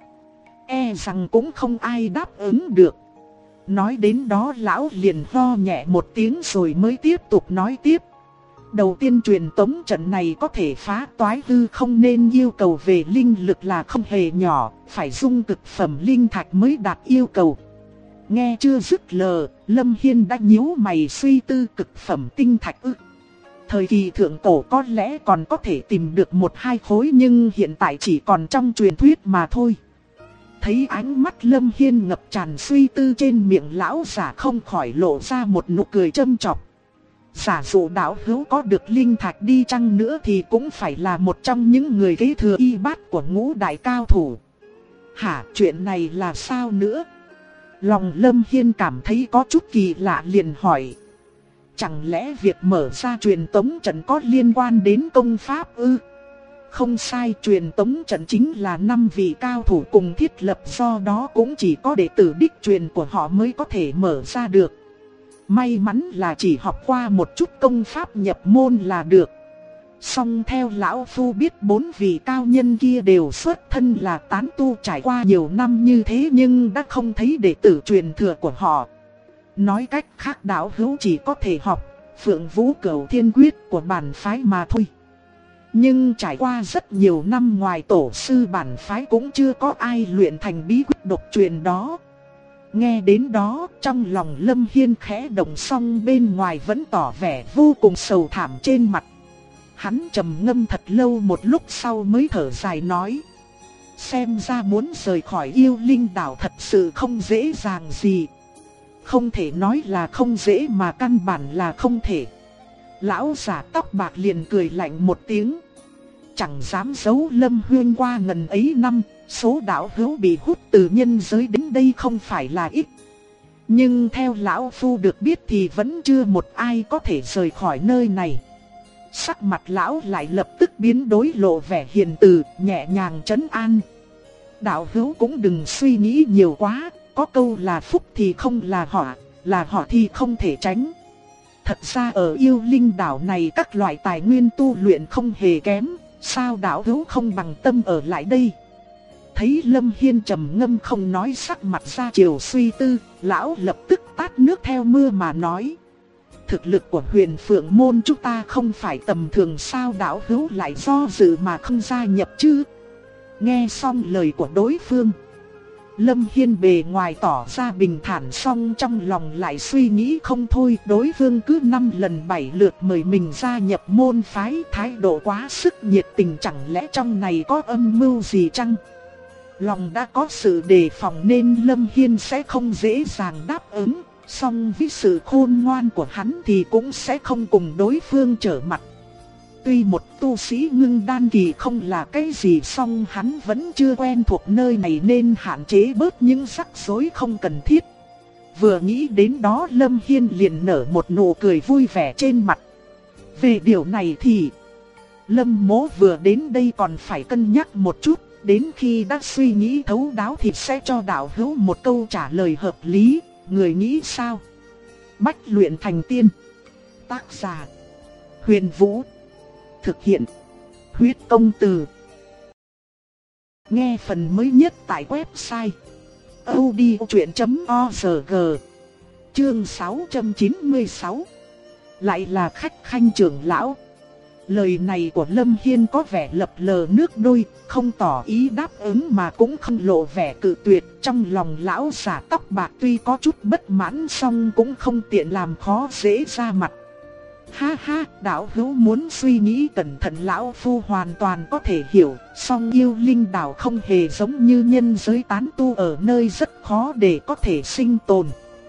E rằng cũng không ai đáp ứng được. Nói đến đó lão liền ho nhẹ một tiếng rồi mới tiếp tục nói tiếp. Đầu tiên truyền tống trận này có thể phá toái hư không nên yêu cầu về linh lực là không hề nhỏ, phải dung cực phẩm linh thạch mới đạt yêu cầu. Nghe chưa dứt lời, Lâm Hiên đã nhíu mày suy tư, cực phẩm tinh thạch ư? Thời kỳ thượng cổ có lẽ còn có thể tìm được một hai khối, nhưng hiện tại chỉ còn trong truyền thuyết mà thôi. Thấy ánh mắt Lâm Hiên ngập tràn suy tư, trên miệng lão giả không khỏi lộ ra một nụ cười châm chọc. Giả dụ đạo hữu có được linh thạch đi chăng nữa thì cũng phải là một trong những người kế thừa y bát của Ngũ đại cao thủ. Hả, chuyện này là sao nữa? Lòng Lâm Hiên cảm thấy có chút kỳ lạ liền hỏi. Chẳng lẽ việc mở ra truyền tống trận có liên quan đến công pháp ư? Không sai, truyền tống trận chính là 5 vị cao thủ cùng thiết lập, do đó cũng chỉ có đệ tử đích truyền của họ mới có thể mở ra được. May mắn là chỉ học qua một chút công pháp nhập môn là được. Song theo lão phu biết 4 vị cao nhân kia đều xuất thân là tán tu, trải qua nhiều năm như thế nhưng đã không thấy đệ tử truyền thừa của họ. Nói cách khác đạo hữu chỉ có thể học Phượng Vũ Cửu Thiên Quyết của bản phái mà thôi. Nhưng trải qua rất nhiều năm, ngoài tổ sư bản phái cũng chưa có ai luyện thành bí quyết độc truyền đó. Nghe đến đó, trong lòng Lâm Hiên khẽ động, song bên ngoài vẫn tỏ vẻ vô cùng sầu thảm trên mặt. Hắn trầm ngâm thật lâu, một lúc sau mới thở dài nói. Xem ra muốn rời khỏi yêu linh đảo thật sự không dễ dàng gì. Không thể nói là không dễ mà căn bản là không thể. Lão giả tóc bạc liền cười lạnh một tiếng. Chẳng dám giấu Lâm Huyên qua ngần ấy năm, số đạo hữu bị hút từ nhân giới đến đây không phải là ít. Nhưng theo lão phu được biết thì vẫn chưa một ai có thể rời khỏi nơi này. Sắc mặt lão lại lập tức biến đổi, lộ vẻ hiền từ, nhẹ nhàng trấn an. Đạo hữu cũng đừng suy nghĩ nhiều quá, có câu là phúc thì không là họ thì không thể tránh. Thật ra ở yêu linh đảo này các loại tài nguyên tu luyện không hề kém, sao đạo hữu không bằng tâm ở lại đây? Thấy Lâm Hiên trầm ngâm không nói, sắc mặt ra chiều suy tư, lão lập tức tát nước theo mưa mà nói. Thực lực của Huyền Phượng môn chúng ta không phải tầm thường, sao đạo hữu lại do dự mà không gia nhập chứ? Nghe xong lời của đối phương, Lâm Hiên bề ngoài tỏ ra bình thản, song trong lòng lại suy nghĩ không thôi. Đối phương cứ 5 lần 7 lượt mời mình gia nhập môn phái, thái độ quá sức nhiệt tình, chẳng lẽ trong này có âm mưu gì chăng? Lòng đã có sự đề phòng nên Lâm Hiên sẽ không dễ dàng đáp ứng. Song với sự khôn ngoan của hắn thì cũng sẽ không cùng đối phương trở mặt. Tuy một tu sĩ ngưng đan kỳ không là cái gì, song hắn vẫn chưa quen thuộc nơi này nên hạn chế bớt những rắc rối không cần thiết. Vừa nghĩ đến đó Lâm Hiên liền nở một nụ cười vui vẻ trên mặt. Về điều này thì Lâm Mỗ vừa đến đây còn phải cân nhắc một chút, đến khi đã suy nghĩ thấu đáo thì sẽ cho đạo hữu một câu trả lời hợp lý, người nghĩ sao? Bách luyện thành tiên. Tác giả Huyền Vũ. Thực hiện Huyết Công Từ. Nghe phần mới nhất tại website audiochuyện.org. Chương 696. Lại là khách khanh trưởng lão. Lời này của Lâm Hiên có vẻ lập lờ nước đôi, không tỏ ý đáp ứng mà cũng không lộ vẻ cự tuyệt. Trong lòng lão giả tóc bạc tuy có chút bất mãn song cũng không tiện làm khó dễ ra mặt. Ha ha, đạo hữu muốn suy nghĩ cẩn thận lão phu hoàn toàn có thể hiểu, song yêu linh đảo không hề giống như nhân giới tán tu ở nơi rất khó để có thể sinh tồn.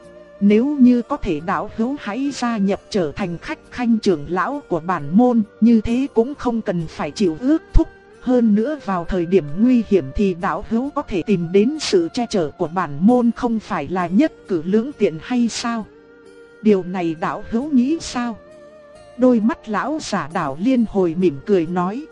Nếu như có thể đạo hữu hãy gia nhập trở thành khách khanh trưởng lão của bản môn, như thế cũng không cần phải chịu ước thúc. Hơn nữa vào thời điểm nguy hiểm thì đạo hữu có thể tìm đến sự che chở của bản môn, không phải là nhất cử lưỡng tiện hay sao? Điều này đạo hữu nghĩ sao? Đôi mắt lão giả Đảo Liên hồi mỉm cười nói.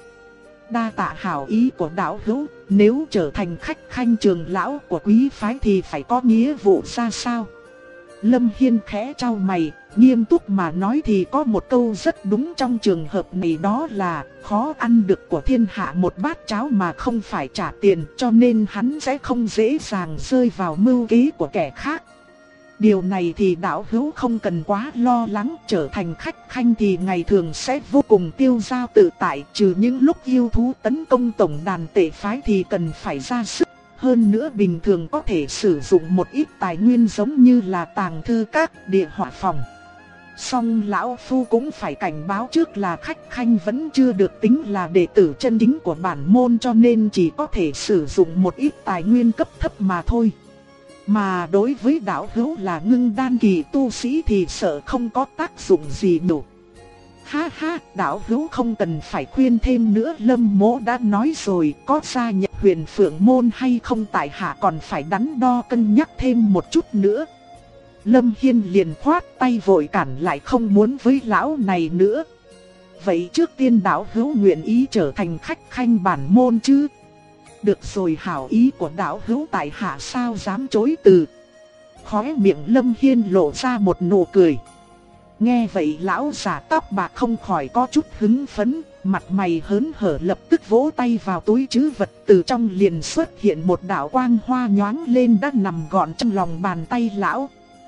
Đa tạ hảo ý của đạo hữu, nếu trở thành khách khanh trưởng lão của quý phái thì phải có nghĩa vụ ra sao? Lâm Hiên khẽ trao mày, nghiêm túc mà nói thì có một câu rất đúng trong trường hợp này, đó là khó ăn được của thiên hạ một bát cháo mà không phải trả tiền, cho nên hắn sẽ không dễ dàng rơi vào mưu kế của kẻ khác. Điều này thì đạo hữu không cần quá lo lắng, trở thành khách khanh thì ngày thường sẽ vô cùng tiêu dao tự tại, trừ những lúc yêu thú tấn công tổng đàn tệ phái thì cần phải ra sức. Hơn nữa bình thường có thể sử dụng một ít tài nguyên giống như là tàng thư các, địa hỏa phòng. Song lão phu cũng phải cảnh báo trước là khách khanh vẫn chưa được tính là đệ tử chân chính của bản môn, cho nên chỉ có thể sử dụng một ít tài nguyên cấp thấp mà thôi. Mà đối với đạo hữu là ngưng đan kỳ tu sĩ thì sợ không có tác dụng gì đủ. Ha ha, đạo hữu không cần phải khuyên thêm nữa, Lâm Mỗ đã nói rồi, có gia nhập Huyền Phượng môn hay không tại hạ còn phải đắn đo cân nhắc thêm một chút nữa. Lâm Hiên liền khoát tay vội cản lại, không muốn với lão này nữa. Vậy trước tiên đạo hữu nguyện ý trở thành khách khanh bản môn chứ? Được rồi, hảo ý của đạo hữu tại hạ sao dám chối từ. Khóe miệng Lâm Hiên lộ ra một nụ cười. Nghe vậy lão giả tóc bạc không khỏi có chút hứng phấn, mặt mày hớn hở, lập tức vỗ tay vào túi trữ vật, từ trong liền xuất hiện một đạo quang hoa nhoáng lên đã nằm gọn trong lòng bàn tay lão.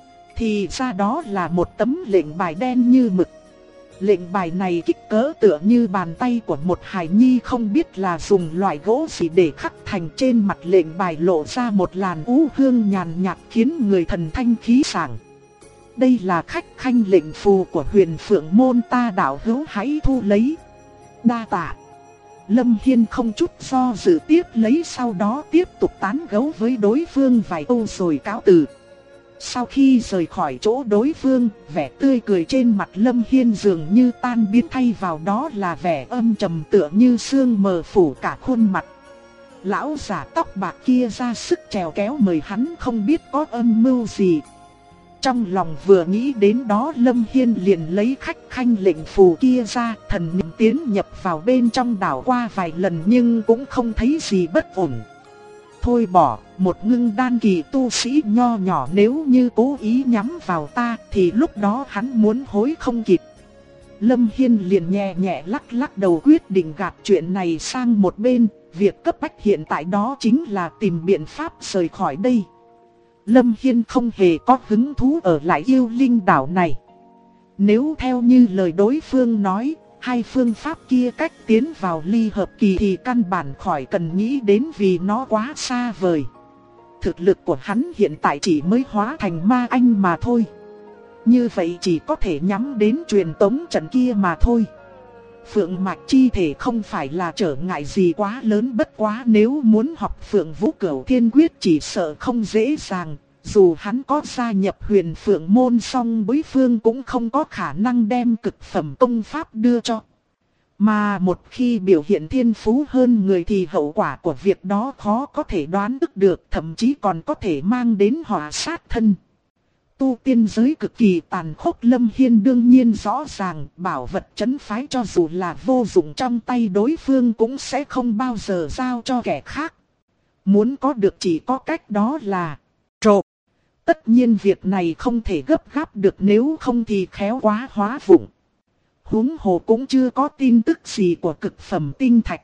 Thì ra đó là một tấm lệnh bài đen như mực. Lệnh bài này kích cỡ tựa như bàn tay của một hài nhi, không biết là dùng loại gỗ gì để khắc thành. Trên mặt lệnh bài lộ ra một làn u hương nhàn nhạt khiến người thần thanh khí sảng. Đây là khách khanh lệnh phù của Huyền Phượng môn ta, đạo hữu hãy thu lấy. Đa tạ. Lâm Hiên không chút do dự tiếp lấy, sau đó tiếp tục tán gẫu với đối phương vài câu rồi cáo từ. Sau khi rời khỏi chỗ đối phương, vẻ tươi cười trên mặt Lâm Hiên dường như tan biến, thay vào đó là vẻ âm trầm tựa như sương mờ phủ cả khuôn mặt. Lão giả tóc bạc kia ra sức trèo kéo mời hắn, không biết có âm mưu gì. Trong lòng vừa nghĩ đến đó, Lâm Hiên liền lấy khách khanh lệnh phù kia ra, thần niệm tiến nhập vào bên trong, đảo qua vài lần nhưng cũng không thấy gì bất ổn. Thôi bỏ, một ngưng đan kỳ tu sĩ nho nhỏ nếu như cố ý nhắm vào ta thì lúc đó hắn muốn hối không kịp. Lâm Hiên liền nhẹ nhẹ lắc lắc đầu, quyết định gạt chuyện này sang một bên. Việc cấp bách hiện tại đó chính là tìm biện pháp rời khỏi đây. Lâm Hiên không hề có hứng thú ở lại yêu linh đảo này. Nếu theo như lời đối phương nói, hai phương pháp kia cách tiến vào ly hợp kỳ thì căn bản khỏi cần nghĩ đến, vì nó quá xa vời. Thực lực của hắn hiện tại chỉ mới hóa thành ma anh mà thôi. Như vậy chỉ có thể nhắm đến truyền tống trận kia mà thôi. Phượng mạch chi thể không phải là trở ngại gì quá lớn, bất quá nếu muốn học Phượng Vũ Cửu Thiên Quyết chỉ sợ không dễ dàng. Dù hắn có gia nhập Huyền Phượng môn song đối phương cũng không có khả năng đem cực phẩm công pháp đưa cho. Mà một khi biểu hiện thiên phú hơn người thì hậu quả của việc đó khó có thể đoán ức được, thậm chí còn có thể mang đến họa sát thân. Tu tiên giới cực kỳ tàn khốc, Lâm Hiên đương nhiên rõ ràng, bảo vật trấn phái cho dù là vô dụng trong tay đối phương cũng sẽ không bao giờ giao cho kẻ khác. Muốn có được chỉ có cách đó là trộm. Tất nhiên việc này không thể gấp gáp được, nếu không thì khéo quá hóa vụng. Huống hồ cũng chưa có tin tức gì của cực phẩm tinh thạch.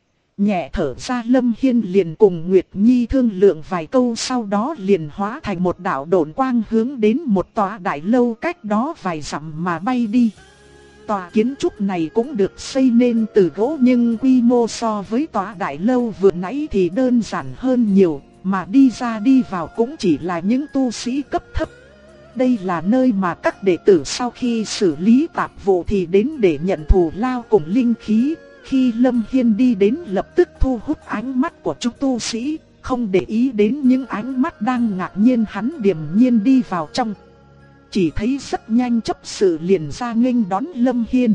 Nhẹ thở ra, Lâm Hiên liền cùng Nguyệt Nhi thương lượng vài câu, sau đó liền hóa thành một đạo độn quang hướng đến một tòa đại lâu cách đó vài dặm mà bay đi. Tòa kiến trúc này cũng được xây nên từ gỗ, nhưng quy mô so với tòa đại lâu vừa nãy thì đơn giản hơn nhiều, mà đi ra đi vào cũng chỉ là những tu sĩ cấp thấp. Đây là nơi mà các đệ tử sau khi xử lý tạp vụ thì đến để nhận thù lao cùng linh khí. Khi Lâm Hiên đi đến lập tức thu hút ánh mắt của chúng tu sĩ, không để ý đến những ánh mắt đang ngạc nhiên, hắn điềm nhiên đi vào trong. Chỉ thấy rất nhanh chấp sự liền ra nghênh đón Lâm Hiên.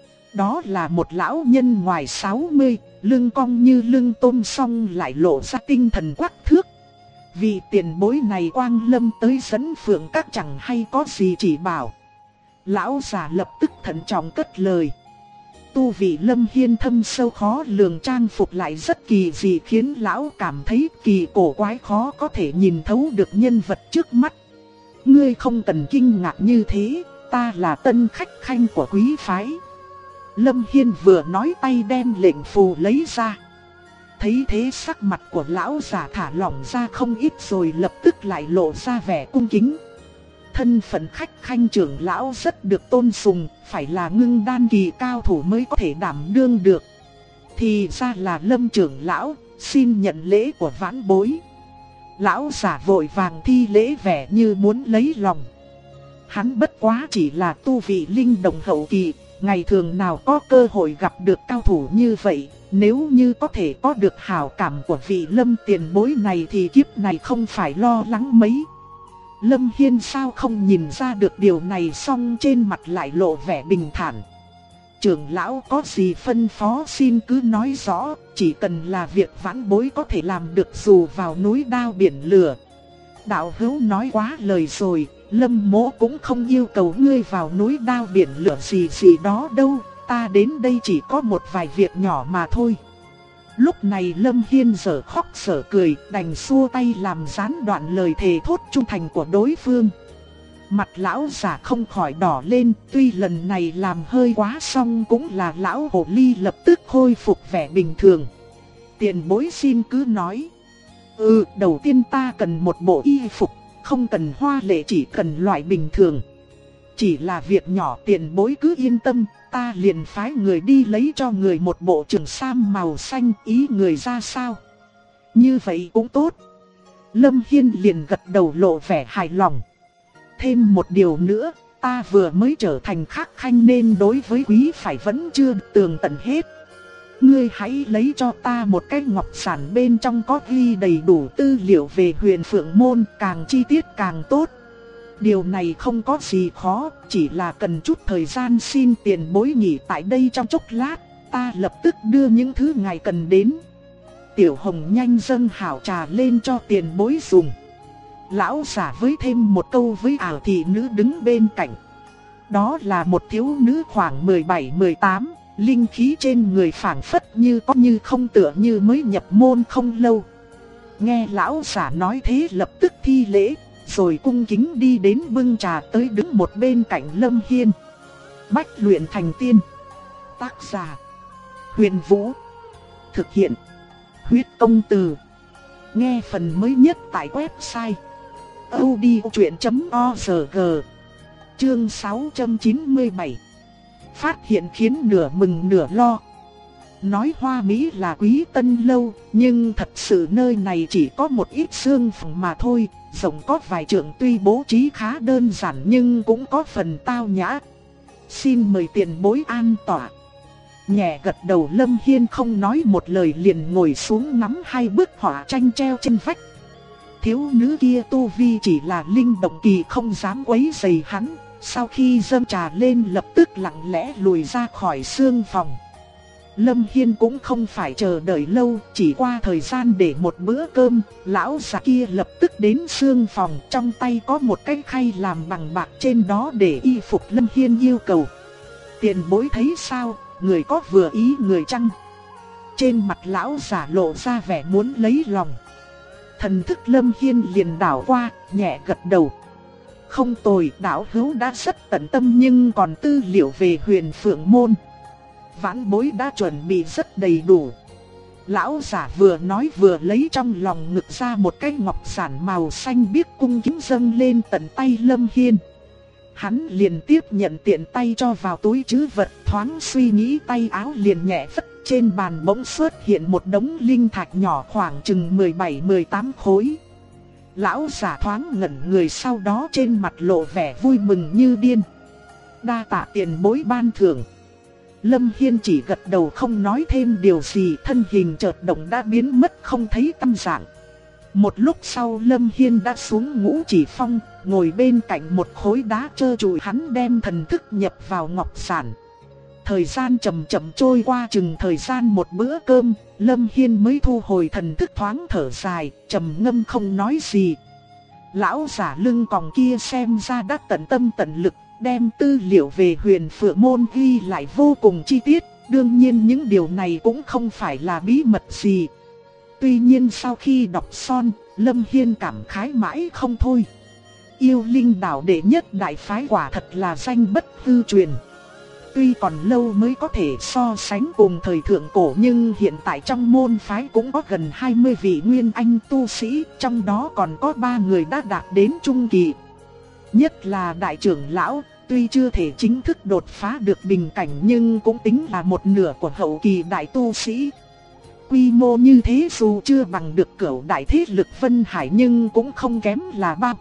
Đó là một lão nhân ngoài 60, lưng cong như lưng tôm song lại lộ ra tinh thần quắc thước. Vì tiền bối này quang lâm tới dẫn phượng các chẳng hay có gì chỉ bảo. Lão già lập tức thận trọng cất lời. Tu vị Lâm Hiên thâm sâu khó lường, trang phục lại rất kỳ dị khiến lão cảm thấy kỳ cổ quái, khó có thể nhìn thấu được nhân vật trước mắt. Ngươi không cần kinh ngạc như thế, ta là tân khách khanh của quý phái. Lâm Hiên vừa nói tay đem lệnh phù lấy ra. Thấy thế sắc mặt của lão già thả lỏng ra không ít rồi lập tức lại lộ ra vẻ cung kính. Thân phận khách khanh trưởng lão rất được tôn sùng, phải là ngưng đan kỳ cao thủ mới có thể đảm đương được. Thì ra là Lâm trưởng lão, xin nhận lễ của vãn bối. Lão giả vội vàng thi lễ vẻ như muốn lấy lòng. Hắn bất quá chỉ là tu vị linh đồng hậu kỳ, ngày thường nào có cơ hội gặp được cao thủ như vậy. Nếu như có thể có được hảo cảm của vị Lâm tiền bối này thì kiếp này không phải lo lắng mấy. Lâm Hiên sao không nhìn ra được điều này, song trên mặt lại lộ vẻ bình thản. Trưởng lão có gì phân phó xin cứ nói rõ, chỉ cần là việc vãn bối có thể làm được dù vào núi đao biển lửa. Đạo hữu nói quá lời rồi, Lâm mỗ cũng không yêu cầu ngươi vào núi đao biển lửa gì đó đâu, ta đến đây chỉ có một vài việc nhỏ mà thôi. Lúc này Lâm Hiên dở khóc dở cười, đành xua tay làm gián đoạn lời thề thốt trung thành của đối phương. Mặt lão giả không khỏi đỏ lên, tuy lần này làm hơi quá song cũng là lão hồ ly lập tức khôi phục vẻ bình thường. Tiền bối xin cứ nói. Đầu tiên ta cần một bộ y phục, không cần hoa lệ, chỉ cần loại bình thường. Chỉ là việc nhỏ, tiền bối cứ yên tâm, ta liền phái người đi lấy cho người một bộ trường sam màu xanh, ý người ra sao? Như vậy cũng tốt. Lâm Hiên liền gật đầu lộ vẻ hài lòng. Thêm một điều nữa, ta vừa mới trở thành khách khanh nên đối với quý phái vẫn chưa tường tận hết. Ngươi hãy lấy cho ta một cái ngọc sản bên trong có ghi đầy đủ tư liệu về Huyền Phượng Môn, càng chi tiết càng tốt. Điều này không có gì khó, chỉ là cần chút thời gian, xin tiền bối nghỉ tại đây trong chốc lát, ta lập tức đưa những thứ ngài cần đến. Tiểu Hồng nhanh dâng hảo trà lên cho tiền bối dùng. Lão giả với thêm một câu với ảo thị nữ đứng bên cạnh. Đó là một thiếu nữ khoảng 17-18, linh khí trên người phảng phất như có như không, tựa như mới nhập môn không lâu. Nghe lão giả nói thế lập tức thi lễ, rồi cung kính đi đến bưng trà tới đứng một bên cạnh Lâm Hiên. Bách luyện thành tiên. Tác giả Huyền Vũ. Thực hiện Huyết Công Từ. Nghe phần mới nhất tại website audiochuyện.org. Chương 697. Phát hiện khiến nửa mừng nửa lo. Nói Hoa Mỹ là Quý Tân Lâu, nhưng thật sự nơi này chỉ có một ít xương phòng mà thôi. Rộng có vài trượng, tuy bố trí khá đơn giản nhưng cũng có phần tao nhã. Xin mời tiền bối an tọa. Nhẹ gật đầu, Lâm Hiên không nói một lời liền ngồi xuống ngắm hai bức họa tranh treo trên vách. Thiếu nữ kia tu vi chỉ là linh động kỳ, không dám quấy rầy hắn. Sau khi dâng trà lên lập tức lặng lẽ lùi ra khỏi xương phòng. Lâm Hiên cũng không phải chờ đợi lâu, chỉ qua thời gian để một bữa cơm, lão già kia lập tức đến xương phòng, trong tay có một cái khay làm bằng bạc, trên đó để y phục Lâm Hiên yêu cầu. Tiền bối thấy sao, người có vừa ý người chăng? Trên mặt lão già lộ ra vẻ muốn lấy lòng. Thần thức Lâm Hiên liền đảo qua, nhẹ gật đầu. Không tồi, đạo hữu đã rất tận tâm, nhưng còn tư liệu về Huyền Phượng Môn, vãn bối đã chuẩn bị rất đầy đủ. Lão giả vừa nói vừa lấy trong lòng ngực ra một cái ngọc giản màu xanh biếc, cung kính dâng lên tận tay Lâm Hiên. Hắn liền tiếp nhận, tiện tay cho vào túi trữ vật, thoáng suy nghĩ tay áo liền nhẹ phất, trên bàn bỗng xuất hiện một đống linh thạch nhỏ khoảng chừng 17-18 khối. Lão giả thoáng ngẩn người, sau đó trên mặt lộ vẻ vui mừng như điên. Đa tạ tiền bối ban thưởng. Lâm Hiên chỉ gật đầu không nói thêm điều gì, thân hình chợt động đã biến mất không thấy tăm dạng. Một lúc sau Lâm Hiên đã xuống Ngũ Chỉ Phong, ngồi bên cạnh một khối đá trơ trụi, hắn đem thần thức nhập vào ngọc giản. Thời gian chậm chậm trôi qua, chừng thời gian một bữa cơm, Lâm Hiên mới thu hồi thần thức, thoáng thở dài, trầm ngâm không nói gì. Lão giả lưng còng kia xem ra đã tận tâm tận lực, đem tư liệu về Huyền Phượng Môn ghi lại vô cùng chi tiết, đương nhiên những điều này cũng không phải là bí mật gì. Tuy nhiên sau khi đọc xong, Lâm Hiên cảm khái mãi không thôi. Yêu Linh Đảo đệ nhất đại phái quả thật là danh bất hư truyền. Tuy còn lâu mới có thể so sánh cùng thời thượng cổ, nhưng hiện tại trong môn phái cũng có gần 20 vị nguyên anh tu sĩ, trong đó còn có 3 người đã đạt đến trung kỳ. Nhất là đại trưởng lão, tuy chưa thể chính thức đột phá được bình cảnh nhưng cũng tính là một nửa của hậu kỳ đại tu sĩ. Quy mô như thế dù chưa bằng được Cửu đại thế lực Vân Hải nhưng cũng không kém là bao.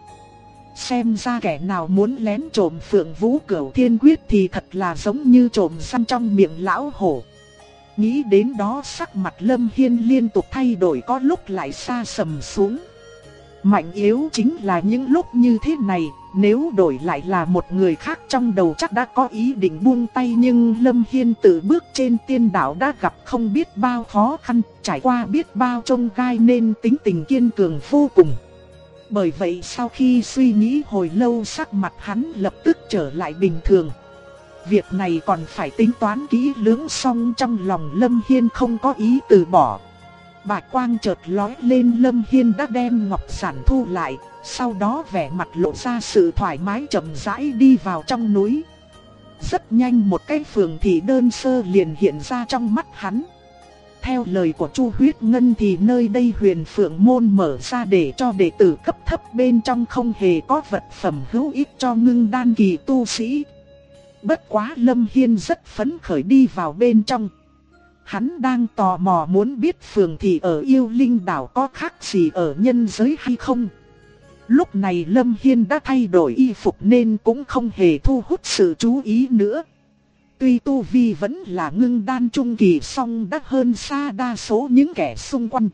Xem ra kẻ nào muốn lén trộm Phượng Vũ Cửu Thiên Quyết thì thật là giống như trộm răng trong miệng lão hổ. Nghĩ đến đó sắc mặt Lâm Hiên liên tục thay đổi, có lúc lại xa sầm xuống. Mạnh yếu chính là những lúc như thế này, nếu đổi lại là một người khác trong đầu chắc đã có ý định buông tay, nhưng Lâm Hiên từ bước trên tiên đạo đã gặp không biết bao khó khăn, trải qua biết bao chông gai nên tính tình kiên cường vô cùng. Bởi vậy sau khi suy nghĩ hồi lâu, sắc mặt hắn lập tức trở lại bình thường. Việc này còn phải tính toán kỹ lưỡng, song trong lòng Lâm Hiên không có ý từ bỏ. Bạch quang chợt lóe lên, Lâm Hiên đã đem ngọc giản thu lại, sau đó vẻ mặt lộ ra sự thoải mái, chậm rãi đi vào trong núi. Rất nhanh một cái phường thị đơn sơ liền hiện ra trong mắt hắn. Theo lời của Chu Huyết Ngân thì nơi đây Huyền Phượng Môn mở ra để cho đệ tử cấp thấp, bên trong không hề có vật phẩm hữu ích cho ngưng đan kỳ tu sĩ. Bất quá Lâm Hiên rất phấn khởi đi vào bên trong. Hắn đang tò mò muốn biết phường thị ở Yêu Linh Đảo có khác gì ở nhân giới hay không. Lúc này Lâm Hiên đã thay đổi y phục nên cũng không hề thu hút sự chú ý nữa. Tuy tu vi vẫn là ngưng đan trung kỳ, song đã hơn xa đa số những kẻ xung quanh.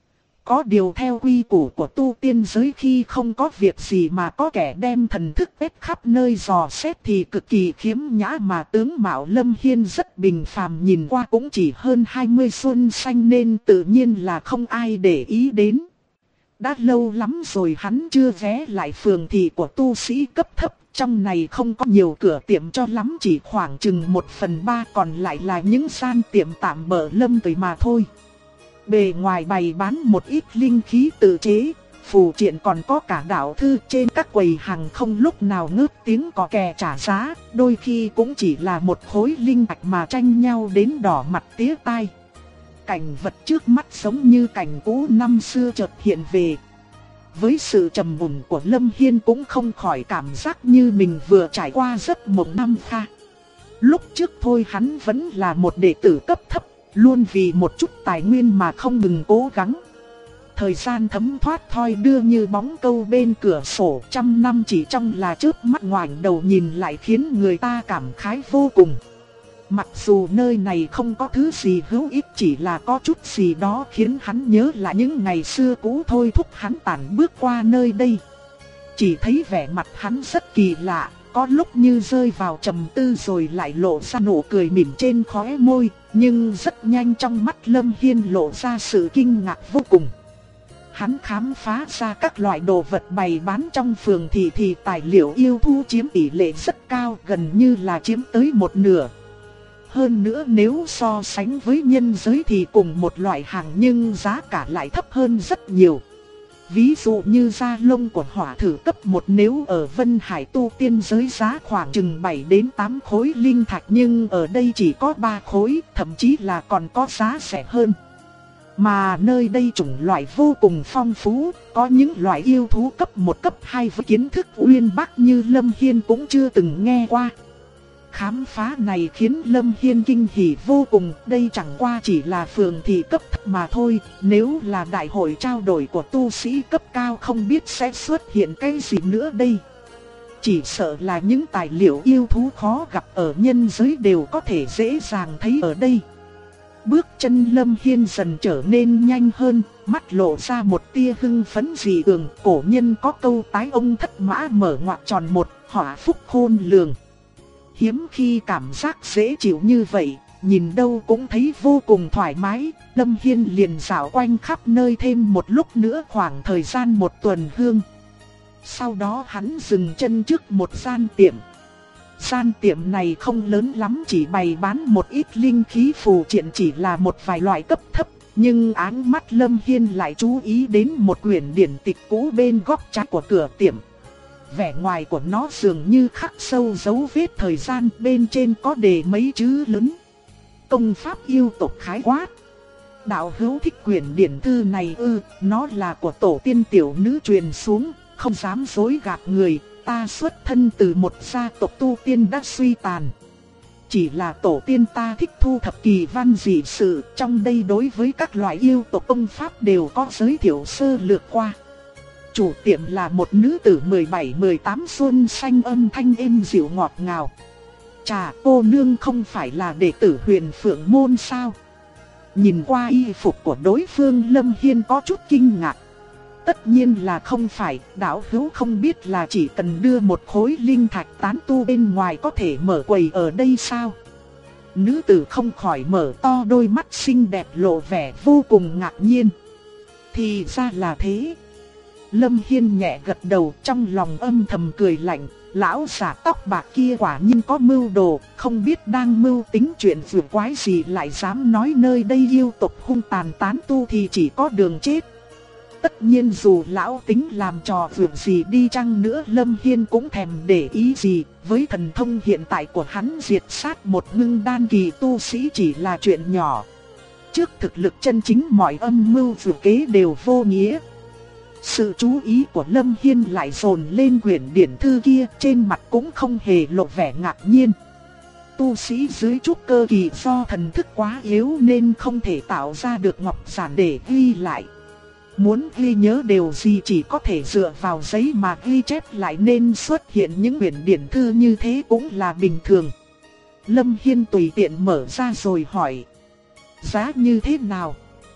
Có điều theo quy củ của tu tiên giới, khi không có việc gì mà có kẻ đem thần thức quét khắp nơi dò xét thì cực kỳ khiếm nhã, mà tướng mạo Lâm Hiên rất bình phàm, nhìn qua cũng chỉ hơn 20 xuân xanh nên tự nhiên là không ai để ý đến. Đã lâu lắm rồi hắn chưa ghé lại phường thị của tu sĩ cấp thấp, trong này không có nhiều cửa tiệm cho lắm, chỉ khoảng chừng 1/3 còn lại là những gian tiệm tạm bợ lâm thời mà thôi. Bề ngoài bày bán một ít linh khí tự chế, phù triện, còn có cả đạo thư trên các quầy hàng không lúc nào ngớt tiếng cò kè trả giá, đôi khi cũng chỉ là một khối linh thạch mà tranh nhau đến đỏ mặt tía tai. Cảnh vật trước mắt giống như cảnh cũ năm xưa chợt hiện về. Với sự trầm mùn của Lâm Hiên cũng không khỏi cảm giác như mình vừa trải qua giấc mộng năm xa. Lúc trước thôi hắn vẫn là một đệ tử cấp thấp, luôn vì một chút tài nguyên mà không ngừng cố gắng. Thời gian thấm thoát thoi đưa như bóng câu bên cửa sổ, trăm năm chỉ trong là chớp mắt, ngoảnh đầu nhìn lại khiến người ta cảm khái vô cùng. Mặc dù nơi này không có thứ gì hữu ích, chỉ là có chút gì đó khiến hắn nhớ lại những ngày xưa cũ thôi thúc hắn tản bước qua nơi đây. Chỉ thấy vẻ mặt hắn rất kỳ lạ, có lúc như rơi vào trầm tư rồi lại lộ ra nụ cười mỉm trên khóe môi, Nhưng rất nhanh trong mắt Lâm Hiên lộ ra sự kinh ngạc vô cùng. Hắn khám phá ra các loại đồ vật bày bán trong phường thị thì tài liệu yêu thú chiếm tỷ lệ rất cao, gần như là chiếm tới một nửa. Hơn nữa nếu so sánh với nhân giới thì cùng một loại hàng nhưng giá cả lại thấp hơn rất nhiều. Ví dụ như da lông của hỏa thử cấp 1 nếu ở Vân Hải tu tiên giới giá khoảng chừng 7 đến 8 khối linh thạch, nhưng ở đây chỉ có 3 khối, thậm chí là còn có giá rẻ hơn. Mà nơi đây chủng loại vô cùng phong phú, có những loại yêu thú cấp 1 cấp 2 với kiến thức uyên bác như Lâm Hiên cũng chưa từng nghe qua. Khám phá này khiến Lâm Hiên kinh hỉ vô cùng, đây chẳng qua chỉ là phường thị cấp thấp mà thôi, nếu là đại hội trao đổi của tu sĩ cấp cao không biết sẽ xuất hiện cái gì nữa đây. Chỉ sợ là những tài liệu yêu thú khó gặp ở nhân giới đều có thể dễ dàng thấy ở đây. Bước chân Lâm Hiên dần trở nên nhanh hơn, mắt lộ ra một tia hưng phấn dị thường. Cổ nhân có câu tái ông thất mã mở ngoặc tròn một, họa phúc khôn lường. Hiếm khi cảm giác dễ chịu như vậy, nhìn đâu cũng thấy vô cùng thoải mái. Lâm Hiên liền dạo quanh khắp nơi thêm một lúc nữa, khoảng thời gian 1 tuần hương. Sau đó hắn dừng chân trước một gian tiệm. Gian tiệm này không lớn lắm, chỉ bày bán một ít linh khí phù triện, chỉ là một vài loại cấp thấp. Nhưng áng mắt Lâm Hiên lại chú ý đến một quyển điển tịch cũ bên góc trái của cửa tiệm. Vẻ ngoài của nó dường như khắc sâu dấu vết thời gian, bên trên có đề mấy chữ lớn. Công pháp yêu tộc khái quát. Đạo hữu thích quyển điển thư này ư? Nó là của tổ tiên tiểu nữ truyền xuống, không dám dối gạt người. Ta xuất thân từ một gia tộc tu tiên đã suy tàn. Chỉ là tổ tiên ta thích thu thập kỳ văn dị sự, trong đây đối với các loại yêu tộc công pháp đều có giới thiệu sơ lược qua. Chủ tiệm là một nữ tử 17-18 xuân xanh, âm thanh êm dịu ngọt ngào. Chà, cô nương không phải là đệ tử Huyền Phượng môn sao? Nhìn qua y phục của đối phương, Lâm Hiên có chút kinh ngạc. Tất nhiên là không phải, đạo hữu không biết là chỉ cần đưa một khối linh thạch tán tu bên ngoài có thể mở quầy ở đây sao? Nữ tử không khỏi mở to đôi mắt xinh đẹp lộ vẻ vô cùng ngạc nhiên. Thì ra là thế. Lâm Hiên nhẹ gật đầu, trong lòng âm thầm cười lạnh. Lão giả tóc bạc kia quả nhiên có mưu đồ, không biết đang mưu tính chuyện vừa quái gì lại dám nói nơi đây yêu tộc hung tàn tán tu thì chỉ có đường chết. Tất nhiên dù lão tính làm trò vượt gì đi chăng nữa, Lâm Hiên cũng thèm để ý gì. Với thần thông hiện tại của hắn, diệt sát một ngưng đan kỳ tu sĩ chỉ là chuyện nhỏ. Trước thực lực chân chính, mọi âm mưu vượt kế đều vô nghĩa. Sự chú ý của Lâm Hiên lại dồn lên quyển điển thư kia, trên mặt cũng không hề lộ vẻ ngạc nhiên. Tu sĩ dưới trúc cơ kỳ do thần thức quá yếu nên không thể tạo ra được ngọc giản để ghi lại. Muốn ghi nhớ điều gì chỉ có thể dựa vào giấy mà ghi chép lại, nên xuất hiện những quyển điển thư như thế cũng là bình thường. Lâm Hiên tùy tiện mở ra rồi hỏi: giá như thế nào?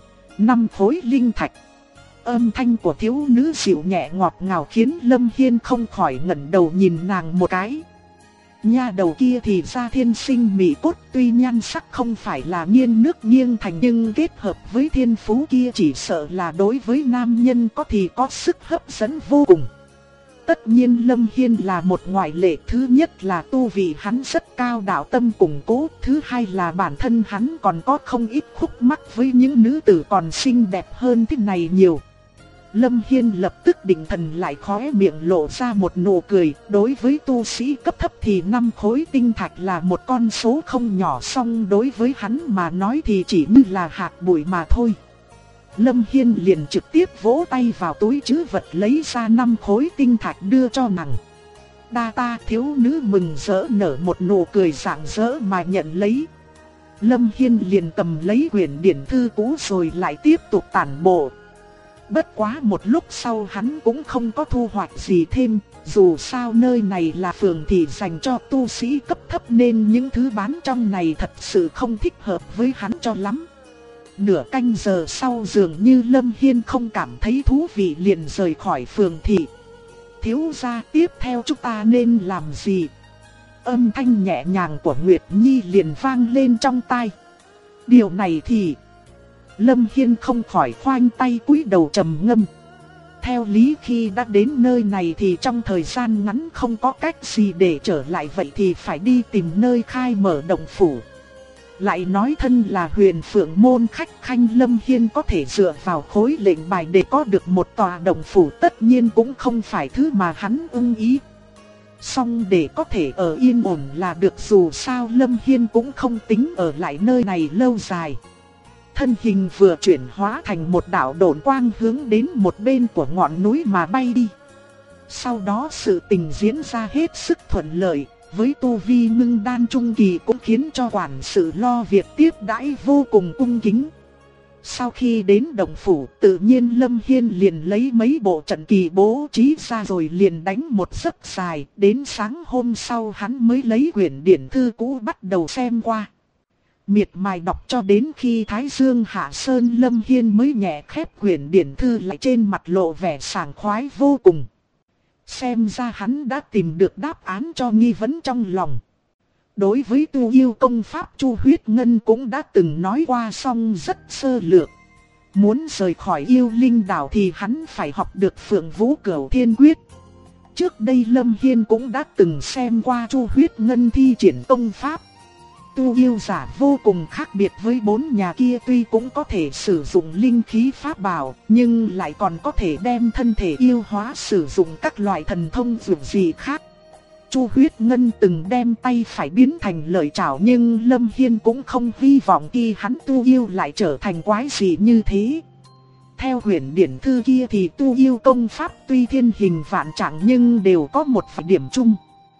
5 khối linh thạch. Âm thanh của thiếu nữ dịu nhẹ ngọt ngào khiến Lâm Hiên không khỏi ngẩng đầu nhìn nàng một cái. Nha đầu kia thì ra thiên sinh mỹ cốt, tuy nhan sắc không phải là nghiêng nước nghiêng thành, nhưng kết hợp với thiên phú kia chỉ sợ là đối với nam nhân có thì có sức hấp dẫn vô cùng. Tất nhiên Lâm Hiên là một ngoại lệ, thứ nhất là tu vị hắn rất cao, đạo tâm củng cố, thứ hai là bản thân hắn còn có không ít khúc mắc với những nữ tử còn xinh đẹp hơn thế này nhiều. Lâm Hiên lập tức định thần lại, khóe miệng lộ ra một nụ cười. Đối với tu sĩ cấp thấp thì 5 khối tinh thạch là một con số không nhỏ, song đối với hắn mà nói thì chỉ như là hạt bụi mà thôi. Lâm Hiên liền trực tiếp vỗ tay vào túi trữ vật lấy ra 5 khối tinh thạch đưa cho nàng. Đa ta. Thiếu nữ mừng rỡ nở một nụ cười rạng rỡ mà nhận lấy. Lâm Hiên liền cầm lấy quyển điển thư cũ rồi lại tiếp tục tản bộ. Bất quá một lúc sau hắn cũng không có thu hoạch gì thêm, dù sao nơi này là phường thị dành cho tu sĩ cấp thấp nên những thứ bán trong này thật sự không thích hợp với hắn cho lắm. Nửa canh giờ sau, dường như Lâm Hiên không cảm thấy thú vị liền rời khỏi phường thị. Thiếu gia, tiếp theo chúng ta nên làm gì? Âm thanh nhẹ nhàng của Nguyệt Nhi liền vang lên trong tai. Điều này thì Lâm Hiên không khỏi khoanh tay cúi đầu trầm ngâm. Theo lý khi đã đến nơi này thì trong thời gian ngắn không có cách gì để trở lại, vậy thì phải đi tìm nơi khai mở động phủ. Lại nói thân là Huyền Phượng môn khách khanh, Lâm Hiên có thể dựa vào khối lệnh bài để có được một tòa động phủ tất nhiên cũng không phải thứ mà hắn ưng ý. Song để có thể ở yên ổn là được, dù sao Lâm Hiên cũng không tính ở lại nơi này lâu dài. Thân hình vừa chuyển hóa thành một đạo độn quang hướng đến một bên của ngọn núi mà bay đi. Sau đó sự tình diễn ra hết sức thuận lợi, với tu vi ngưng đan trung kỳ cũng khiến cho quản sự lo việc tiếp đãi vô cùng cung kính. Sau khi đến động phủ, tự nhiên Lâm Hiên liền lấy mấy bộ trận kỳ bố trí ra rồi liền đánh một giấc dài. Đến sáng hôm sau hắn mới lấy quyển điển thư cũ bắt đầu xem qua. Miệt mài đọc cho đến khi Thái Dương hạ sơn, Lâm Hiên mới nhẹ khép quyển điển thư lại, trên mặt lộ vẻ sảng khoái vô cùng. Xem ra hắn đã tìm được đáp án cho nghi vấn trong lòng. Đối với tu yêu công pháp, Chu Huyết Ngân cũng đã từng nói qua xong rất sơ lược. Muốn rời khỏi yêu linh đảo thì hắn phải học được Phượng Vũ Cửu Thiên Quyết. Trước đây Lâm Hiên cũng đã từng xem qua Chu Huyết Ngân thi triển công pháp. Tu yêu giả vô cùng khác biệt với bốn nhà kia, tuy cũng có thể sử dụng linh khí pháp bảo, nhưng lại còn có thể đem thân thể yêu hóa sử dụng các loại thần thông dường gì khác. Chu Huyết Ngân từng đem tay phải biến thành lợi trảo, nhưng Lâm Hiên cũng không hy vọng khi hắn tu yêu lại trở thành quái gì như thế. Theo huyền điển thư kia thì tu yêu công pháp tuy thiên hình vạn trạng nhưng đều có một vài điểm chung.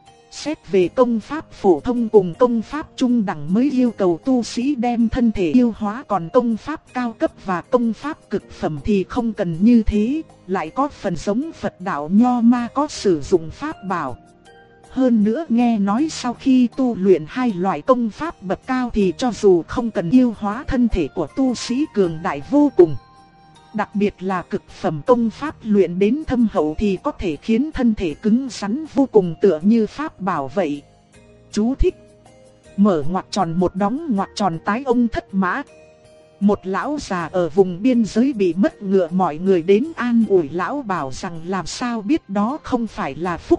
Xét về công pháp phổ thông cùng công pháp trung đẳng mới yêu cầu tu sĩ đem thân thể yêu hóa, còn công pháp cao cấp và công pháp cực phẩm thì không cần như thế, lại có phần giống Phật đạo Nho Ma có sử dụng pháp bảo. Hơn nữa nghe nói sau khi tu luyện hai loại công pháp bậc cao thì cho dù không cần yêu hóa, thân thể của tu sĩ cường đại vô cùng. Đặc biệt là cực phẩm công pháp luyện đến thâm hậu thì có thể khiến thân thể cứng rắn vô cùng, tựa như pháp bảo vậy. Chú thích: mở ngoặc tròn một đóng ngoặc tròn tái ông thất mã. Một lão già ở vùng biên giới bị mất ngựa, mọi người đến an ủi lão, bảo rằng làm sao biết đó không phải là phúc.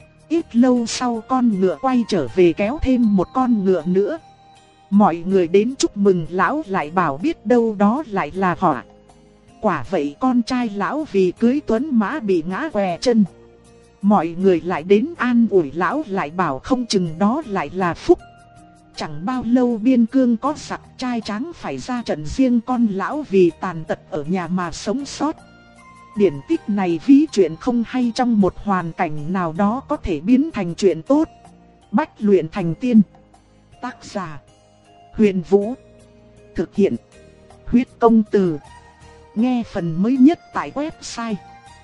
Ít lâu sau con ngựa quay trở về kéo thêm một con ngựa nữa. Mọi người đến chúc mừng lão, lại bảo biết đâu đó lại là họa. Quả vậy con trai lão vì cưới tuấn mã bị ngã què chân. Mọi người lại đến an ủi lão, lại bảo không chừng đó lại là phúc. Chẳng bao lâu biên cương có giặc, trai tráng phải ra trận, riêng con lão vì tàn tật ở nhà mà sống sót. Điển tích này ví chuyện không hay trong một hoàn cảnh nào đó có thể biến thành chuyện tốt. Bách luyện thành tiên. Tác giả: Huyền Vũ. Thực hiện: Huyết Công Từ. Nghe phần mới nhất tại website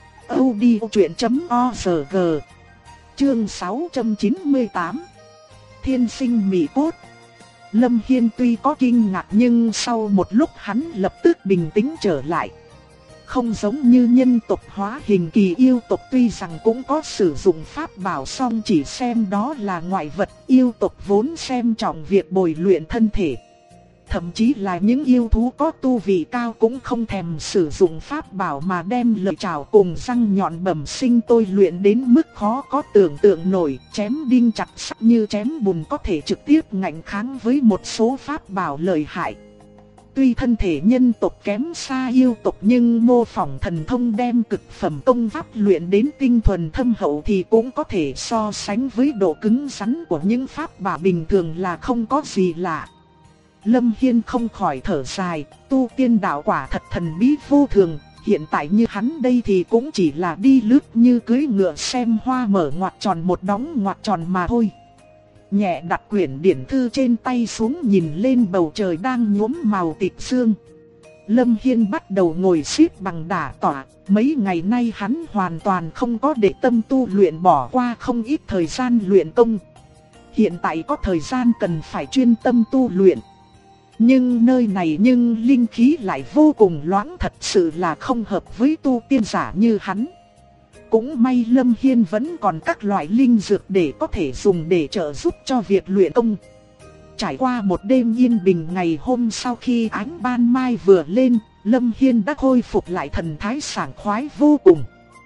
audiochuyện.org. Chương 698. Thiên sinh mỹ cốt. Lâm Hiên tuy có kinh ngạc nhưng sau một lúc hắn lập tức bình tĩnh trở lại. Không giống như nhân tộc hóa hình kỳ, yêu tộc tuy rằng cũng có sử dụng pháp bảo song chỉ xem đó là ngoại vật, yêu tộc vốn xem trọng việc bồi luyện thân thể. Thậm chí là những yêu thú có tu vị cao cũng không thèm sử dụng pháp bảo mà đem lợi trảo cùng răng nhọn bẩm sinh tôi luyện đến mức khó có tưởng tượng nổi, chém đinh chặt sắt như chém bùn, có thể trực tiếp ngạnh kháng với một số pháp bảo lợi hại. Tuy thân thể nhân tộc kém xa yêu tộc nhưng mô phỏng thần thông đem cực phẩm công pháp luyện đến tinh thuần thâm hậu thì cũng có thể so sánh với độ cứng rắn của những pháp bảo bình thường là không có gì lạ. Lâm Hiên không khỏi thở dài, tu tiên đạo quả thật thần bí vô thường, hiện tại như hắn đây thì cũng chỉ là đi lướt như cưỡi ngựa xem hoa, mở ngoặc tròn một đóng ngoặc tròn mà thôi. Nhẹ đặt quyển điển thư trên tay xuống, nhìn lên bầu trời đang nhuốm màu tịch sương. Lâm Hiên bắt đầu ngồi xếp bằng đả tọa, mấy ngày nay hắn hoàn toàn không có để tâm tu luyện, bỏ qua không ít thời gian luyện công. Hiện tại có thời gian cần phải chuyên tâm tu luyện. Nhưng nơi này linh khí lại vô cùng loãng, thật sự là không hợp với tu tiên giả như hắn. Cũng may Lâm Hiên vẫn còn các loại linh dược để có thể dùng để trợ giúp cho việc luyện công. trải qua một đêm yên bình, ngày hôm sau khi ánh ban mai vừa lên, Lâm Hiên đã khôi phục lại thần thái sảng khoái vô cùng.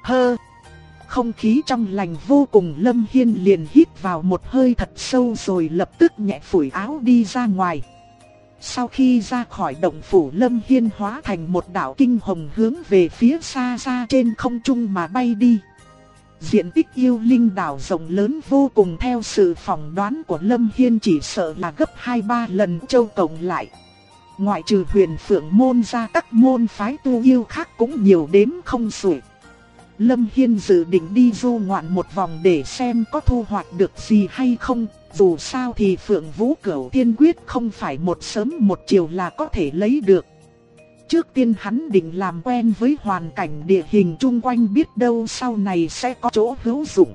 Không khí trong lành vô cùng, Lâm Hiên liền hít vào một hơi thật sâu rồi lập tức nhẹ phủi áo đi ra ngoài. Sau khi ra khỏi động phủ, Lâm Hiên hóa thành một đạo kinh hồng hướng về phía xa xa trên không trung mà bay đi. Diện tích yêu linh đảo rộng lớn vô cùng, theo sự phỏng đoán của Lâm Hiên chỉ sợ là gấp 2-3 lần Châu cộng lại. Ngoại trừ Huyền Phượng môn ra, các môn phái tu yêu khác cũng nhiều đếm không xuể. Lâm Hiên dự định đi du ngoạn một vòng để xem có thu hoạch được gì hay không. Dù sao thì Phượng Vũ Cửu Tiên Quyết không phải một sớm một chiều là có thể lấy được. Trước tiên hắn định làm quen với hoàn cảnh địa hình chung quanh, biết đâu sau này sẽ có chỗ hữu dụng.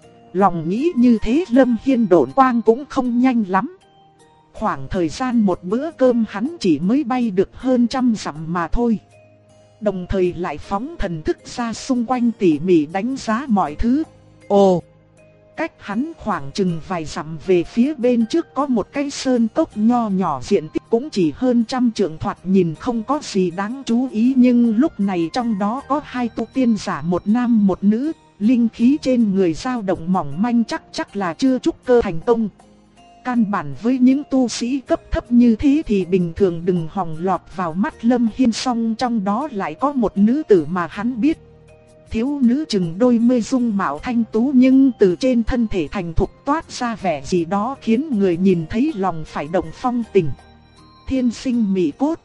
Lòng nghĩ như thế, Lâm Hiên độn quang cũng không nhanh lắm. Khoảng thời gian một bữa cơm hắn chỉ mới bay được hơn 100 dặm mà thôi. Đồng thời lại phóng thần thức ra xung quanh tỉ mỉ đánh giá mọi thứ. Ồ! Cách hắn khoảng chừng vài dặm về phía bên trước có một cái sơn cốc nho nhỏ, diện tích cũng chỉ hơn 100 trượng, thoạt nhìn không có gì đáng chú ý. Nhưng lúc này trong đó có 2 tu tiên giả, một nam một nữ, linh khí trên người dao động mỏng manh, chắc là chưa trúc cơ thành công. Căn bản với những tu sĩ cấp thấp như thế thì bình thường đừng hòng lọt vào mắt Lâm Hiên, song trong đó lại có một nữ tử mà hắn biết. Thiếu nữ chừng đôi mươi, dung mạo thanh tú, nhưng từ trên thân thể thành thục toát ra vẻ gì đó khiến người nhìn thấy lòng phải động phong tình. Thiên sinh mỹ cốt.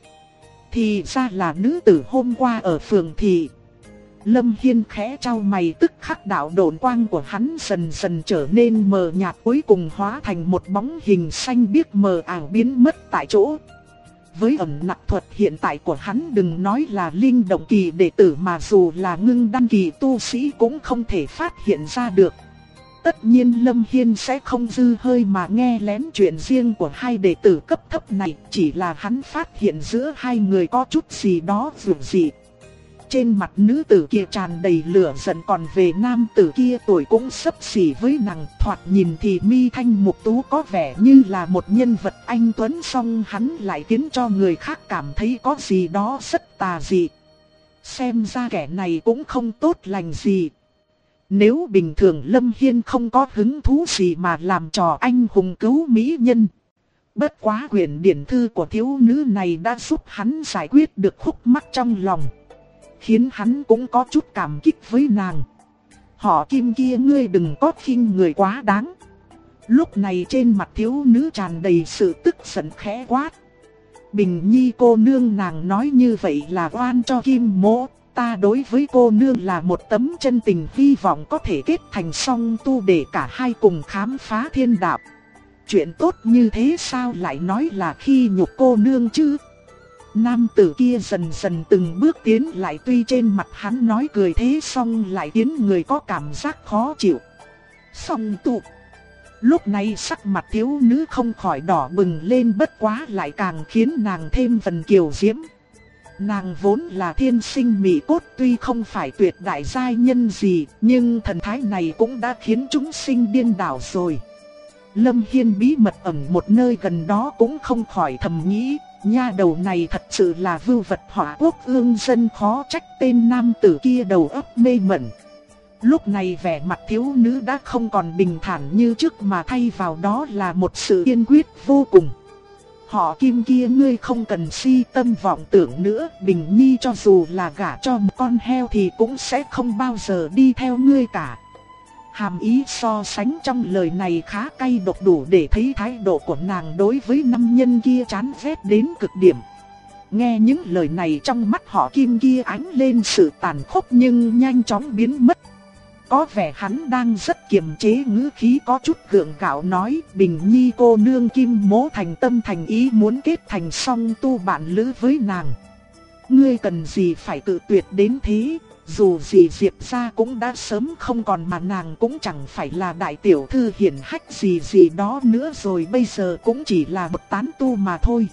Thì ra là nữ tử hôm qua ở phường thị. Lâm Hiên khẽ trao mày, tức khắc đạo độn quang của hắn dần dần trở nên mờ nhạt, cuối cùng hóa thành một bóng hình xanh biếc mờ ảo biến mất tại chỗ. Với ẩn nặc thuật hiện tại của hắn, đừng nói là linh động kỳ đệ tử mà dù là ngưng đan kỳ tu sĩ cũng không thể phát hiện ra được. Tất nhiên Lâm Hiên sẽ không dư hơi mà nghe lén chuyện riêng của 2 đệ tử cấp thấp này, chỉ là hắn phát hiện giữa 2 người có chút gì đó dường dị. Trên mặt nữ tử kia tràn đầy lửa giận, còn về nam tử kia tuổi cũng xấp xỉ với nàng, thoạt nhìn thì mi thanh mục tú, có vẻ như là một nhân vật anh tuấn, song hắn lại khiến cho người khác cảm thấy có gì đó rất tà dị. Xem ra kẻ này cũng không tốt lành gì. Nếu bình thường Lâm Hiên không có hứng thú gì mà làm trò anh hùng cứu mỹ nhân. Bất quá quyển điển thư của thiếu nữ này đã giúp hắn giải quyết được khúc mắc trong lòng, khiến hắn cũng có chút cảm kích với nàng. Họ Kim kia, ngươi đừng có khinh người quá đáng. Lúc này trên mặt thiếu nữ tràn đầy sự tức giận, khẽ quát. Bình Nhi cô nương, nàng nói như vậy là oan cho Kim Mỗ. Ta đối với cô nương là một tấm chân tình, hy vọng có thể kết thành song tu để cả hai cùng khám phá thiên đạo. Chuyện tốt như thế sao lại nói là khi nhục cô nương chứ? Nam tử kia dần dần từng bước tiến lại, tuy trên mặt hắn nói cười thế song lại khiến người có cảm giác khó chịu. Song tu. Lúc này sắc mặt thiếu nữ không khỏi đỏ bừng lên, bất quá lại càng khiến nàng thêm phần kiều diễm. Nàng vốn là thiên sinh mỹ cốt, tuy không phải tuyệt đại giai nhân gì, nhưng thần thái này cũng đã khiến chúng sinh điên đảo rồi. Lâm Hiên bí mật ẩn một nơi gần đó cũng không khỏi thầm nghĩ, nha đầu này thật sự là vưu vật hỏa quốc ương dân, khó trách tên nam tử kia đầu óc mê mẩn. Lúc này vẻ mặt thiếu nữ đã không còn bình thản như trước, mà thay vào đó là một sự kiên quyết vô cùng. Họ Kim kia, ngươi không cần si tâm vọng tưởng nữa, Bình Nhi cho dù là gả cho một con heo thì cũng sẽ không bao giờ đi theo ngươi cả. Hàm ý so sánh trong lời này khá cay độc, đủ để thấy thái độ của nàng đối với nam nhân kia chán ghét đến cực điểm. Nghe những lời này, trong mắt họ Kim kia ánh lên sự tàn khốc nhưng nhanh chóng biến mất. Có vẻ hắn đang rất kiềm chế ngữ khí, có chút gượng gạo nói, Bình Nhi cô nương, Kim Mỗ thành tâm thành ý muốn kết thành song tu bạn lữ với nàng. Ngươi cần gì phải cự tuyệt đến thế? Dù gì Diệp gia cũng đã sớm không còn, mà nàng cũng chẳng phải là đại tiểu thư hiển hách gì đó nữa rồi, bây giờ cũng chỉ là một tán tu mà thôi.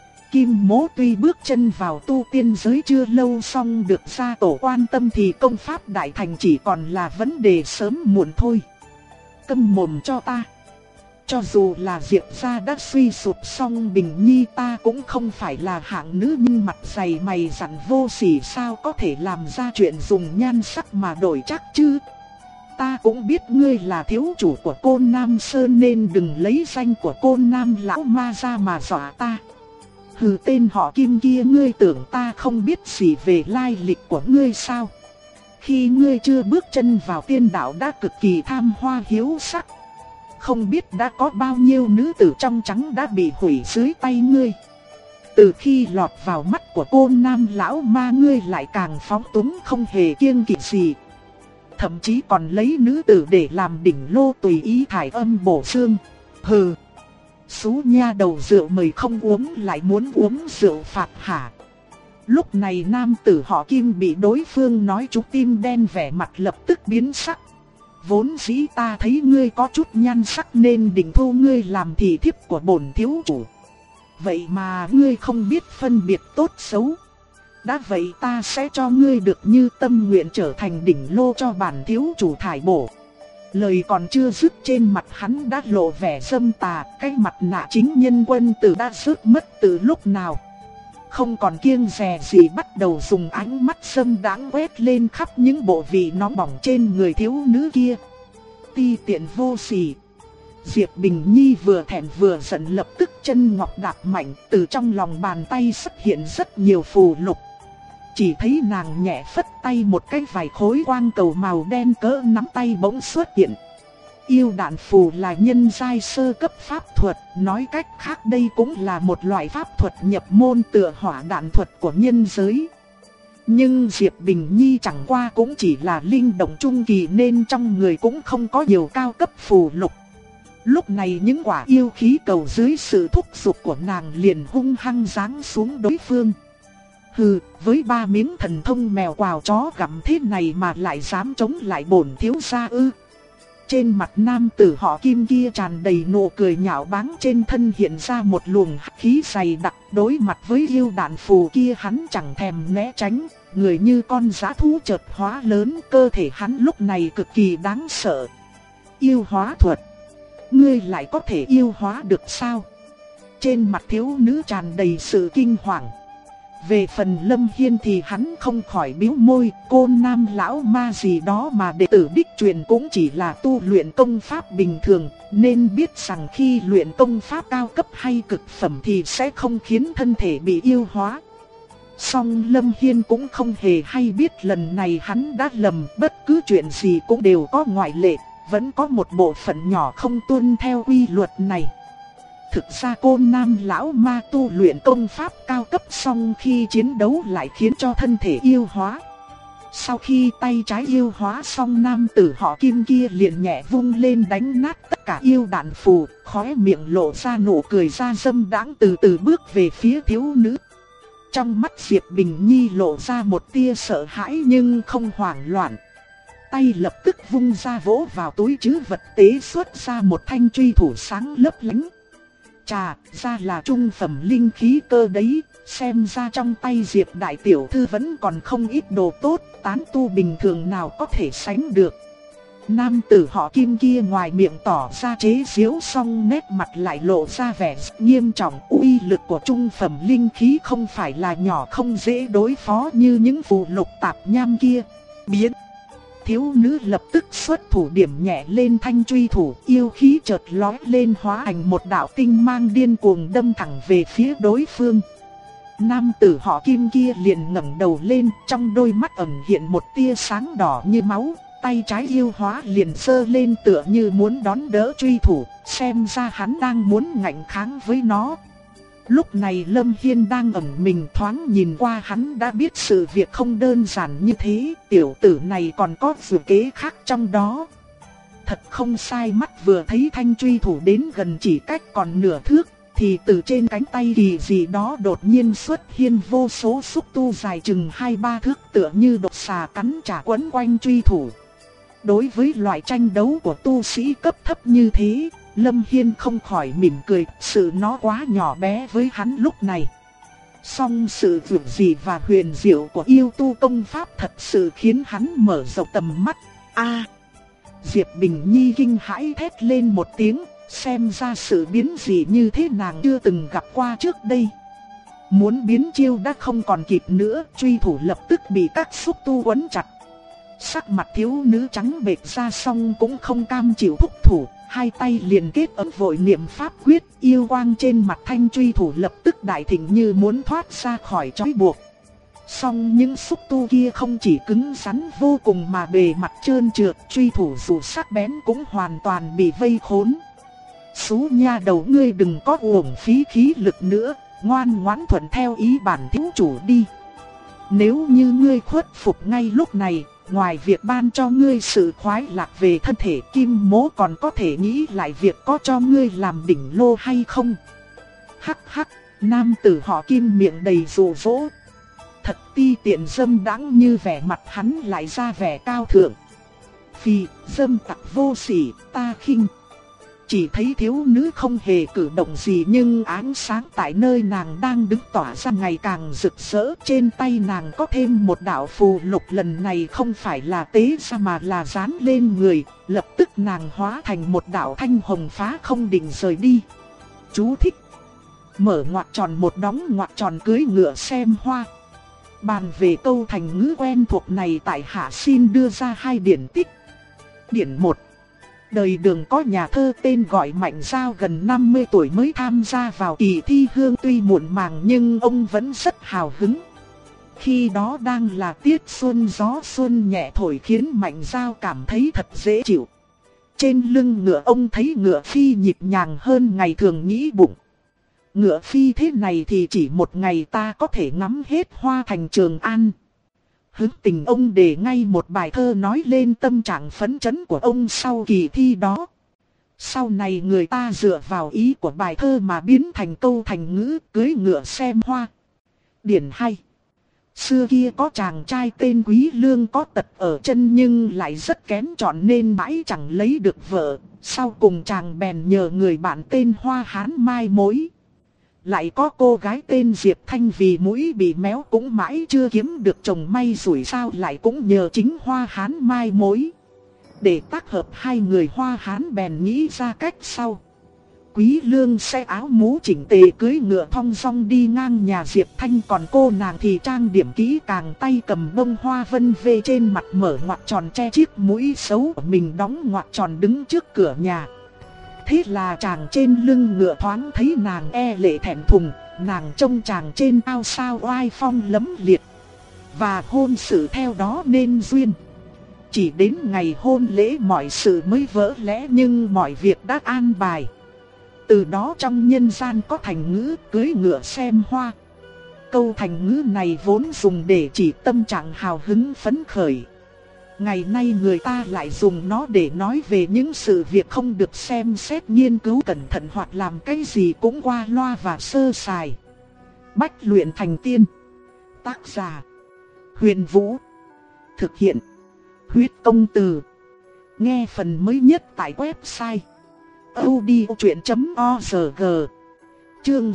Kim Mỗ tuy bước chân vào tu tiên giới chưa lâu, song được gia tổ quan tâm thì công pháp đại thành chỉ còn là vấn đề sớm muộn thôi. Câm mồm cho ta. Cho dù là Diệp gia đã suy sụp xong, Bình Nhi ta cũng không phải là hạng nữ nhân mặt dày mày dặn vô sỉ, sao có thể làm ra chuyện dùng nhan sắc mà đổi chắc chứ. Ta cũng biết ngươi là thiếu chủ của Côn Nam Sơn nên đừng lấy danh của Côn Nam lão ma ra mà dọa ta. Hừ, tên họ Kim kia, ngươi tưởng ta không biết gì về lai lịch của ngươi sao? Khi ngươi chưa bước chân vào tiên đạo đã cực kỳ tham hoa hiếu sắc. Không biết đã có bao nhiêu nữ tử trong trắng đã bị hủy dưới tay ngươi. Từ khi lọt vào mắt của Côn Nam lão ma, ngươi lại càng phóng túng không hề kiêng kỵ gì. Thậm chí còn lấy nữ tử để làm đỉnh lô tùy ý thải âm bổ xương. Hừ, xú nha đầu, rượu mời không uống lại muốn uống rượu phạt hả? Lúc này nam tử họ Kim bị đối phương nói trúng tim đen, vẻ mặt lập tức biến sắc. Vốn dĩ ta thấy ngươi có chút nhan sắc nên định thu ngươi làm thị thiếp của bổn thiếu chủ. Vậy mà ngươi không biết phân biệt tốt xấu. Đã vậy ta sẽ cho ngươi được như tâm nguyện, trở thành đỉnh lô cho bản thiếu chủ thải bổ. Lời còn chưa dứt, trên mặt hắn đã lộ vẻ dâm tà, cái mặt nạ chính nhân quân tử đã rớt mất từ lúc nào. Không còn kiêng dè gì, bắt đầu dùng ánh mắt dâm đãng quét lên khắp những bộ vị nóng bỏng trên người thiếu nữ kia. Ti tiện vô sỉ. Diệp Bình Nhi vừa thẹn vừa giận, lập tức chân ngọc đạp mạnh, từ trong lòng bàn tay xuất hiện rất nhiều phù lục. Chỉ thấy nàng nhẹ phất tay, một cái vài khối quang cầu màu đen cỡ nắm tay bỗng xuất hiện. Yêu đạn phù là nhân giai sơ cấp pháp thuật, nói cách khác đây cũng là một loại pháp thuật nhập môn tựa hỏa đạn thuật của nhân giới. Nhưng Diệp Bình Nhi chẳng qua cũng chỉ là linh động trung kỳ nên trong người cũng không có nhiều cao cấp phù lục. Lúc này những quả yêu khí cầu dưới sự thúc giục của nàng liền hung hăng giáng xuống đối phương. Hừ, với 3 miếng thần thông mèo quào chó gặm thế này mà lại dám chống lại bổn thiếu gia ư? Trên mặt nam tử họ Kim kia tràn đầy nụ cười nhạo báng, trên thân hiện ra một luồng hắc khí dày đặc. Đối mặt với yêu đạn phù kia, hắn chẳng thèm né tránh, người như con dã thú chợt hóa lớn, cơ thể hắn lúc này cực kỳ đáng sợ. Yêu hóa thuật, ngươi lại có thể yêu hóa được sao? Trên mặt thiếu nữ tràn đầy sự kinh hoàng. Về phần Lâm Hiên thì hắn không khỏi bĩu môi, Côn Nam lão ma gì đó mà đệ tử đích truyền cũng chỉ là tu luyện công pháp bình thường, nên biết rằng khi luyện công pháp cao cấp hay cực phẩm thì sẽ không khiến thân thể bị yêu hóa. Song Lâm Hiên cũng không hề hay biết lần này hắn đã lầm, bất cứ chuyện gì cũng đều có ngoại lệ, vẫn có một bộ phận nhỏ không tuân theo quy luật này. Thực ra Côn Nam lão ma tu luyện công pháp cao cấp xong khi chiến đấu lại khiến cho thân thể yêu hóa. Sau khi tay trái yêu hóa xong, nam tử họ Kim kia liền nhẹ vung lên đánh nát tất cả yêu đạn phù, khóe miệng lộ ra nụ cười ra dâm đãng, từ từ bước về phía thiếu nữ. Trong mắt Diệp Bình Nhi lộ ra một tia sợ hãi nhưng không hoảng loạn. Tay lập tức vung ra vỗ vào túi trữ vật, tế xuất ra một thanh truy thủ sáng lấp lánh. Chà, ra là trung phẩm linh khí cơ đấy, xem ra trong tay Diệp đại tiểu thư vẫn còn không ít đồ tốt, tán tu bình thường nào có thể sánh được. Nam tử họ Kim kia ngoài miệng tỏ ra chế giễu, xong nét mặt lại lộ ra vẻ nghiêm trọng. Uy lực của trung phẩm linh khí không phải là nhỏ, không dễ đối phó như những phù lục tạp nham kia. Biến! Thiếu nữ lập tức xuất thủ điểm nhẹ lên thanh truy thủ, yêu khí chợt lóe lên hóa thành một đạo tinh mang điên cuồng đâm thẳng về phía đối phương. Nam tử họ Kim kia liền ngẩng đầu lên, trong đôi mắt ẩn hiện một tia sáng đỏ như máu, tay trái yêu hóa liền giơ lên tựa như muốn đón đỡ truy thủ, xem ra hắn đang muốn ngạnh kháng với nó. Lúc này Lâm Hiên đang ẩn mình, thoáng nhìn qua hắn đã biết sự việc không đơn giản như thế, tiểu tử này còn có dự kế khác trong đó. Thật không sai, mắt vừa thấy thanh truy thủ đến gần chỉ cách còn nửa thước, thì từ trên cánh tay kỳ gì đó đột nhiên xuất hiện vô số xúc tu dài chừng 2-3 thước, tựa như độc xà cắn trả quấn quanh truy thủ. Đối với loại tranh đấu của tu sĩ cấp thấp như thế, Lâm Hiên không khỏi mỉm cười, sự nó quá nhỏ bé với hắn lúc này. Song sự vượt gì và huyền diệu của yêu tu công pháp thật sự khiến hắn mở rộng tầm mắt. Diệp Bình Nhi kinh hãi thét lên một tiếng, Xem ra sự biến dị như thế nàng chưa từng gặp qua trước đây. Muốn biến chiêu đã không còn kịp nữa, truy thủ lập tức bị các xúc tu quấn chặt. Sắc mặt thiếu nữ trắng bệch ra xong cũng không cam chịu thúc thủ, hai tay liền kết ấn vội niệm pháp quyết, yêu quang trên mặt thanh truy thủ lập tức đại thịnh như muốn thoát ra khỏi trói buộc. Song những xúc tu kia không chỉ cứng rắn vô cùng mà bề mặt trơn trượt, truy thủ dù sắc bén cũng hoàn toàn bị vây khốn. Xú nha đầu, ngươi đừng có uổng phí khí lực nữa, ngoan ngoãn thuận theo ý bản thiếu chủ đi. Nếu như ngươi khuất phục ngay lúc này, ngoài việc ban cho ngươi sự khoái lạc về thân thể, Kim Mỗ còn có thể nghĩ lại việc có cho ngươi làm đỉnh lô hay không. Hắc hắc, nam tử họ Kim miệng đầy dụ dỗ. Thật ti tiện dâm đãng, như vẻ mặt hắn lại ra vẻ cao thượng. Phi, dâm tặc vô sỉ, ta khinh. Chỉ thấy thiếu nữ không hề cử động gì, nhưng ánh sáng tại nơi nàng đang đứng tỏa ra ngày càng rực rỡ. Trên tay nàng có thêm một đạo phù lục, lần này không phải là tế ra mà là dán lên người. Lập tức nàng hóa thành một đạo thanh hồng phá không định rời đi. Chú thích: mở ngoặc tròn một đóng ngoặc tròn cưỡi ngựa xem hoa. Bàn về câu thành ngữ quen thuộc này, tại hạ xin đưa ra hai điển tích. Điển 1. Đời Đường có nhà thơ tên gọi Mạnh Giao, gần 50 tuổi mới tham gia vào kỳ thi hương, tuy muộn màng nhưng ông vẫn rất hào hứng. Khi đó đang là tiết xuân, gió xuân nhẹ thổi khiến Mạnh Giao cảm thấy thật dễ chịu. Trên lưng ngựa ông thấy ngựa phi nhịp nhàng hơn ngày thường, nghĩ bụng: ngựa phi thế này thì chỉ một ngày ta có thể ngắm hết hoa thành Trường An. Hứng tình ông để ngay một bài thơ nói lên tâm trạng phấn chấn của ông sau kỳ thi đó. Sau này người ta dựa vào ý của bài thơ mà biến thành câu thành ngữ cưỡi ngựa xem hoa. Điển 2. Xưa kia có chàng trai tên Quý Lương, có tật ở chân nhưng lại rất kén chọn nên mãi chẳng lấy được vợ. Sau cùng chàng bèn nhờ người bạn tên Hoa Hán mai mối. Lại có cô gái tên Diệp Thanh vì mũi bị méo cũng mãi chưa kiếm được chồng, may rủi sao lại cũng nhờ chính Hoa Hán mai mối. Để tác hợp hai người, Hoa Hán bèn nghĩ ra cách sau. Quý Lương sẽ áo mũ chỉnh tề cưỡi ngựa thong dong đi ngang nhà Diệp Thanh, còn cô nàng thì trang điểm kỹ càng, tay cầm bông hoa vân vê trên mặt, mở ngoặc tròn che chiếc mũi xấu của mình, đóng ngoặc tròn đứng trước cửa nhà. Thế là chàng trên lưng ngựa thoáng thấy nàng e lệ thẹn thùng, nàng trông chàng trên ao sao oai phong lẫm liệt. Và hôn sự theo đó nên duyên. Chỉ đến ngày hôn lễ mọi sự mới vỡ lẽ, nhưng mọi việc đã an bài. Từ đó trong nhân gian có thành ngữ cưỡi ngựa xem hoa. Câu thành ngữ này vốn dùng để chỉ tâm trạng hào hứng phấn khởi. Ngày nay người ta lại dùng nó để nói về những sự việc không được xem xét nghiên cứu cẩn thận, hoặc làm cái gì cũng qua loa và sơ sài. Bách luyện thành tiên. Tác giả: Huyền Vũ. Thực hiện: Huyết Công Từ. Nghe phần mới nhất tại website audiochuyện.org. Chương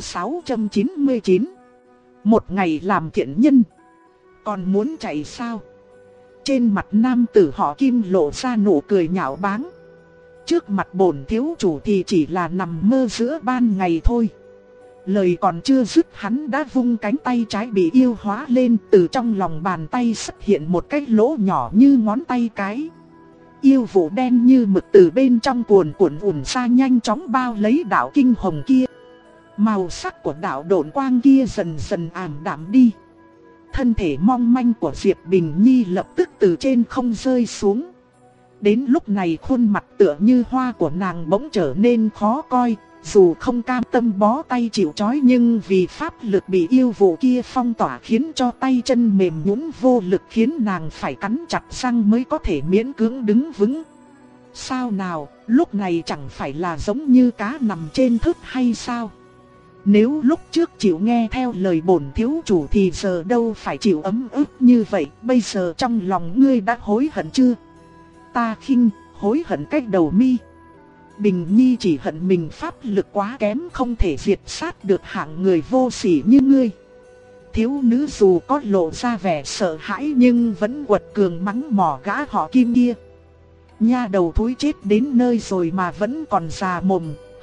699. Một ngày làm thiện nhân, còn muốn chạy sao? Trên mặt nam tử họ Kim lộ ra nụ cười nhạo báng. Trước mặt bổn thiếu chủ thì chỉ là nằm mơ giữa ban ngày thôi. Lời còn chưa dứt, hắn đã vung cánh tay trái bị yêu hóa lên, từ trong lòng bàn tay xuất hiện một cái lỗ nhỏ như ngón tay cái. Yêu vụ đen như mực từ bên trong cuồn cuộn ùn ra, nhanh chóng bao lấy đạo kinh hồng kia. Màu sắc của đạo độn quang kia dần dần ảm đạm đi. Thân thể mong manh của Diệp Bình Nhi lập tức từ trên không rơi xuống. Đến lúc này khuôn mặt tựa như hoa của nàng bỗng trở nên khó coi. Dù không cam tâm bó tay chịu trói, nhưng vì pháp lực bị yêu vụ kia phong tỏa khiến cho tay chân mềm nhũn vô lực, khiến nàng phải cắn chặt răng mới có thể miễn cưỡng đứng vững. Sao nào, lúc này chẳng phải là giống như cá nằm trên thớt hay sao? Nếu lúc trước chịu nghe theo lời bổn thiếu chủ thì giờ đâu phải chịu ấm ức như vậy. Bây giờ trong lòng ngươi đã hối hận chưa? Ta khinh, hối hận cách đầu mi. Bình Nhi chỉ hận mình pháp lực quá kém, không thể diệt sát được hạng người vô sỉ như ngươi. Thiếu nữ dù có lộ ra vẻ sợ hãi nhưng vẫn quật cường mắng mỏ gã họ Kim kia. Nha đầu thúi chết đến nơi rồi mà vẫn còn già mồm,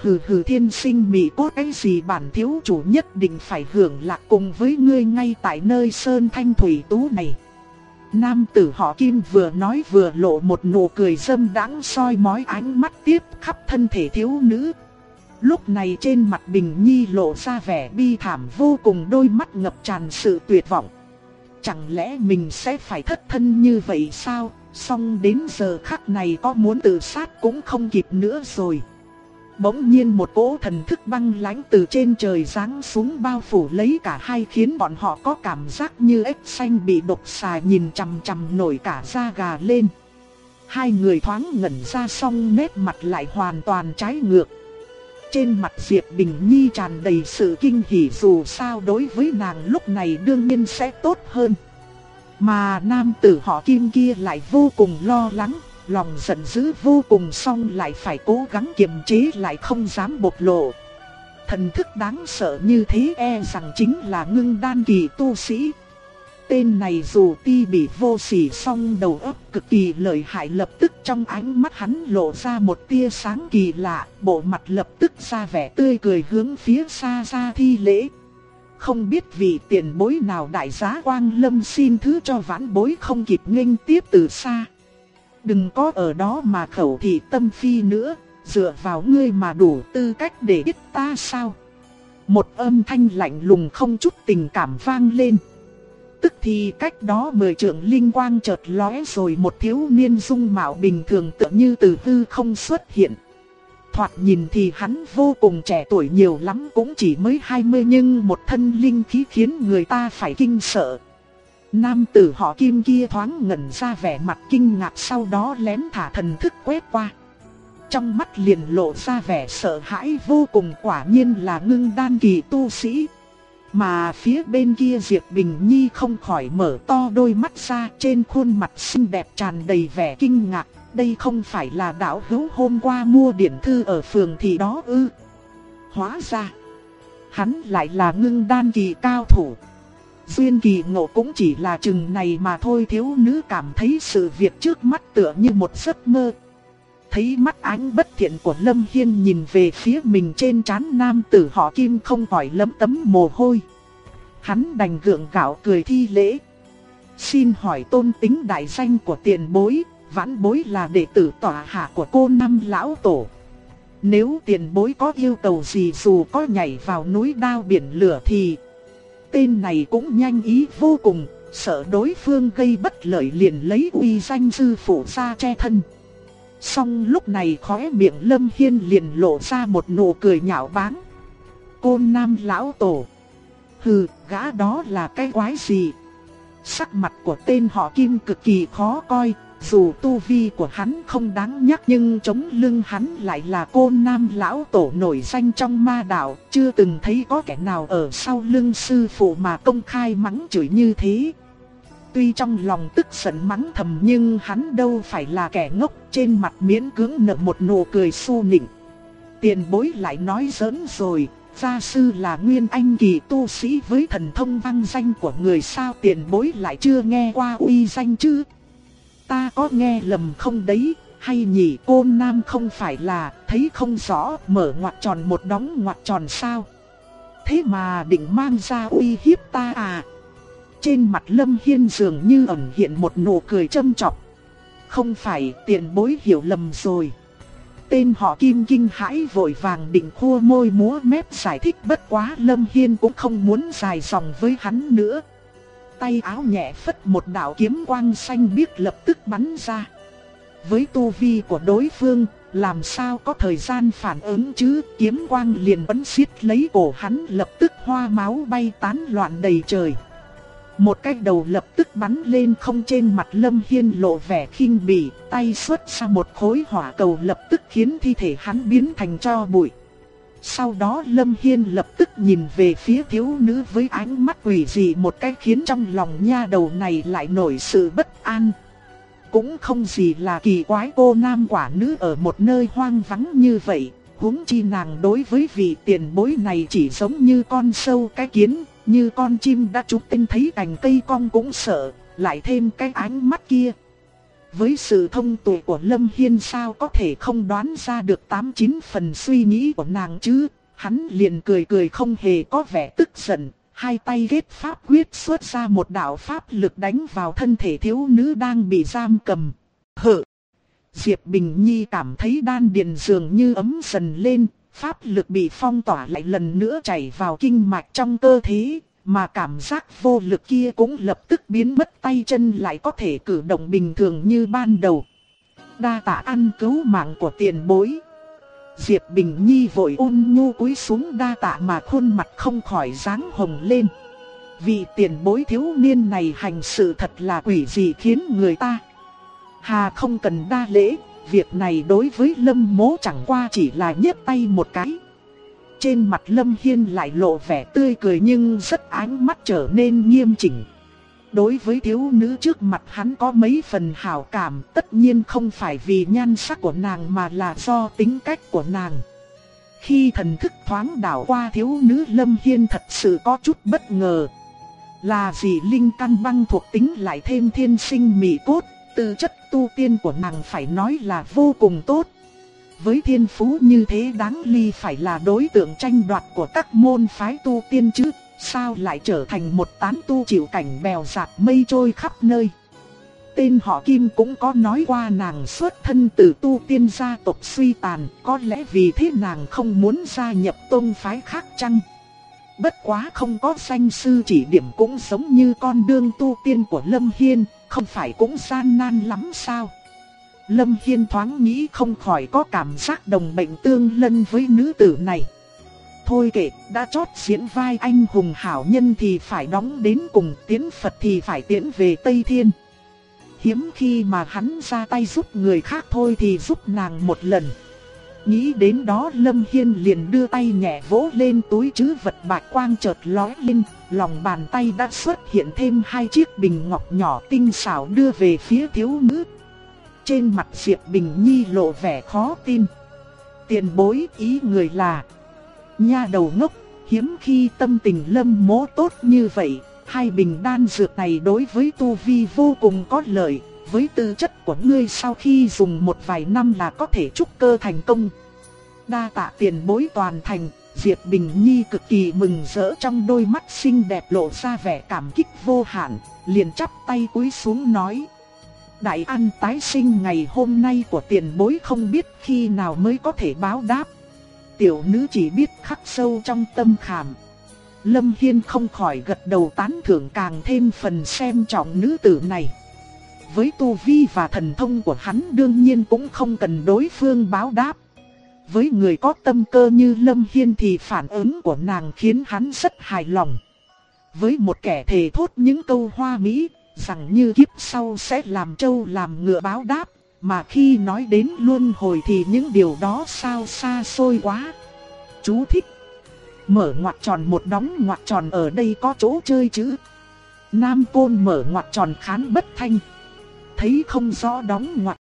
Hừ hừ, thiên sinh mỹ cốt cái gì bản thiếu chủ nhất định phải hưởng lạc cùng với ngươi ngay tại nơi sơn thanh thủy tú này. Nam tử họ Kim vừa nói vừa lộ một nụ cười dâm đãng, soi mói ánh mắt tiếp khắp thân thể thiếu nữ. Lúc này trên mặt Bình Nhi lộ ra vẻ bi thảm vô cùng, đôi mắt ngập tràn sự tuyệt vọng. Chẳng lẽ mình sẽ phải thất thân như vậy sao? Song đến giờ khắc này có muốn tự sát cũng không kịp nữa rồi. Bỗng nhiên một cỗ thần thức băng lãnh từ trên trời giáng xuống bao phủ lấy cả hai, khiến bọn họ có cảm giác như ếch xanh bị độc xà nhìn chằm chằm, nổi cả da gà lên. Hai người thoáng ngẩn ra, song nét mặt lại hoàn toàn trái ngược. Trên mặt Diệp Bình Nhi tràn đầy sự kinh hỉ, dù sao đối với nàng lúc này đương nhiên sẽ tốt hơn. Mà nam tử họ Kim kia lại vô cùng lo lắng, lòng giận dữ vô cùng, song lại phải cố gắng kiềm chế lại không dám bộc lộ. Thần thức đáng sợ như thế e rằng chính là ngưng đan kỳ tu sĩ. Tên này dù ti bị vô sỉ song đầu óc cực kỳ lợi hại, lập tức trong ánh mắt hắn lộ ra một tia sáng kỳ lạ, bộ mặt lập tức ra vẻ tươi cười hướng phía xa xa thi lễ. Không biết vị tiền bối nào đại giá Quang Lâm xin thứ cho vãn bối không kịp nghênh tiếp từ xa. Đừng có ở đó mà khẩu thị tâm phi nữa, dựa vào ngươi mà đủ tư cách để biết ta sao? Một âm thanh lạnh lùng không chút tình cảm vang lên. Tức thì cách đó 10 trượng linh quang chợt lóe, rồi một thiếu niên dung mạo bình thường tựa như từ hư không xuất hiện. Thoạt nhìn thì hắn vô cùng trẻ tuổi, nhiều lắm cũng chỉ mới 20, nhưng một thân linh khí khiến người ta phải kinh sợ. Nam tử họ Kim kia thoáng ngẩn ra vẻ mặt kinh ngạc, sau đó lén thả thần thức quét qua. Trong mắt liền lộ ra vẻ sợ hãi vô cùng, quả nhiên là ngưng đan kỳ tu sĩ. Mà phía bên kia Diệp Bình Nhi không khỏi mở to đôi mắt ra, trên khuôn mặt xinh đẹp tràn đầy vẻ kinh ngạc. Đây không phải là đạo hữu hôm qua mua điển thư ở phường thị đó ư? Hóa ra, hắn lại là ngưng đan kỳ cao thủ. Duyên kỳ ngộ cũng chỉ là chừng này mà thôi. Thiếu nữ cảm thấy sự việc trước mắt tựa như một giấc mơ. Thấy mắt ánh bất thiện của Lâm Hiên nhìn về phía mình, trên trán nam tử họ Kim không khỏi lấm tấm mồ hôi. Hắn đành gượng gạo cười thi lễ. Xin hỏi tôn tính đại danh của tiền bối? Vãn bối là đệ tử tọa hạ của cô Năm lão tổ. Nếu tiền bối có yêu cầu gì, dù có nhảy vào núi đao biển lửa thì... Tên này cũng nhanh ý vô cùng, sợ đối phương gây bất lợi liền lấy uy danh sư phụ ra che thân. Song lúc này khóe miệng Lâm Hiên liền lộ ra một nụ cười nhạo báng. Côn Nam lão tổ. Hừ, gã đó là cái quái gì? Sắc mặt của tên họ Kim cực kỳ khó coi. Dù tu vi của hắn không đáng nhắc, nhưng chống lưng hắn lại là Côn Nam lão tổ nổi danh trong ma đạo. Chưa từng thấy có kẻ nào ở sau lưng sư phụ mà công khai mắng chửi như thế. Tuy trong lòng tức giận mắng thầm, nhưng hắn đâu phải là kẻ ngốc, trên mặt miễn cưỡng nở một nụ cười su nịnh. Tiền bối lại nói giỡn rồi, gia sư là nguyên anh kỳ tu sĩ với thần thông vang danh của người sao tiền bối lại chưa nghe qua uy danh chứ? Ta có nghe lầm không đấy, hay nhỉ? Côn Nam không phải là thấy không rõ, mở ngoặc tròn một đóng ngoặc tròn sao? Thế mà định mang ra uy hiếp ta à? Trên mặt Lâm Hiên dường như ẩn hiện một nụ cười châm chọc. Không phải, tiền bối hiểu lầm rồi. Tên họ Kim kinh hãi vội vàng định khua môi múa mép giải thích, bất quá Lâm Hiên cũng không muốn dài dòng với hắn nữa. Tay áo nhẹ phất, một đạo kiếm quang xanh biếc lập tức bắn ra. Với tu vi của đối phương, làm sao có thời gian phản ứng chứ? Kiếm quang liền bắn xiết lấy cổ hắn, lập tức hoa máu bay tán loạn đầy trời. Một cái đầu lập tức bắn lên không, trên mặt Lâm Hiên lộ vẻ khinh bỉ, tay xuất ra một khối hỏa cầu lập tức khiến thi thể hắn biến thành tro bụi. Sau đó Lâm Hiên lập tức nhìn về phía thiếu nữ với ánh mắt quỷ dị một cái, khiến trong lòng nha đầu này lại nổi sự bất an. Cũng không gì là kỳ quái, cô nam quả nữ ở một nơi hoang vắng như vậy, huống chi nàng đối với vị tiền bối này chỉ giống như con sâu cái kiến, như con chim đã trúng tên thấy cành cây cong cũng sợ, lại thêm cái ánh mắt kia. Với sự thông tuệ của Lâm Hiên sao có thể không đoán ra được 8-9 phần suy nghĩ của nàng chứ. Hắn liền cười cười không hề có vẻ tức giận, hai tay kết pháp quyết xuất ra một đạo pháp lực đánh vào thân thể thiếu nữ đang bị giam cầm. Hự! Diệp Bình Nhi cảm thấy đan điền dường như ấm dần lên, pháp lực bị phong tỏa lại lần nữa chảy vào kinh mạch trong cơ thể, mà cảm giác vô lực kia cũng lập tức biến mất, tay chân lại có thể cử động bình thường như ban đầu. Đa tạ ăn cứu mạng của tiền bối. Diệp Bình Nhi vội ôn nhu cúi xuống đa tạ mà khuôn mặt không khỏi dáng hồng lên. Vị tiền bối thiếu niên này hành sự thật là quỷ dị khiến người ta hà không cần đa lễ, việc này đối với Lâm Mỗ chẳng qua chỉ là nhấc tay một cái. Trên mặt Lâm Hiên lại lộ vẻ tươi cười nhưng rất ánh mắt trở nên nghiêm chỉnh. Đối với thiếu nữ trước mặt hắn có mấy phần hảo cảm, tất nhiên không phải vì nhan sắc của nàng mà là do tính cách của nàng. Khi thần thức thoáng đảo qua thiếu nữ, Lâm Hiên thật sự có chút bất ngờ. Là gì linh căn băng thuộc tính lại thêm thiên sinh mị cốt, tư chất tu tiên của nàng phải nói là vô cùng tốt. Với thiên phú như thế đáng ly phải là đối tượng tranh đoạt của các môn phái tu tiên chứ, sao lại trở thành một tán tu chịu cảnh bèo dạt mây trôi khắp nơi. Tên họ Kim cũng có nói qua nàng xuất thân từ tu tiên gia tộc suy tàn, có lẽ vì thế nàng không muốn gia nhập tôn phái khác chăng? Bất quá không có danh sư chỉ điểm cũng giống như con đường tu tiên của Lâm Hiên, không phải cũng gian nan lắm sao? Lâm Hiên thoáng nghĩ không khỏi có cảm giác đồng bệnh tương lân với nữ tử này. Thôi kệ, đã chót diễn vai anh hùng hảo nhân thì phải đóng đến cùng, tiễn Phật thì phải tiễn về Tây Thiên. Hiếm khi mà hắn ra tay giúp người khác thôi thì giúp nàng một lần. Nghĩ đến đó Lâm Hiên liền đưa tay nhẹ vỗ lên túi trữ vật, bạch quang chợt lóe lên, lòng bàn tay đã xuất hiện thêm 2 chiếc bình ngọc nhỏ tinh xảo đưa về phía thiếu nữ. Trên mặt Diệp Bình Nhi lộ vẻ khó tin. Tiền bối, ý người là... Nha đầu ngốc, hiếm khi tâm tình Lâm Mỗ tốt như vậy. 2 bình đan dược này đối với tu vi vô cùng có lợi. Với tư chất của ngươi sau khi dùng một vài năm là có thể trúc cơ thành công. Đa tạ tiền bối toàn thành. Diệp Bình Nhi cực kỳ mừng rỡ, trong đôi mắt xinh đẹp lộ ra vẻ cảm kích vô hạn, liền chắp tay cúi xuống nói: đại ăn tái sinh ngày hôm nay của tiền bối không biết khi nào mới có thể báo đáp. Tiểu nữ chỉ biết khắc sâu trong tâm khảm. Lâm Hiên không khỏi gật đầu tán thưởng, càng thêm phần xem trọng nữ tử này. Với tu vi và thần thông của hắn đương nhiên cũng không cần đối phương báo đáp. Với người có tâm cơ như Lâm Hiên thì phản ứng của nàng khiến hắn rất hài lòng. Với một kẻ thề thốt những câu hoa mỹ, rằng như kiếp sau sẽ làm trâu làm ngựa báo đáp, mà khi nói đến luân hồi thì những điều đó sao xa xôi quá. Chú thích: mở ngoặc tròn một đóng ngoặc tròn, ở đây có chỗ chơi chữ. Nam Côn mở ngoặc tròn khán bất thanh. Thấy không rõ đóng ngoặc.